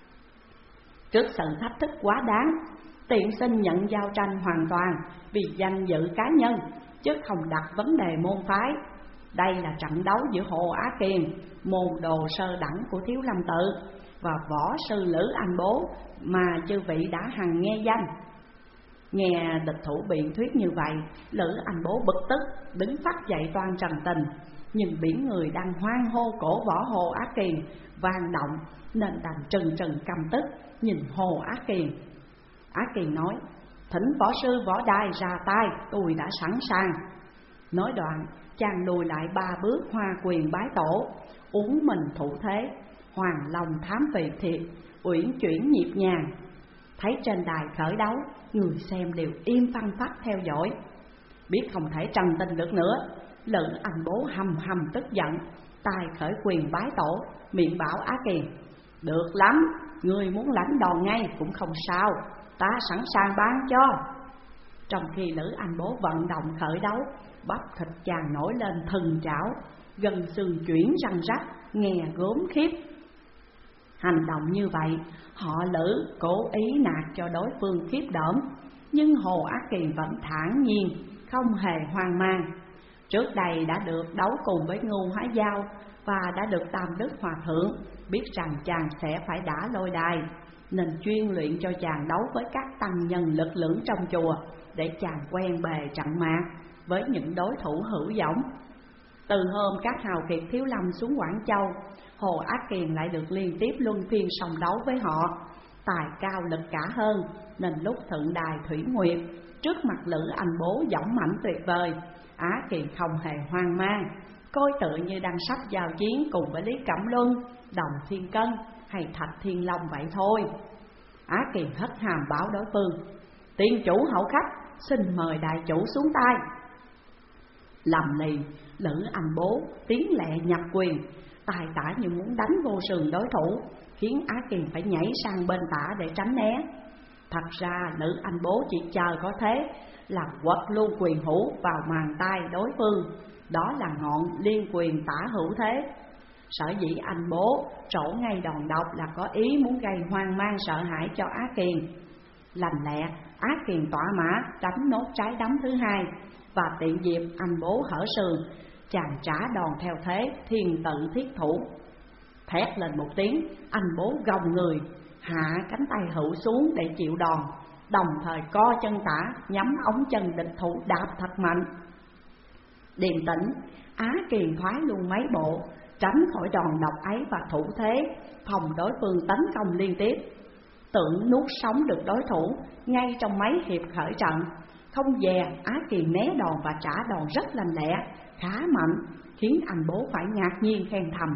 Trước sự thách thức quá đáng, tiện sinh nhận giao tranh hoàn toàn vì danh dự cá nhân, chứ không đặt vấn đề môn phái. Đây là trận đấu giữa Hồ Á Kiền, môn đồ sơ đẳng của Thiếu Lâm Tự, và võ sư Lữ Anh Bố mà chư vị đã hằng nghe danh. Nghe địch thủ biện thuyết như vậy, Lữ Anh Bố bực tức đứng phát dậy toan trần tình, nhưng biển người đang hoan hô cổ võ Hồ Á Kiền vang động nên đành trừng trừng căm tức nhìn Hồ Á Kiền. Á Kiền nói: thỉnh võ sư võ đài ra tay, tôi đã sẵn sàng. Nói đoạn chàng lùi lại ba bước hoa quyền bái tổ, uống mình thủ thế, hoàng long thám vị thiệt, uyển chuyển nhịp nhàng. Thấy trên đài khởi đấu, người xem đều im phăng phắc theo dõi. Biết không thể trần tình được nữa, Lữ Anh Bố hầm hầm tức giận, tay khởi quyền bái tổ, miệng bảo Á Kiền: được lắm, người muốn lãnh đòn ngay cũng không sao, ta sẵn sàng ban cho. Trong khi Lữ Anh Bố vận động khởi đấu, bắp thịt chàng nổi lên thần trảo, gân xương chuyển răng rắc, nghe gớm khiếp. Hành động như vậy, họ Lữ cố ý nạt cho đối phương khiếp đỡm, nhưng Hồ Á Kiền vẫn thản nhiên, không hề hoang mang. Trước đây đã được đấu cùng với Ngưu Hóa Giao, và đã được Tam Đức Hòa Thượng biết rằng chàng sẽ phải đả lôi đài, nên chuyên luyện cho chàng đấu với các tăng nhân lực lưỡng trong chùa, để chàng quen bề trận mạc với những đối thủ hữu dõng. Từ hôm các hào kiệt Thiếu Lâm xuống Quảng Châu, Hồ Á Kiền lại được liên tiếp luân phiên song đấu với họ. Tài cao lực cả hơn, nên lúc thượng đài Thủy Nguyệt, trước mặt Lữ Anh Bố dõng mãnh tuyệt vời, Á Kiền không hề hoang mang, coi tựa như đang sắp giao chiến cùng với Lý Cẩm Luân, Đồng Thiên Cân hay Thạch Thiên Long vậy thôi. Á Kiền hất hàm bảo đối phương: "Tiên chủ hậu khách, xin mời đại chủ xuống tay." Lầm lì, Lữ Anh Bố tiến lẹ nhập quyền, tài tả như muốn đánh vô sườn đối thủ, khiến Á Kiền phải nhảy sang bên tả để tránh né. Thật ra Lữ Anh Bố chỉ chờ có thế là quật luôn quyền hữu vào màn tay đối phương, đó là ngọn liên quyền tả hữu thế. Sở dĩ anh Bố trổ ngay đòn độc là có ý muốn gây hoang mang sợ hãi cho Á Kiền. Lành lẹ, Á Kiền tỏa mã đánh nốt trái đấm thứ hai, và tiện dịp anh Bố hở sườn, chàng trả đòn theo thế thiên tự thiết thủ. Thét lên một tiếng, anh Bố gồng người, hạ cánh tay hữu xuống để chịu đòn, đồng thời co chân tả nhắm ống chân địch thủ đạp thật mạnh. Điềm tĩnh, Á Kiền thoái luôn mấy bộ, tránh khỏi đòn độc ấy và thủ thế phòng đối phương tấn công liên tiếp. Tưởng nuốt sống được đối thủ ngay trong mấy hiệp khởi trận, không dè Á Kiền né đòn và trả đòn rất lanh lẹ, khá mạnh, khiến anh Bố phải ngạc nhiên khen thầm.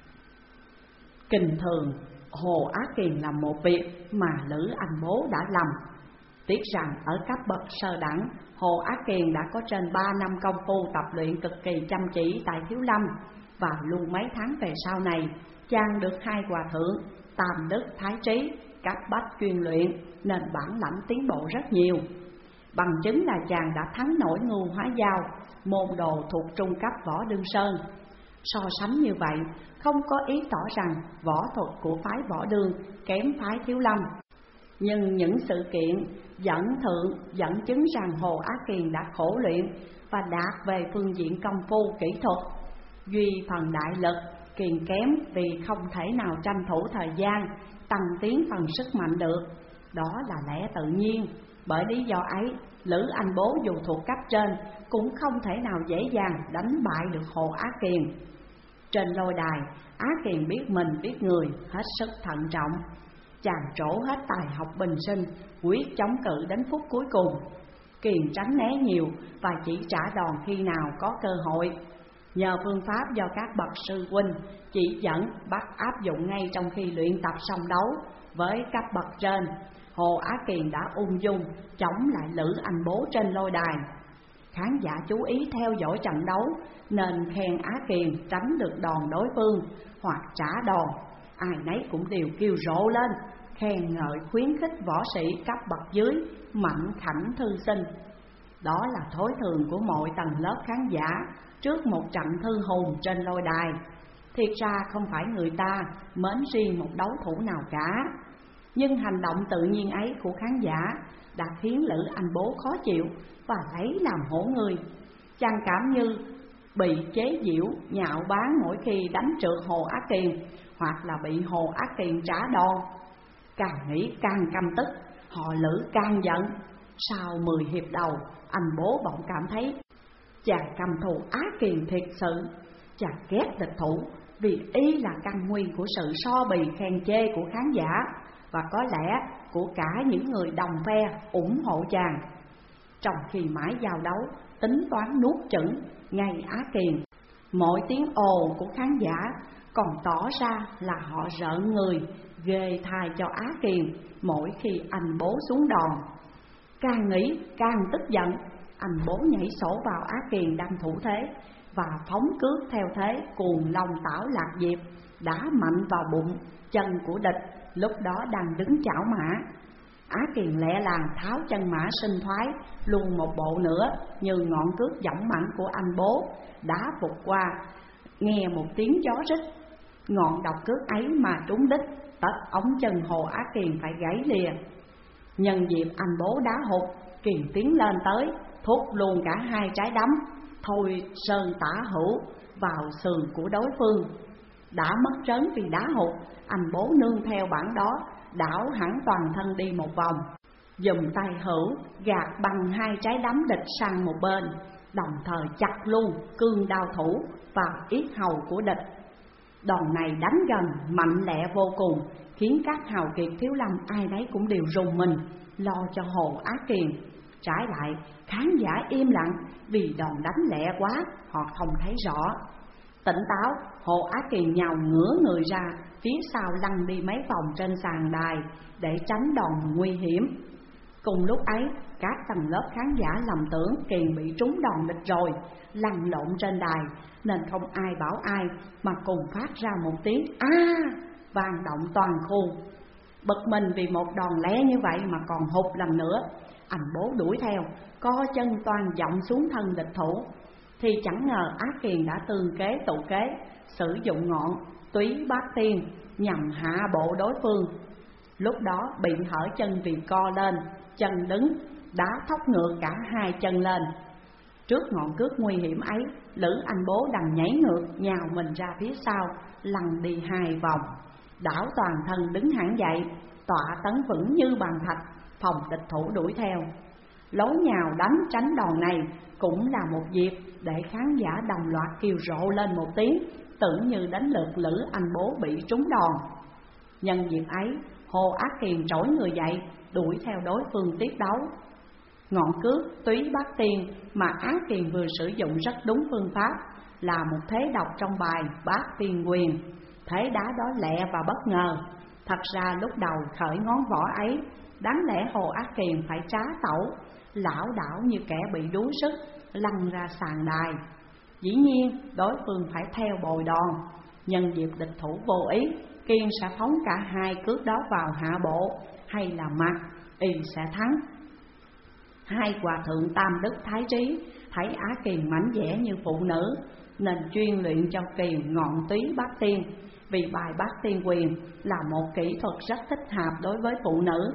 Kinh thường, Hồ Á Kiền làm một việc mà Lữ Anh Bố đã lầm. Tiếc rằng ở cấp bậc sơ đẳng, Hồ Á Kiền đã có trên ba năm công phu tập luyện cực kỳ chăm chỉ tại Thiếu Lâm, và luôn mấy tháng về sau này, chàng được hai hòa thượng Tam Đức Thái Trí cấp bách chuyên luyện, nên bản lãnh tiến bộ rất nhiều. Bằng chứng là chàng đã thắng nổi Ngưu Hóa Giao, môn đồ thuộc trung cấp Võ Đương Sơn. So sánh như vậy, không có ý tỏ rằng võ thuật của phái Võ Đương kém phái Thiếu Lâm. Nhưng những sự kiện dẫn thượng dẫn chứng rằng Hồ Á Kiền đã khổ luyện và đạt về phương diện công phu kỹ thuật. Duy phần đại lực, Kiền kém vì không thể nào tranh thủ thời gian tăng tiến phần sức mạnh được. Đó là lẽ tự nhiên. Bởi lý do ấy, Lữ Anh Bố dù thuộc cấp trên cũng không thể nào dễ dàng đánh bại được Hồ Á Kiền. Trên lôi đài, Á Kiền biết mình biết người, hết sức thận trọng. Chàng trổ hết tài học bình sinh, quyết chống cự đến phút cuối cùng. Kiền tránh né nhiều và chỉ trả đòn khi nào có cơ hội. Nhờ phương pháp do các bậc sư huynh chỉ dẫn bắt áp dụng ngay trong khi luyện tập song đấu với cấp bậc trên, Hồ Á Kiền đã ung dung chống lại Lữ Anh Bố trên lôi đài. Khán giả chú ý theo dõi trận đấu nên khen Á Kiền tránh được đòn đối phương hoặc trả đòn, ai nấy cũng đều kêu rộ lên, khen ngợi khuyến khích võ sĩ cấp bậc dưới mạnh khảnh thư sinh. Đó là thói thường của mọi tầng lớp khán giả trước một trận thư hùng trên lôi đài. Thiệt ra không phải người ta mến riêng một đấu thủ nào cả, nhưng hành động tự nhiên ấy của khán giả đã khiến Lữ Anh Bố khó chịu và lấy làm hổ người. Chàng cảm như bị chế giễu, nhạo báng mỗi khi đánh trượt Hồ Á Kiền, hoặc là bị Hồ Á Kiền trả đòn. Càng nghĩ càng căm tức, họ Lữ càng giận. Sau mười hiệp đầu, anh Bố bỗng cảm thấy chàng căm thù Á Kiền thiệt sự. Chàng ghét địch thủ vì y là căn nguyên của sự so bì khen chê của khán giả, và có lẽ của cả những người đồng phe ủng hộ chàng. Trong khi mãi giao đấu, tính toán nuốt chửng ngay Á Kiền, mỗi tiếng ồ của khán giả còn tỏ ra là họ rợn người, ghê thai cho Á Kiền mỗi khi anh Bố xuống đòn. Càng nghĩ càng tức giận, anh Bố nhảy sổ vào Á Kiền đang thủ thế và phóng cước theo thế cuồng long tảo lạc diệp, đá mạnh vào bụng chân của địch lúc đó đang đứng chảo mã. Á Kiền lẹ làng tháo chân mã sinh thoái luôn một bộ nữa, như ngọn cước dõng mãnh của anh Bố đá vụt qua, nghe một tiếng gió rít. Ngọn độc cước ấy mà trúng đích, tất ống chân Hồ Á Kiền phải gãy lìa. Nhân dịp anh Bố đá hụt, Kiền tiến lên tới thúc luôn cả hai trái đấm, thôi sơn tả hữu, vào sườn của đối phương. Đã mất trớn vì đá hụt, anh bố nương theo bản đó, đảo hẳn toàn thân đi một vòng, dùng tay hữu gạt bằng hai trái đấm địch sang một bên, đồng thời chặt luôn cương đao thủ vào yết hầu của địch. Đòn này đánh gần, mạnh lẹ vô cùng, khiến các hào kiệt thiếu lâm ai nấy cũng đều rùng mình, lo cho Hồ Á Kiền. Trái lại, khán giả im lặng vì đòn đánh lẹ quá, họ không thấy rõ. Tỉnh táo, Hồ Á Kiền nhào ngửa người ra, phía sau lăn đi mấy vòng trên sàn đài để tránh đòn nguy hiểm. Cùng lúc ấy, các tầng lớp khán giả lầm tưởng Kiền bị trúng đòn địch rồi, lăn lộn trên đài, nên không ai bảo ai mà cùng phát ra một tiếng a vang động toàn khu. Bực mình vì một đòn lé như vậy mà còn hụt lần nữa, anh bố đuổi theo, co chân toàn giọng xuống thân địch thủ. Thì chẳng ngờ Á Kiền đã tương kế tụ kế, sử dụng ngọn túy bát tiên nhằm hạ bộ đối phương. Lúc đó bị hở chân vì co lên, chân đứng, đá thóc ngược cả hai chân lên. Trước ngọn cước nguy hiểm ấy, Lữ anh bố đành nhảy ngược, nhào mình ra phía sau, lăn đi hai vòng, đảo toàn thân đứng hẳn dậy, tọa tấn vững như bàn thạch, phòng địch thủ đuổi theo. Lối nhào đánh tránh đòn này cũng là một dịp để khán giả đồng loạt kêu rộ lên một tiếng, tưởng như đến lượt Lữ anh bố bị trúng đòn. Nhân dịp ấy, Hồ Á Kiền trỗi người dậy, đuổi theo đối phương tiếp đấu. Ngọn cước túy bát tiên mà Á Kiền vừa sử dụng rất đúng phương pháp, là một thế độc trong bài Bát Tiên Quyền. Thế đá đó lẹ và bất ngờ. Thật ra lúc đầu khởi ngón võ ấy, đáng lẽ Hồ Á Kiền phải trá tẩu, lảo đảo như kẻ bị đuối sức, lăn ra sàn đài. Dĩ nhiên đối phương phải theo bồi đòn. Nhân dịp địch thủ vô ý, Kiên sẽ phóng cả hai cước đó vào hạ bộ hay là mặt, y sẽ thắng. Hai hòa thượng Tam Đức Thái Trí thấy Á Kiền mảnh dẻ như phụ nữ, nên chuyên luyện cho Kiền ngọn túy bát tiên, vì bài Bát Tiên Quyền là một kỹ thuật rất thích hợp đối với phụ nữ.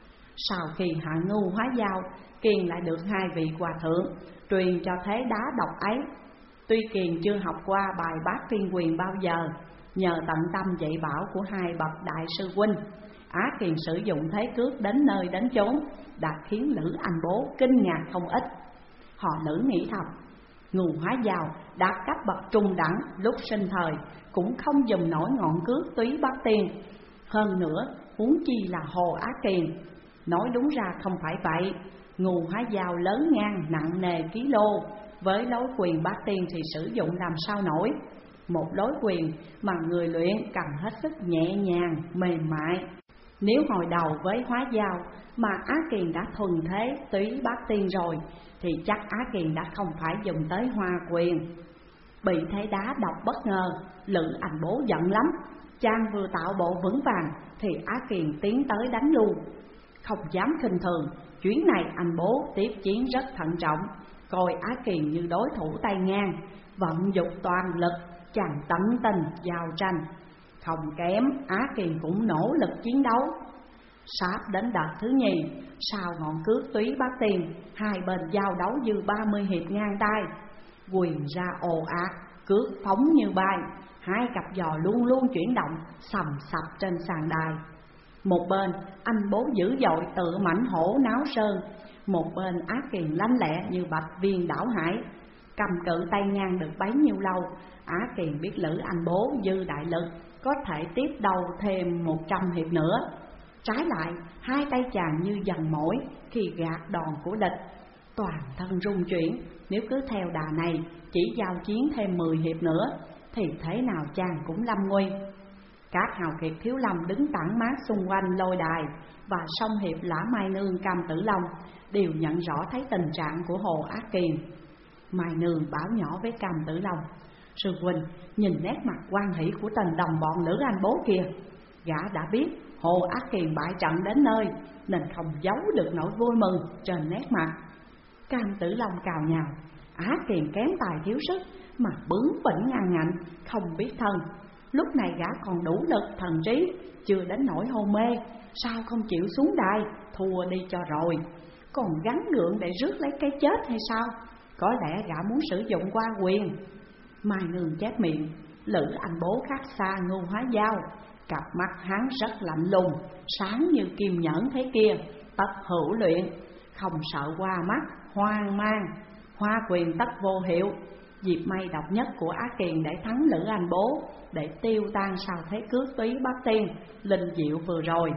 Sau khi hạ ngu hóa dao, Kiền lại được hai vị hòa thượng truyền cho thế đá độc ấy. Tuy Kiền chưa học qua bài Bát Tiên Quyền bao giờ, nhờ tận tâm dạy bảo của hai bậc đại sư huynh, Á Kiền sử dụng thế cước đến nơi đến chốn, đã khiến Lữ anh bố kinh ngạc không ít. Họ Lữ nghĩ thầm, ngu hóa dao đã cấp bậc trung đẳng lúc sinh thời cũng không dùng nổi ngọn cước túy bát tiên, hơn nữa huống chi là Hồ Á Kiền. Nói đúng ra không phải vậy, ngu hóa dao lớn ngang nặng nề ký lô, với lối quyền bát tiên thì sử dụng làm sao nổi. Một lối quyền mà người luyện cần hết sức nhẹ nhàng, mềm mại. Nếu hồi đầu với hóa dao mà Á Kiền đã thuần thế túy bát tiên rồi, thì chắc Á Kiền đã không phải dùng tới hoa quyền. Bị thế đá độc bất ngờ, Lữ anh bố giận lắm. Chàng vừa tạo bộ vững vàng thì Á Kiền tiến tới đánh luôn. Không dám khinh thường, chuyến này anh bố tiếp chiến rất thận trọng, coi Á Kiền như đối thủ tay ngang, vận dụng toàn lực, chàng tận tình giao tranh. Không kém, Á Kiền cũng nỗ lực chiến đấu. Sắp đến đợt thứ nhì, sau ngọn cước túy bát tiên, hai bên giao đấu như ba mươi hiệp ngang tay. Quyền ra ồ ạt, cước phóng như bay, hai cặp giò luôn luôn chuyển động, sầm sập trên sàn đài. Một bên anh bố dữ dội tự mãnh hổ náo sơn, một bên Á Kiền lanh lẹ như bạch viên đảo hải. Cầm cự tay ngang được bấy nhiêu lâu, Á Kiền biết Lữ anh bố dư đại lực, có thể tiếp đầu thêm một trăm hiệp nữa. Trái lại, hai tay chàng như dần mỏi khi gạt đòn của địch, toàn thân rung chuyển. Nếu cứ theo đà này, chỉ giao chiến thêm mười hiệp nữa, thì thế nào chàng cũng lâm nguy. Các hào kiệt thiếu lâm đứng tản mát xung quanh lôi đài, và song hiệp Lã Mai Nương Cam Tử Long đều nhận rõ thấy tình trạng của Hồ Á Kiền. Mai Nương bảo nhỏ với Cam Tử Long, sư huynh nhìn nét mặt hoan hỷ của tên đồng bọn Lữ anh bố kìa. Gã đã biết Hồ Á Kiền bại trận đến nơi, nên không giấu được nỗi vui mừng trên nét mặt. Cam Tử Long cào nhào, Á Kiền kém tài thiếu sức mà bướng bỉnh ngang ngạnh, không biết thân. Lúc này gã còn đủ lực thần trí, chưa đến nỗi hôn mê, sao không chịu xuống đài, thua đi cho rồi. Còn gắn gượng để rước lấy cái chết hay sao? Có lẽ gã muốn sử dụng qua quyền. Mai Nương chép miệng, Lữ Anh Bố khác xa Ngưu Hóa Dao, cặp mắt hắn rất lạnh lùng, sáng như kim nhẫn thế kia, tất hữu luyện, không sợ qua mắt, hoang mang, hoa quyền tất vô hiệu. Dịp may độc nhất của Á Kiền để thắng Lữ Anh Bố, để tiêu tan sau thế cướp túy Bắc Tiên, linh diệu vừa rồi.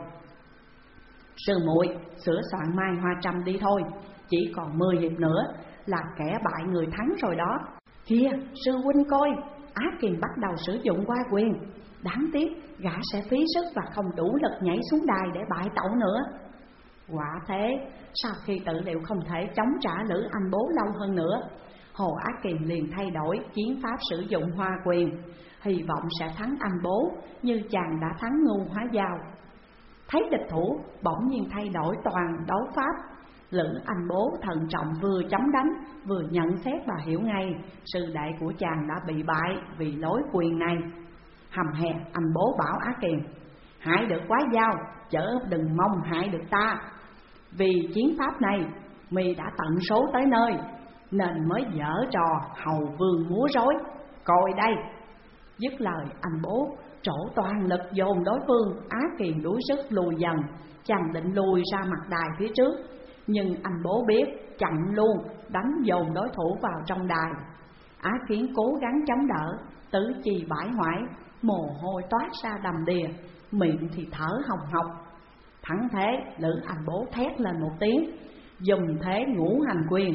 Sư muội sửa soạn Mai Hoa Trâm đi thôi, chỉ còn mười hiệp nữa là kẻ bại người thắng rồi đó. Kìa, sư huynh coi, Á Kiền bắt đầu sử dụng hoa quyền. Đáng tiếc, gã sẽ phí sức và không đủ lực nhảy xuống đài để bại tẩu nữa. Quả thế, sau khi tự liệu không thể chống trả Lữ Anh Bố lâu hơn nữa, Hồ Á Kiền liền thay đổi chiến pháp sử dụng hoa quyền, hy vọng sẽ thắng anh Bố như chàng đã thắng Ngưu Hóa Dao. Thấy địch thủ bỗng nhiên thay đổi toàn đấu pháp, Lữ Anh Bố thận trọng vừa chống đánh vừa nhận xét và hiểu ngay sư đệ của chàng đã bị bại vì lối quyền này. Hầm hè anh Bố bảo Á Kiền, hại được Quá Dao, chớ đừng mong hại được ta. Vì chiến pháp này mi đã tận số tới nơi, nên mới dở trò hầu vương múa rối. Coi đây. Dứt lời anh Bố trổ toàn lực dồn đối phương. Á Kiền đuối sức lùi dần, chàng định lùi ra mặt đài phía trước, nhưng anh Bố biết chặn luôn, đánh dồn đối thủ vào trong đài. Á Kiến cố gắng chống đỡ, tứ chi bãi hoại, mồ hôi toát ra đầm đìa, miệng thì thở hồng hộc. Thắng thế, Lữ Anh Bố thét lên một tiếng, dùng thế ngũ hành quyền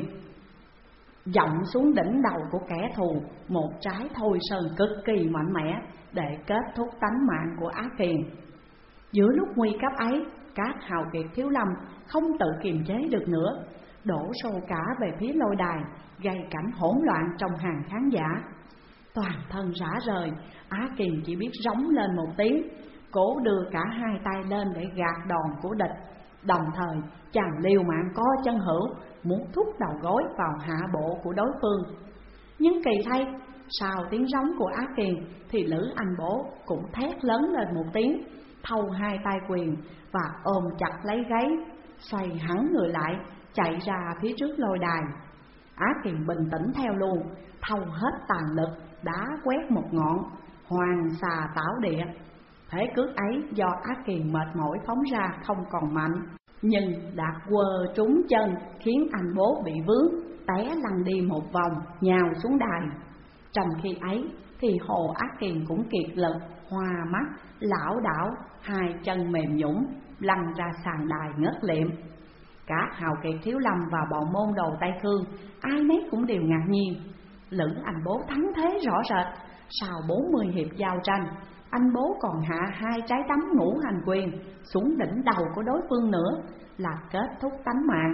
dọng xuống đỉnh đầu của kẻ thù, một trái thôi sơn cực kỳ mạnh mẽ để kết thúc tánh mạng của Á Kiền. Giữa lúc nguy cấp ấy, các hào kiệt thiếu lâm không tự kiềm chế được nữa, đổ xô cả về phía lôi đài, gây cảnh hỗn loạn trong hàng khán giả. Toàn thân rã rời, Á Kiền chỉ biết rống lên một tiếng, cố đưa cả hai tay lên để gạt đòn của địch. Đồng thời chàng liều mạng co chân hữu, muốn thúc đầu gối vào hạ bộ của đối phương. Nhưng kỳ thay, sau tiếng rống của Á Kiền thì Lữ Anh Bố cũng thét lớn lên một tiếng, thâu hai tay quyền và ôm chặt lấy gáy, xoay hẳn người lại, chạy ra phía trước lôi đài. Á Kiền bình tĩnh theo luôn, thâu hết tàn lực, đá quét một ngọn, hoàng xà tảo địa. Thế cước ấy do Á Kiền mệt mỏi phóng ra không còn mạnh, nhưng đã quơ trúng chân khiến anh Bố bị vướng, té lăn đi một vòng, nhào xuống đài. Trong khi ấy thì Hồ Á Kiền cũng kiệt lực, hoa mắt, lảo đảo, hai chân mềm nhũn, lăn ra sàn đài ngất liệm. Các hào kiệt thiếu lâm và bọn môn đồ Tây Khương ai nấy cũng đều ngạc nhiên. Lữ Anh Bố thắng thế rõ rệt, sau bốn mươi hiệp giao tranh, anh Bố còn hạ hai trái tắm ngũ hành quyền xuống đỉnh đầu của đối phương nữa là kết thúc tánh mạng.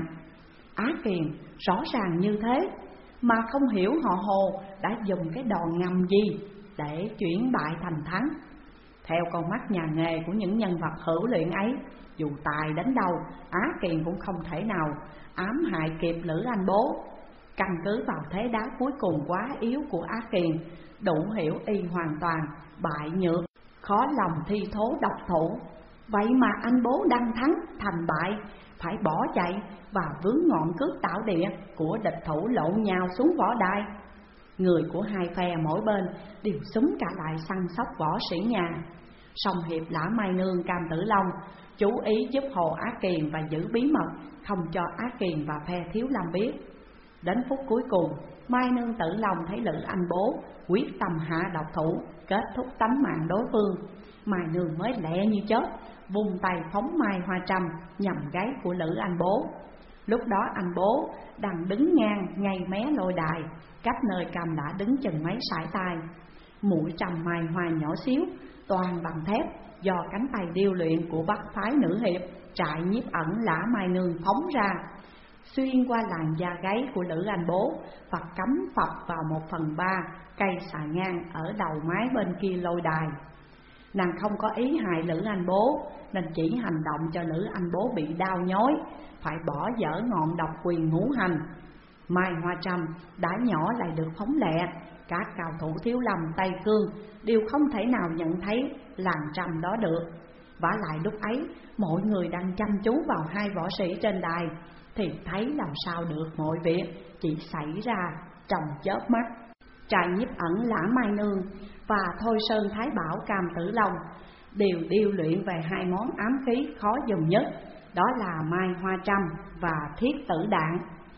Á Kiền rõ ràng như thế mà không hiểu họ Hồ đã dùng cái đòn ngầm gì để chuyển bại thành thắng. Theo con mắt nhà nghề của những nhân vật hữu luyện ấy, dù tài đến đâu, Á Kiền cũng không thể nào ám hại kịp Lữ Anh Bố. Căn cứ vào thế đá cuối cùng quá yếu của Á Kiền, đủ hiểu y hoàn toàn bại nhược, khó lòng thi thố độc thủ. Vậy mà anh Bố đang thắng thành bại, phải bỏ chạy và vướng ngọn cước tảo địa của địch thủ lộn nhào xuống võ đài. Người của hai phe mỗi bên đều xúm cả lại săn sóc võ sĩ nhà. Song hiệp Lã Mai Nương Cam Tử Long chú ý giúp Hồ Á Kiền và giữ bí mật, không cho Á Kiền và phe Thiếu Lâm biết. Đến phút cuối cùng, Mai Nương Tử Long thấy Lữ Anh Bố quyết tâm hạ độc thủ, kết thúc tánh mạng đối phương. Mai Nương mới lẹ như chớp, vùng tay phóng Mai Hoa Trâm nhằm gáy của Lữ Anh Bố. Lúc đó anh Bố đang đứng ngang ngay mé lôi đài, cách nơi cầm đã đứng chừng mấy sải tay. Mũi trầm mai hoa nhỏ xíu, toàn bằng thép, do cánh tay điêu luyện của Bắc phái nữ hiệp trại nhiếp ẩn Lã Mai Nương phóng ra, xuyên qua làn da gáy của Lữ Anh Bố và cắm phập vào một phần ba cây xà ngang ở đầu mái bên kia lôi đài. Nàng không có ý hại Lữ Anh Bố, nên chỉ hành động cho Lữ Anh Bố bị đau nhói, phải bỏ dở ngọn độc quyền ngũ hành. Mai Hoa Trâm đã nhỏ lại được phóng lẹ, các cao thủ Thiếu Lâm Tây Cương đều không thể nào nhận thấy làn trầm đó được. Vả lại lúc ấy, mọi người đang chăm chú vào hai võ sĩ trên đài, thì thấy làm sao được mọi việc chỉ xảy ra trong chớp mắt. Trại Nhiếp Ẩn, Lã Mai Nương và Thôi Sơn Thái Bảo, Cam Tử Long đều điêu luyện về hai món ám khí khó dùng nhất, đó là mai hoa trăm và thiết tử đạn.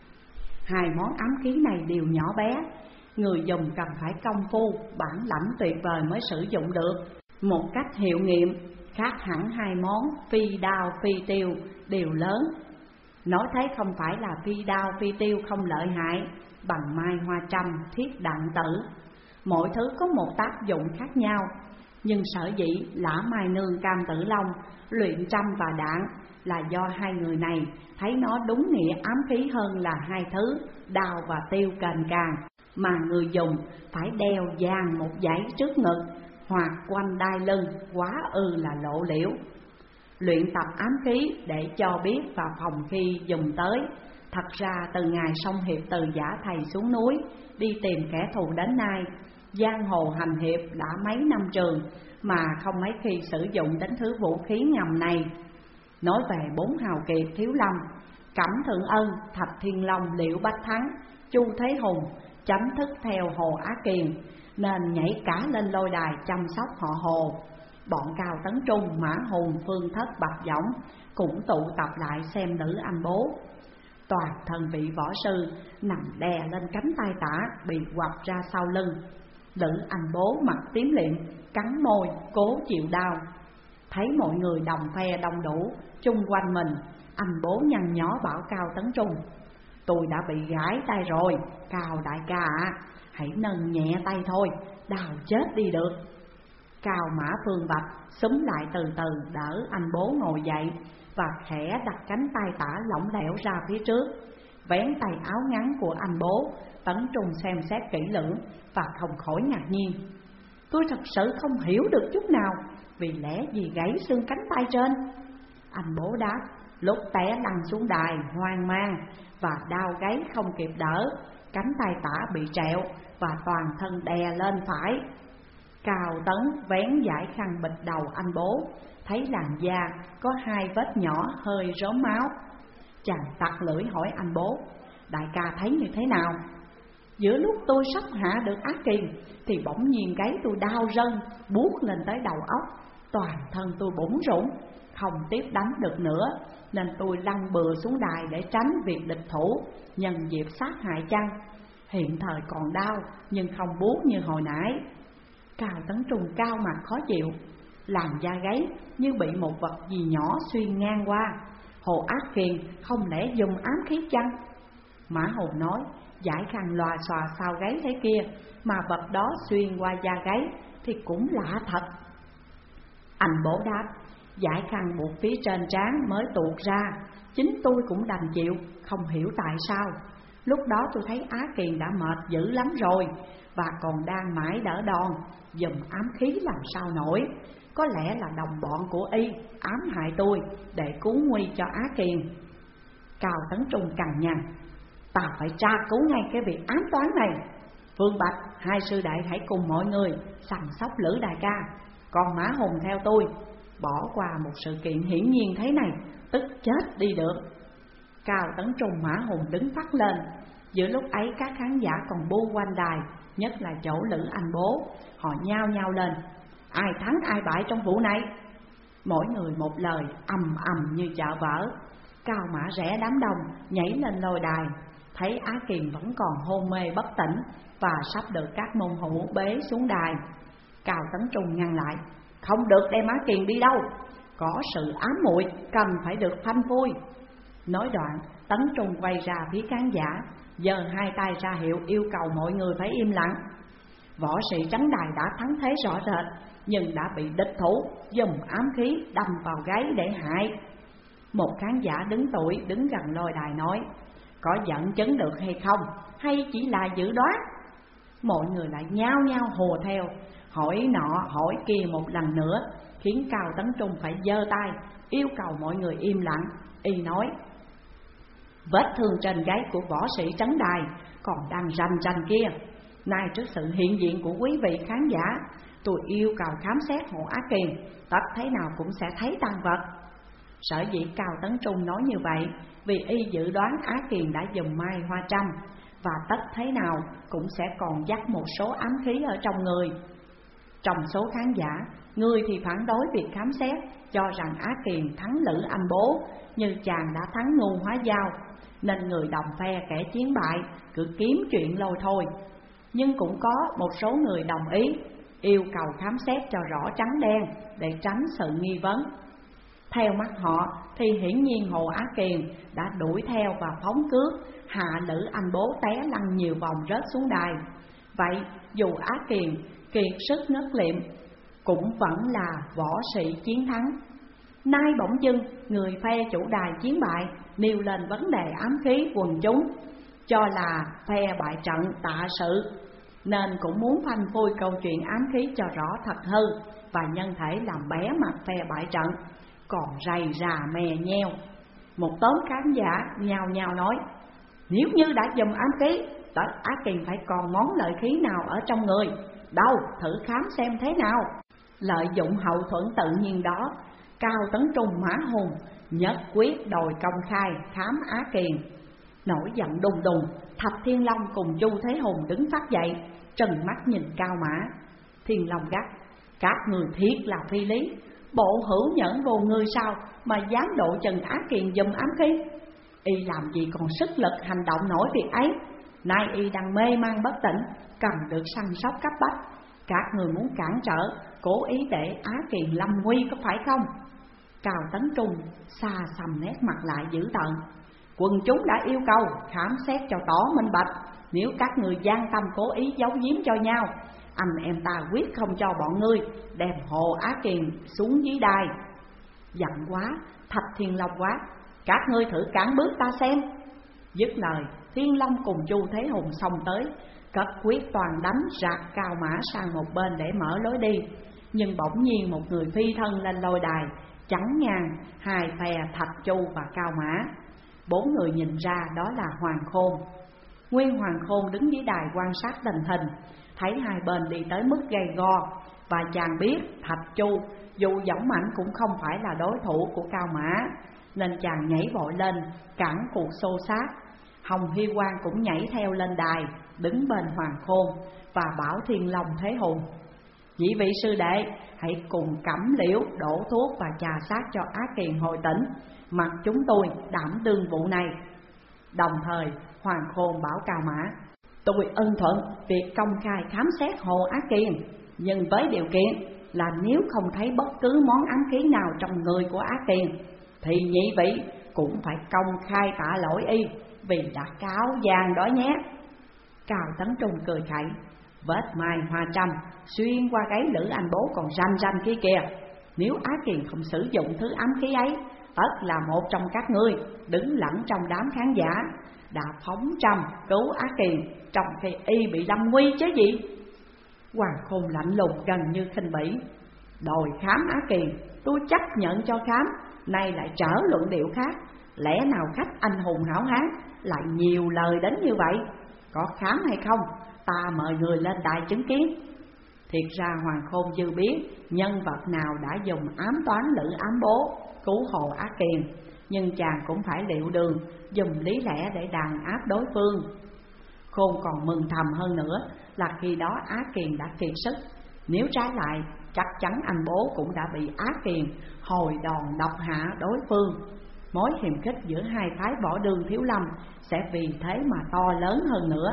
Hai món ám khí này đều nhỏ bé, người dùng cần phải công phu, bản lãnh tuyệt vời mới sử dụng được một cách hiệu nghiệm, khác hẳn hai món phi đao phi tiêu đều lớn. Nói thế không phải là phi đao phi tiêu không lợi hại bằng mai hoa trăm, thiết đạn tử. Mỗi thứ có một tác dụng khác nhau, nhưng sở dĩ Lã Mai Nương, Cam Tử Long luyện trăm và đạn là do hai người này thấy nó đúng nghĩa ám khí hơn là hai thứ đao và tiêu kềnh càng, mà người dùng phải đeo dàn một dãy trước ngực hoặc quanh đai lưng, quá ư là lộ liễu. Luyện tập ám khí để cho biết và phòng khi dùng tới. Thật ra từ ngày Song Hiệp từ Giả Thầy xuống núi đi tìm kẻ thù đến nay, giang hồ hành hiệp đã mấy năm trường mà không mấy khi sử dụng đến thứ vũ khí ngầm này. Nói về bốn hào kiệt Thiếu Lâm, Cẩm Thượng Ân, Thạch Thiên Long, Liễu Bách Thắng, Chu Thế Hùng chánh thức theo Hồ Á Kiền, nên nhảy cả lên lôi đài chăm sóc họ Hồ. Bọn Cao Tấn Trung, Mã Hùng, Phương Thất, Bạch Dõng cũng tụ tập lại xem Lữ Anh Bố. Toàn thân vị võ sư nằm đè lên cánh tay tả, bị quặp ra sau lưng. Lữ Anh Bố mặt tím liệm, cắn môi, cố chịu đau. Thấy mọi người đồng phe đông đủ chung quanh mình, anh Bố nhăn nhó bảo Cao Tấn Trung: tôi đã bị gãi tay rồi, Cao đại ca ạ, à, hãy nâng nhẹ tay thôi, đau chết đi được. Cao Mã Phương Bạch xúm lại từ từ đỡ anh Bố ngồi dậy và khẽ đặt cánh tay tả lỏng lẻo ra phía trước, vén tay áo ngắn của anh Bố. Tấn Trung xem xét kỹ lưỡng và không khỏi ngạc nhiên: tôi thật sự không hiểu được chút nào, vì lẽ gì gãy xương cánh tay trên? Anh Bố đáp: lúc té lăn xuống đài hoang mang và đau gáy không kịp đỡ, cánh tay tả bị trẹo và toàn thân đè lên phải. Cao Tấn vén dải khăn bịt đầu anh Bố, thấy làn da có hai vết nhỏ hơi rốm máu. Chàng tặc lưỡi hỏi anh Bố: đại ca thấy như thế nào? Giữa lúc tôi sắp hạ được Á Kiền thì bỗng nhiên gáy tôi đau rân buốt lên tới đầu óc, toàn thân tôi bủn rủn, không tiếp đánh được nữa, nên tôi lăn bừa xuống đài để tránh việc địch thủ nhân dịp sát hại chăng. Hiện thời còn đau nhưng không buốt như hồi nãy. Cao Tấn Trung cao mặt khó chịu, làn da gáy như bị một vật gì nhỏ xuyên ngang qua. Hồ Ác Kiền không lẽ dùng ám khí chăng? Mã Hùng nói: giải khăn lòa xòa sao gáy thế kia, mà vật đó xuyên qua da gáy thì cũng lạ thật. Anh Bố đáp: giải khăn buộc phía trên trán mới tuột ra, chính tôi cũng đành chịu, không hiểu tại sao. Lúc đó tôi thấy Á Kiền đã mệt dữ lắm rồi, và còn đang mãi đỡ đòn, dùng ám khí làm sao nổi. Có lẽ là đồng bọn của y ám hại tôi để cứu nguy cho Á Kiền. Cao Tấn Trung cằn nhằn: ta phải tra cứu ngay cái việc ám toán này. Phương Bạch, hai sư đệ hãy cùng mọi người săn sóc Lữ đại ca, còn Mã Hùng theo tôi. Bỏ qua một sự kiện hiển nhiên thế này, tức chết đi được. Cao Tấn Trung, Mã Hùng đứng phát lên. Giữa lúc ấy các khán giả còn bu quanh đài, nhất là chỗ Lữ Anh Bố, họ nhao nhao lên: ai thắng ai bại trong vụ này? Mỗi người một lời, ầm ầm như chợ vỡ. Cao Mã rẽ đám đông, nhảy lên lôi đài, thấy Á Kiền vẫn còn hôn mê bất tỉnh và sắp được các môn hữu bế xuống đài. Cao Tấn Trung ngăn lại: không được đem Á Kiền đi đâu, có sự ám muội cần phải được phanh phui. Nói đoạn, Tấn Trung quay ra phía khán giả, giơ hai tay ra hiệu yêu cầu mọi người phải im lặng. Võ sĩ trấn đài đã thắng thế rõ rệt, nhưng đã bị địch thủ dùng ám khí đâm vào gáy để hại. Một khán giả đứng tuổi đứng gần lôi đài nói: có dẫn chứng được hay không, hay chỉ là dự đoán? Mọi người lại nhao nhao hùa theo, hỏi nọ hỏi kia một lần nữa, khiến Cao Tấn Trung phải giơ tay yêu cầu mọi người im lặng. Y nói: vết thương trên gáy của võ sĩ trấn đài còn đang rành rành kia. Nay trước sự hiện diện của quý vị khán giả, tôi yêu cầu khám xét Hồ Á Kiền, tất thế nào cũng sẽ thấy tang vật. Sở dĩ Cao Tấn Trung nói như vậy vì y dự đoán Á Kiền đã dùng mai hoa trăm và tất thế nào cũng sẽ còn dắt một số ám khí ở trong người. Trong số khán giả, người thì phản đối việc khám xét, cho rằng Á Kiền thắng Lữ Anh Bố như chàng đã thắng Ngu Hóa Dao, nên người đồng phe kẻ chiến bại cứ kiếm chuyện lôi thôi. Nhưng cũng có một số người đồng ý, yêu cầu khám xét cho rõ trắng đen để tránh sự nghi vấn. Theo mắt họ thì hiển nhiên Hồ Á Kiền đã đuổi theo và phóng cướp, hạ Lữ Anh Bố té lăn nhiều vòng rớt xuống đài. Vậy dù Á Kiền kiệt sức ngất liệm, cũng vẫn là võ sĩ chiến thắng. Nay bỗng dưng người phe chủ đài chiến bại nêu lên vấn đề ám khí quần chúng, cho là phe bại trận tạ sự, nên cũng muốn phanh phui câu chuyện ám khí cho rõ thật hư, và nhân thể làm bé mặt phe bại trận, còn rầy rà mè nheo. Một tốp khán giả nhao nhao nói, nếu như đã dùng ám khí, tất Á Kiền phải còn món lợi khí nào ở trong người. Đâu, thử khám xem thế nào. Lợi dụng hậu thuẫn tự nhiên đó, Cao Tấn Trung Mã Hùng nhất quyết đòi công khai khám Á Kiền. Nổi giận đùng đùng, Thạch Thiên Long cùng Chu Thế Hùng đứng phát dậy, trừng mắt nhìn Cao Mã. Thiên Long gắt, các người thiệt là phi lý, bộ hữu nhẫn vô người sao mà dám độ chừng Á Kiền dùm ám khí. Y làm gì còn sức lực hành động nổi việc ấy. Nay y đang mê man bất tỉnh, cần được săn sóc cấp bách. Các người muốn cản trở, cố ý để Á Kiền lâm nguy có phải không? Cao Tấn Trung xa xăm nét mặt lại dữ tợn. Quần chúng đã yêu cầu khám xét cho tỏ minh bạch. Nếu các người gian tâm cố ý giấu giếm cho nhau, anh em ta quyết không cho bọn ngươi đem Hồ Á Kiền xuống dưới đài. Giận quá, Thạch Thiên Long quá, các ngươi thử cản bước ta xem. Dứt lời, Thiên Long cùng Chu Thế Hùng xông tới, cất quyết toàn đánh rạc Cao Mã sang một bên để mở lối đi. Nhưng bỗng nhiên một người phi thân lên lôi đài, chắn ngang hai phe Thạch Chu và Cao Mã. Bốn người nhìn ra đó là Hoàng Khôn. Nguyên Hoàng Khôn đứng dưới đài quan sát tình hình, thấy hai bên đi tới mức gay go, và chàng biết Thạch Chu dù dũng mãnh cũng không phải là đối thủ của Cao Mã, nên chàng nhảy vội lên cản cuộc xô xát. Hồng Hy Quang cũng nhảy theo lên đài, đứng bên Hoàng Khôn và bảo Thiên Long Thế Hùng, nhị vị sư đệ hãy cùng cẩm liễu đổ thuốc và trà sát cho Á Kiền hồi tỉnh, mặc chúng tôi đảm đương vụ này. Đồng thời Hoàng Khôn bảo Cao Mã, tôi ân thuận việc công khai khám xét Hồ Á Kiền, nhưng với điều kiện là nếu không thấy bất cứ món ám khí nào trong người của Á Kiền, thì nhị vị cũng phải công khai tạ lỗi y vì đã cáo gian đó nhé. Cao Tấn Trung cười khẩy, vết mai hoa trăm xuyên qua gáy Lữ Anh Bố còn ranh ranh kia kìa. Nếu Á Kiền không sử dụng thứ ám khí ấy, tất là một trong các ngươi đứng lẫn trong đám khán giả đã phóng trăm cứu Á Kiền, trong khi y bị lâm nguy chứ gì. Hoàng Khôn lạnh lùng gần như khinh bỉ, đòi khám Á Kiền tôi chấp nhận cho khám, nay lại trở luận điệu khác. Lẽ nào khách anh hùng hảo hán lại nhiều lời đến như vậy? Có khám hay không, ta mời người lên đài chứng kiến. Thiệt ra Hoàng Khôn dư biết nhân vật nào đã dùng ám toán Lữ Ám Bố cứu Hồ Á Kiền, nhưng chàng cũng phải liệu đường dùng lý lẽ để đàn áp đối phương. Khôn còn mừng thầm hơn nữa là khi đó Á Kiền đã kiệt sức, nếu trái lại chắc chắn anh Bố cũng đã bị Á Kiền hồi đòn độc hạ đối phương. Mối hiềm khích giữa hai phái võ đường Thiếu Lâm sẽ vì thế mà to lớn hơn nữa.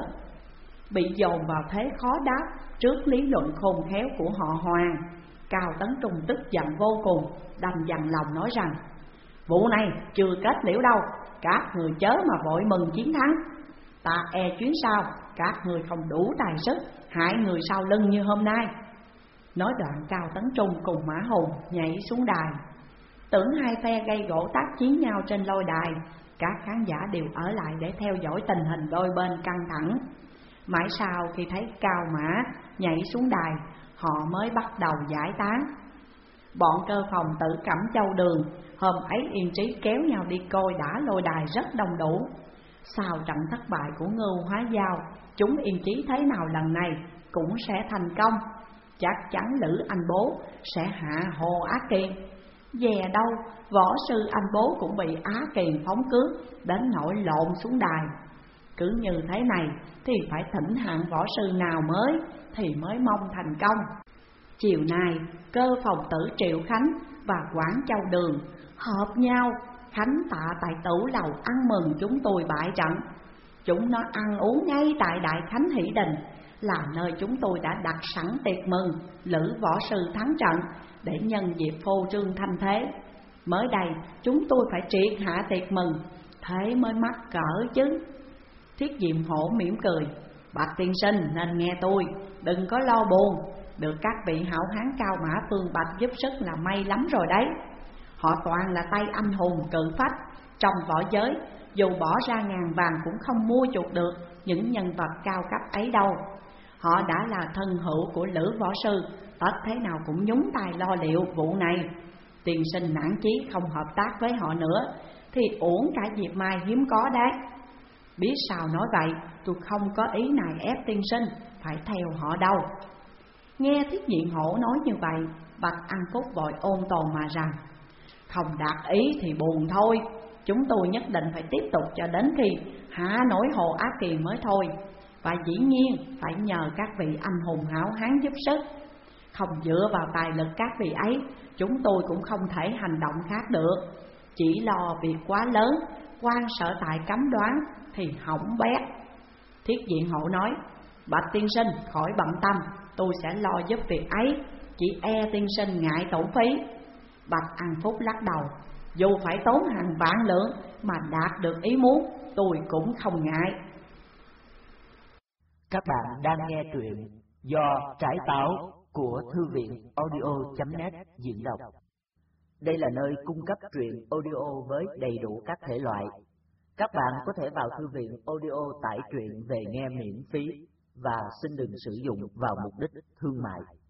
Bị dồn vào thế khó đáp trước lý luận khôn khéo của họ Hoàng, Cao Tấn Trung tức giận vô cùng, đành dằn lòng nói rằng, vụ này chưa kết liễu đâu, các người chớ mà vội mừng chiến thắng. Ta e chuyến sau các người không đủ tài sức hại người sau lưng như hôm nay. Nói đoạn Cao Tấn Trung cùng Mã Hùng nhảy xuống đài. Tưởng hai phe gây gỗ tác chiến nhau trên lôi đài, các khán giả đều ở lại để theo dõi tình hình đôi bên căng thẳng. Mãi sau khi thấy Cao Mã nhảy xuống đài, họ mới bắt đầu giải tán. Bọn cơ phòng Tử Cẩm Châu Đường hôm ấy yên trí kéo nhau đi coi đã lôi đài rất đông đủ. Sau trận thất bại của Ngưu Hóa Dao, chúng yên trí thế nào lần này cũng sẽ thành công. Chắc chắn Lữ Anh Bố sẽ hạ Hồ Á Kiền. Dè đâu võ sư Anh Bố cũng bị Á Kiền phóng cướp đến nỗi lộn xuống đài. Cứ như thế này thì phải thỉnh hạng võ sư nào mới thì mới mong thành công. Chiều nay Cơ Phòng Tử Triệu Khánh và Quảng Châu Đường hợp nhau khánh tạ tại Tửu Lầu ăn mừng chúng tôi bại trận. Chúng nó ăn uống ngay tại Đại Khánh Hỷ Đình, là nơi chúng tôi đã đặt sẵn tiệc mừng lữ võ sư thắng trận để nhân dịp phô trương thanh thế. Mới đây chúng tôi phải triệt hạ tiệc mừng, thế mới mắc cỡ chứ. Thiết Diệm Hổ mỉm cười: Bạch tiên sinh nên nghe tôi, đừng có lo buồn. Được các vị hảo hán cao mã phương Bạch giúp sức là may lắm rồi đấy. Họ toàn là tay anh hùng cự phách trong võ giới, dù bỏ ra ngàn vàng cũng không mua chuộc được những nhân vật cao cấp ấy đâu. Họ đã là thân hữu của lữ võ sư, tất thế nào cũng nhúng tay lo liệu vụ này. Tiên sinh nản chí không hợp tác với họ nữa thì uổng cả dịp mai hiếm có đấy. Biết sao nói vậy, tôi không có ý này ép tiên sinh phải theo họ đâu. Nghe Thiết Diện Hổ nói như vậy, Bạch An Phúc vội ôn tồn mà rằng: Không đạt ý thì buồn thôi, chúng tôi nhất định phải tiếp tục cho đến khi hạ nổi Hồ Á Kỳ mới thôi. Và dĩ nhiên phải nhờ các vị anh hùng hảo hán giúp sức. Không dựa vào tài lực các vị ấy, chúng tôi cũng không thể hành động khác được. Chỉ lo việc quá lớn, quan sở tại cấm đoán thì hỏng bét. Thiết Diện Hổ nói: Bạch tiên sinh khỏi bận tâm, tôi sẽ lo giúp việc ấy, chỉ e tiên sinh ngại tổn phí. Bạch An Phúc lắc đầu: Dù phải tốn hàng vạn lượng mà đạt được ý muốn, tôi cũng không ngại. Các bạn đang nghe truyện do Trái Táo của Thư viện audio chấm net diễn đọc. Đây là nơi cung cấp truyện audio với đầy đủ các thể loại. Các bạn có thể vào thư viện audio tải truyện về nghe miễn phí và xin đừng sử dụng vào mục đích thương mại.